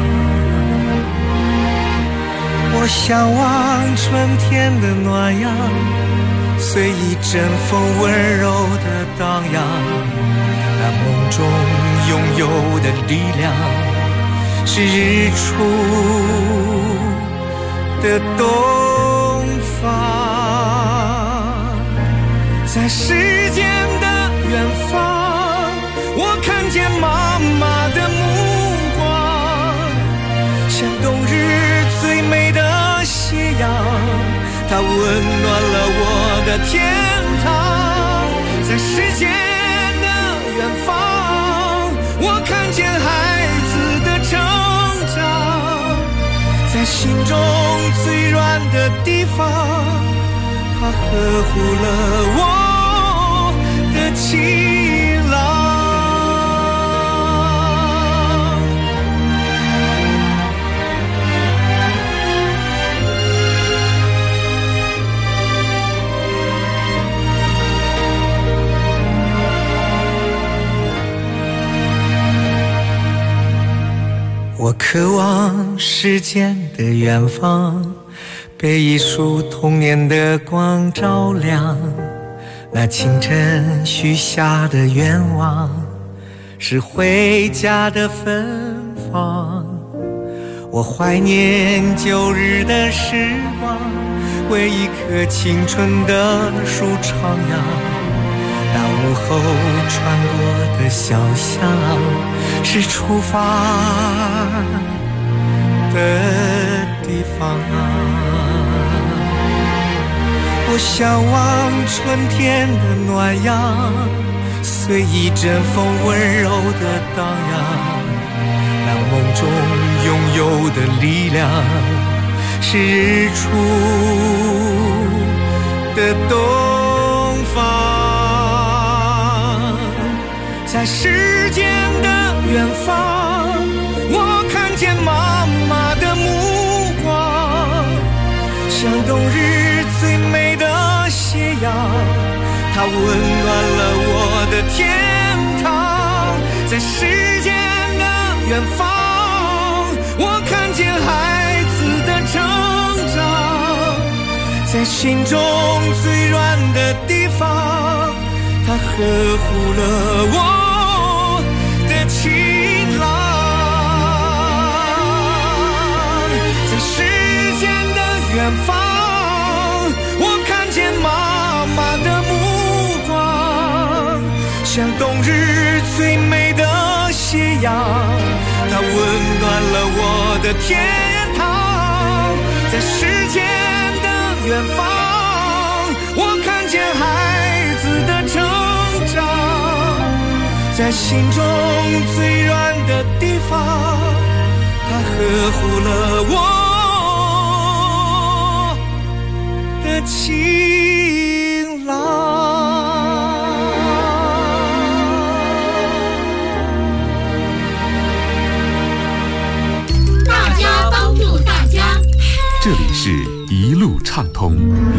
我向往春天的暖阳，随一阵风温柔的荡漾。那梦中拥有的力量，是日出的东方。在时间的远方，我看看见妈妈的目光，像冬日最美的斜阳，它温暖了我的天堂。在时间的远方，我看见孩子的成长，在心中最软的地方，它呵护了我的情郎。我渴望时间的远方，被一束童年的光照亮。那清晨许下的愿望，是回家的芬芳。我怀念旧日的时光，为一棵青春的树徜徉。那午后穿过的小巷，是出发的地方啊。我向往春天的暖阳，随一阵风温柔的荡漾。那梦中拥有的力量，是日出的东方。在时间的远方，我看见妈妈的目光，像冬日最美的斜阳，它温暖了我的天堂。在时间的远方，我看见孩子的成长，在心中最软的地方，它呵护了我的情郎。在时间的远方，我看见妈妈的目光，像冬日最美的斜阳，它温暖了我的天堂。在时间的远方，我看见孩子的成长，在心中最软的地方，它呵护了我的情郎。 大家帮助大家， 这里是一路畅通。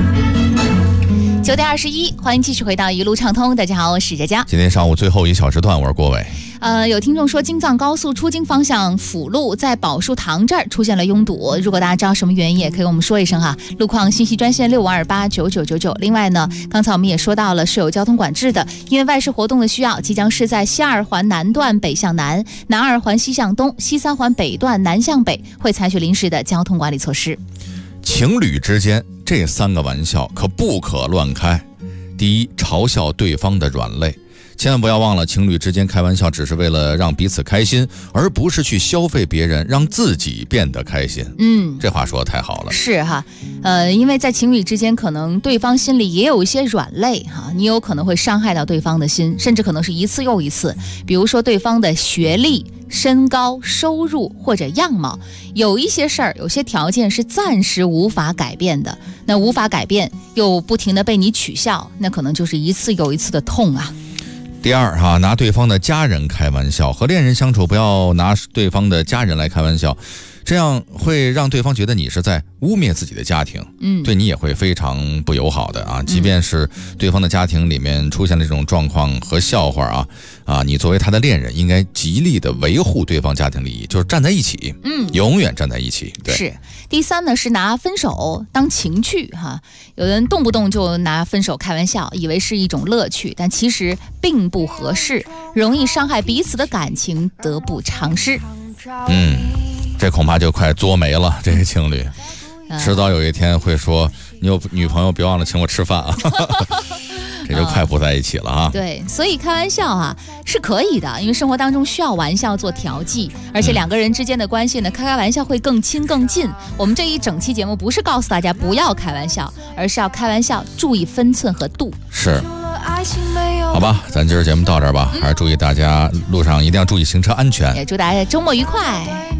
9点21，欢迎继续回到一路畅通。大家好，我是佳佳。 今天上午最后1小时段，我是郭伟。 有听众说京藏高速出京方向辅路在宝树塘这儿出现了拥堵，如果大家知道什么原因，也可以跟我们说一声哈。路况信息专线65289999。另外呢，刚才我们也说到了是有交通管制的，因为外事活动的需要，即将是在西2环南段北向南、南2环西向东、西3环北段南向北会采取临时的交通管理措施。 情侣之间这3个玩笑可不可乱开。第一，嘲笑对方的软肋，千万不要忘了，情侣之间开玩笑只是为了让彼此开心，而不是去消费别人，让自己变得开心。这话说得太好了。 是哈，因为在情侣之间，可能对方心里也有一些软肋哈，你有可能会伤害到对方的心，甚至可能是一次又一次。比如说对方的学历、身高、收入或者样貌，有一些事儿，有些条件是暂时无法改变的，那无法改变又不停的被你取笑，那可能就是一次又一次的痛啊。 第二哈，拿对方的家人开玩笑，和恋人相处不要拿对方的家人来开玩笑，这样会让对方觉得你是在污蔑自己的家庭，对你也会非常不友好的啊。即便是对方的家庭里面出现了这种状况和笑话啊，你作为他的恋人，应该极力的维护对方家庭利益，就是站在一起，永远站在一起。对， 是。第三呢，是拿分手当情趣哈，有人动不动就拿分手开玩笑，以为是一种乐趣，但其实并不合适，容易伤害彼此的感情，得不偿失。 这恐怕就快作没了，这个情侣迟早有一天会说，你有女朋友别忘了请我吃饭啊。 这就快不在一起了啊。 对，所以开玩笑啊是可以的，因为生活当中需要玩笑做调剂，而且两个人之间的关系呢，开玩笑会更亲更近。我们这一整期节目不是告诉大家不要开玩笑，而是要开玩笑注意分寸和度。 是。好吧，咱今儿节目到这儿吧，还是注意大家路上一定要注意行车安全， 也祝大家周末愉快。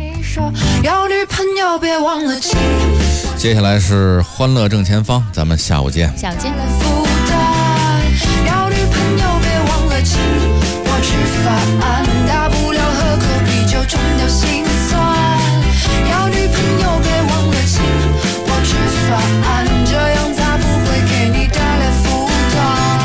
接下来是欢乐正前方，咱们下午见。 下午见。 要女朋友别忘了请我吃饭，大不了喝口啤酒冲掉心酸。要女朋友别忘了请我吃饭，这样才不会给你带来负担。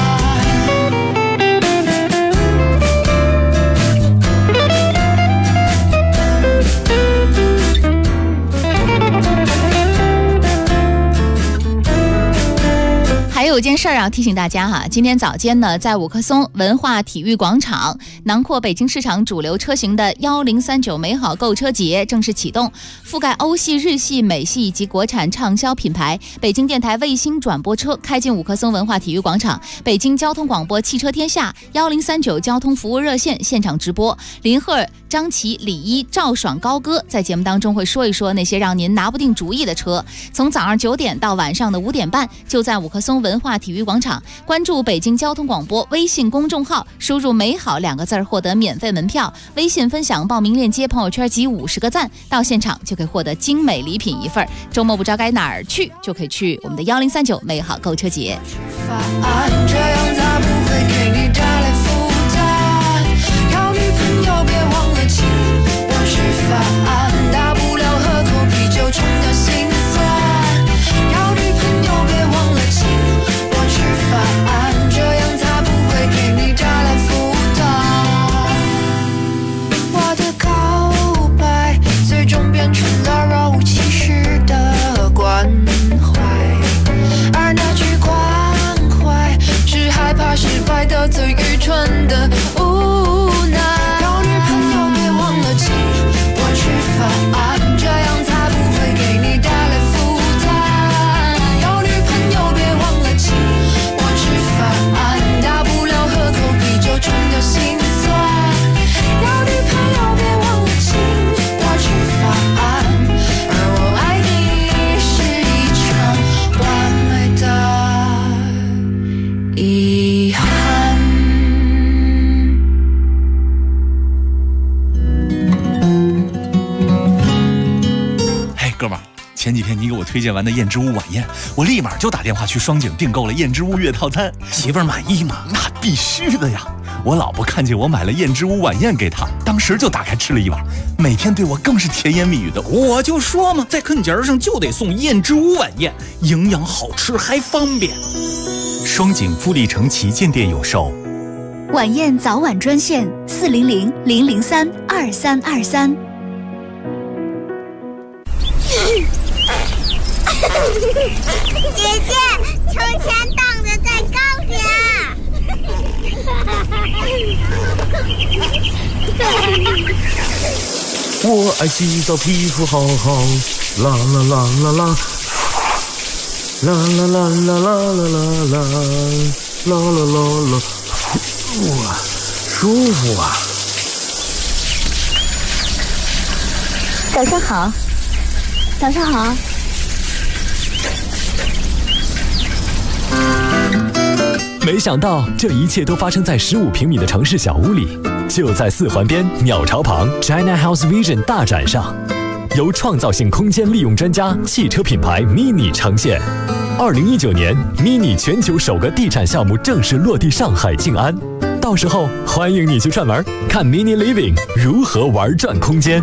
还有件事儿啊，提醒大家哈，今天早间呢，在五棵松文化体育广场，囊括北京市场主流车型的1039美好购车节正式启动，覆盖欧系、日系、美系以及国产畅销品牌。北京电台卫星转播车开进五棵松文化体育广场，北京交通广播汽车天下1039交通服务热线现场直播。林鹤、张琪、李一、赵爽、高歌在节目当中会说一说那些让您拿不定主意的车。从早上9点到晚上的5点半，就在五棵松文化体育广场，关注北京交通广播微信公众号，输入美好2个字获得免费门票，微信分享报名链接，朋友圈集50个赞，到现场就可以获得精美礼品1份。周末不知道该哪儿去，就可以去我们的1039美好购车节。 这样才不会给你带来负担。要女朋友别忘了请我吃饭，大不了喝口啤酒冲掉心酸。要女朋友别忘了请我吃饭，这样才不会给你带来负担。我的告白最终变成了若无其事的关怀，而那句关怀是害怕失败的最愚蠢的无奈。要女朋友别忘了请我吃饭，这样才不会给你带来负担。要女朋友别忘了请我吃饭，大不了喝口啤酒冲掉心酸。要女朋友别忘了请我吃饭，而我爱你是一场完美的遗憾。 嘿，哥们儿，前几天你给我推荐完的燕之屋晚宴，我立马就打电话去双井订购了燕之屋月套餐。媳妇儿满意吗？那必须的呀！我老婆看见我买了燕之屋晚宴给她，当时就打开吃了一碗，每天对我更是甜言蜜语的。我就说嘛，在坑节上就得送燕之屋晚宴，营养好吃还方便。双井富力城旗舰店有售。 晚宴早晚专线400-003-2323。 姐姐，秋千荡得再高点。 我爱洗澡，皮肤好好，啦啦啦啦啦，啦啦啦啦啦啦啦啦，啦啦啦啦，哇，舒服啊！ 早上好，早上好。 没想到这一切都发生在15平米的城市小屋里，就在4环边鸟巢旁 China House Vision 大展上，由创造性空间利用专家汽车品牌 Mini 呈现。2019年 Mini 全球首个地产项目正式落地上海静安，到时候欢迎你去串门，看 Mini Living 如何玩转空间。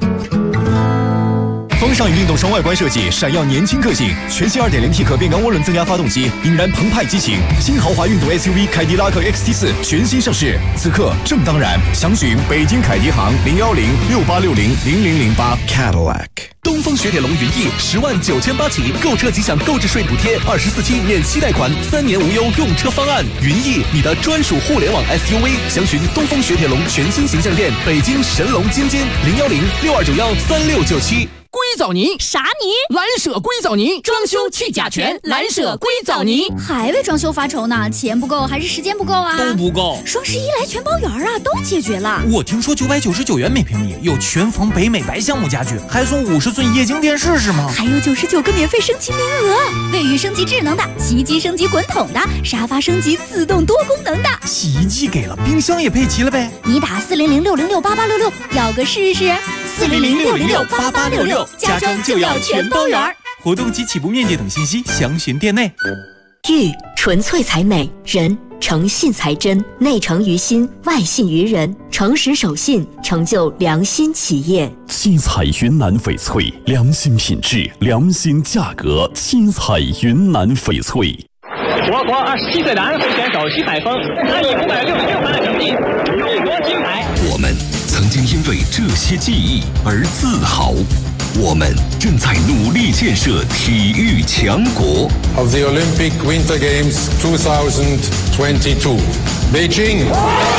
风尚与运动双外观设计，闪耀年轻个性。全新 2.0T 可变缸涡轮增压发动机，引燃澎湃激情。新豪华运动 SUV 凯迪拉克 XT4 全新上市，此刻正当然。详询北京凯迪行01068600008 Cadillac。东风雪铁龙云翼10.98万起，购车即享购置税补贴，24期免息贷款，3年无忧用车方案。云翼，你的专属互联网 SUV。详询东风雪铁龙全新形象店，北京神龙津津，01062913697。 硅藻泥。 啥泥？ 蓝舍硅藻泥，装修去甲醛，蓝舍硅藻泥。 还为装修发愁呢？钱不够还是时间不够啊？ 都不够。 双11来全包圆啊，都解决了。 我听说999元每平米有全房北美白橡木家具，还送50寸液晶电视是吗？ 还有99个免费升级名额，卫浴升级智能的，洗衣机升级滚筒的，沙发升级自动多功能的。 洗衣机给了，冰箱也配齐了呗。 你打400-606-8866，要个试试。400-606-8866，家装就要全包圆。 活动及起步面积等信息详询店内。 玉纯粹才美，人诚信才真，内诚于心，外信于人，诚实守信，成就良心企业。 七彩云南翡翠，良心品质，良心价格。七彩云南翡翠。 我国27岁男会选手徐海峰，他以566分的成绩勇夺金牌。 我们曾经因为这些记忆而自豪。我们正在努力建设体育强国。 Of the Olympic Winter Games 2022, Beijing.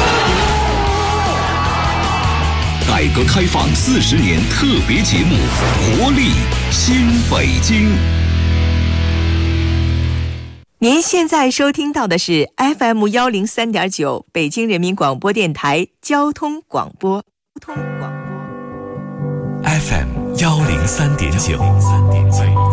改革开放40年特别节目《活力新北京》。 您现在收听到的是 FM103.9 北京人民广播电台交通广播。 FM103.9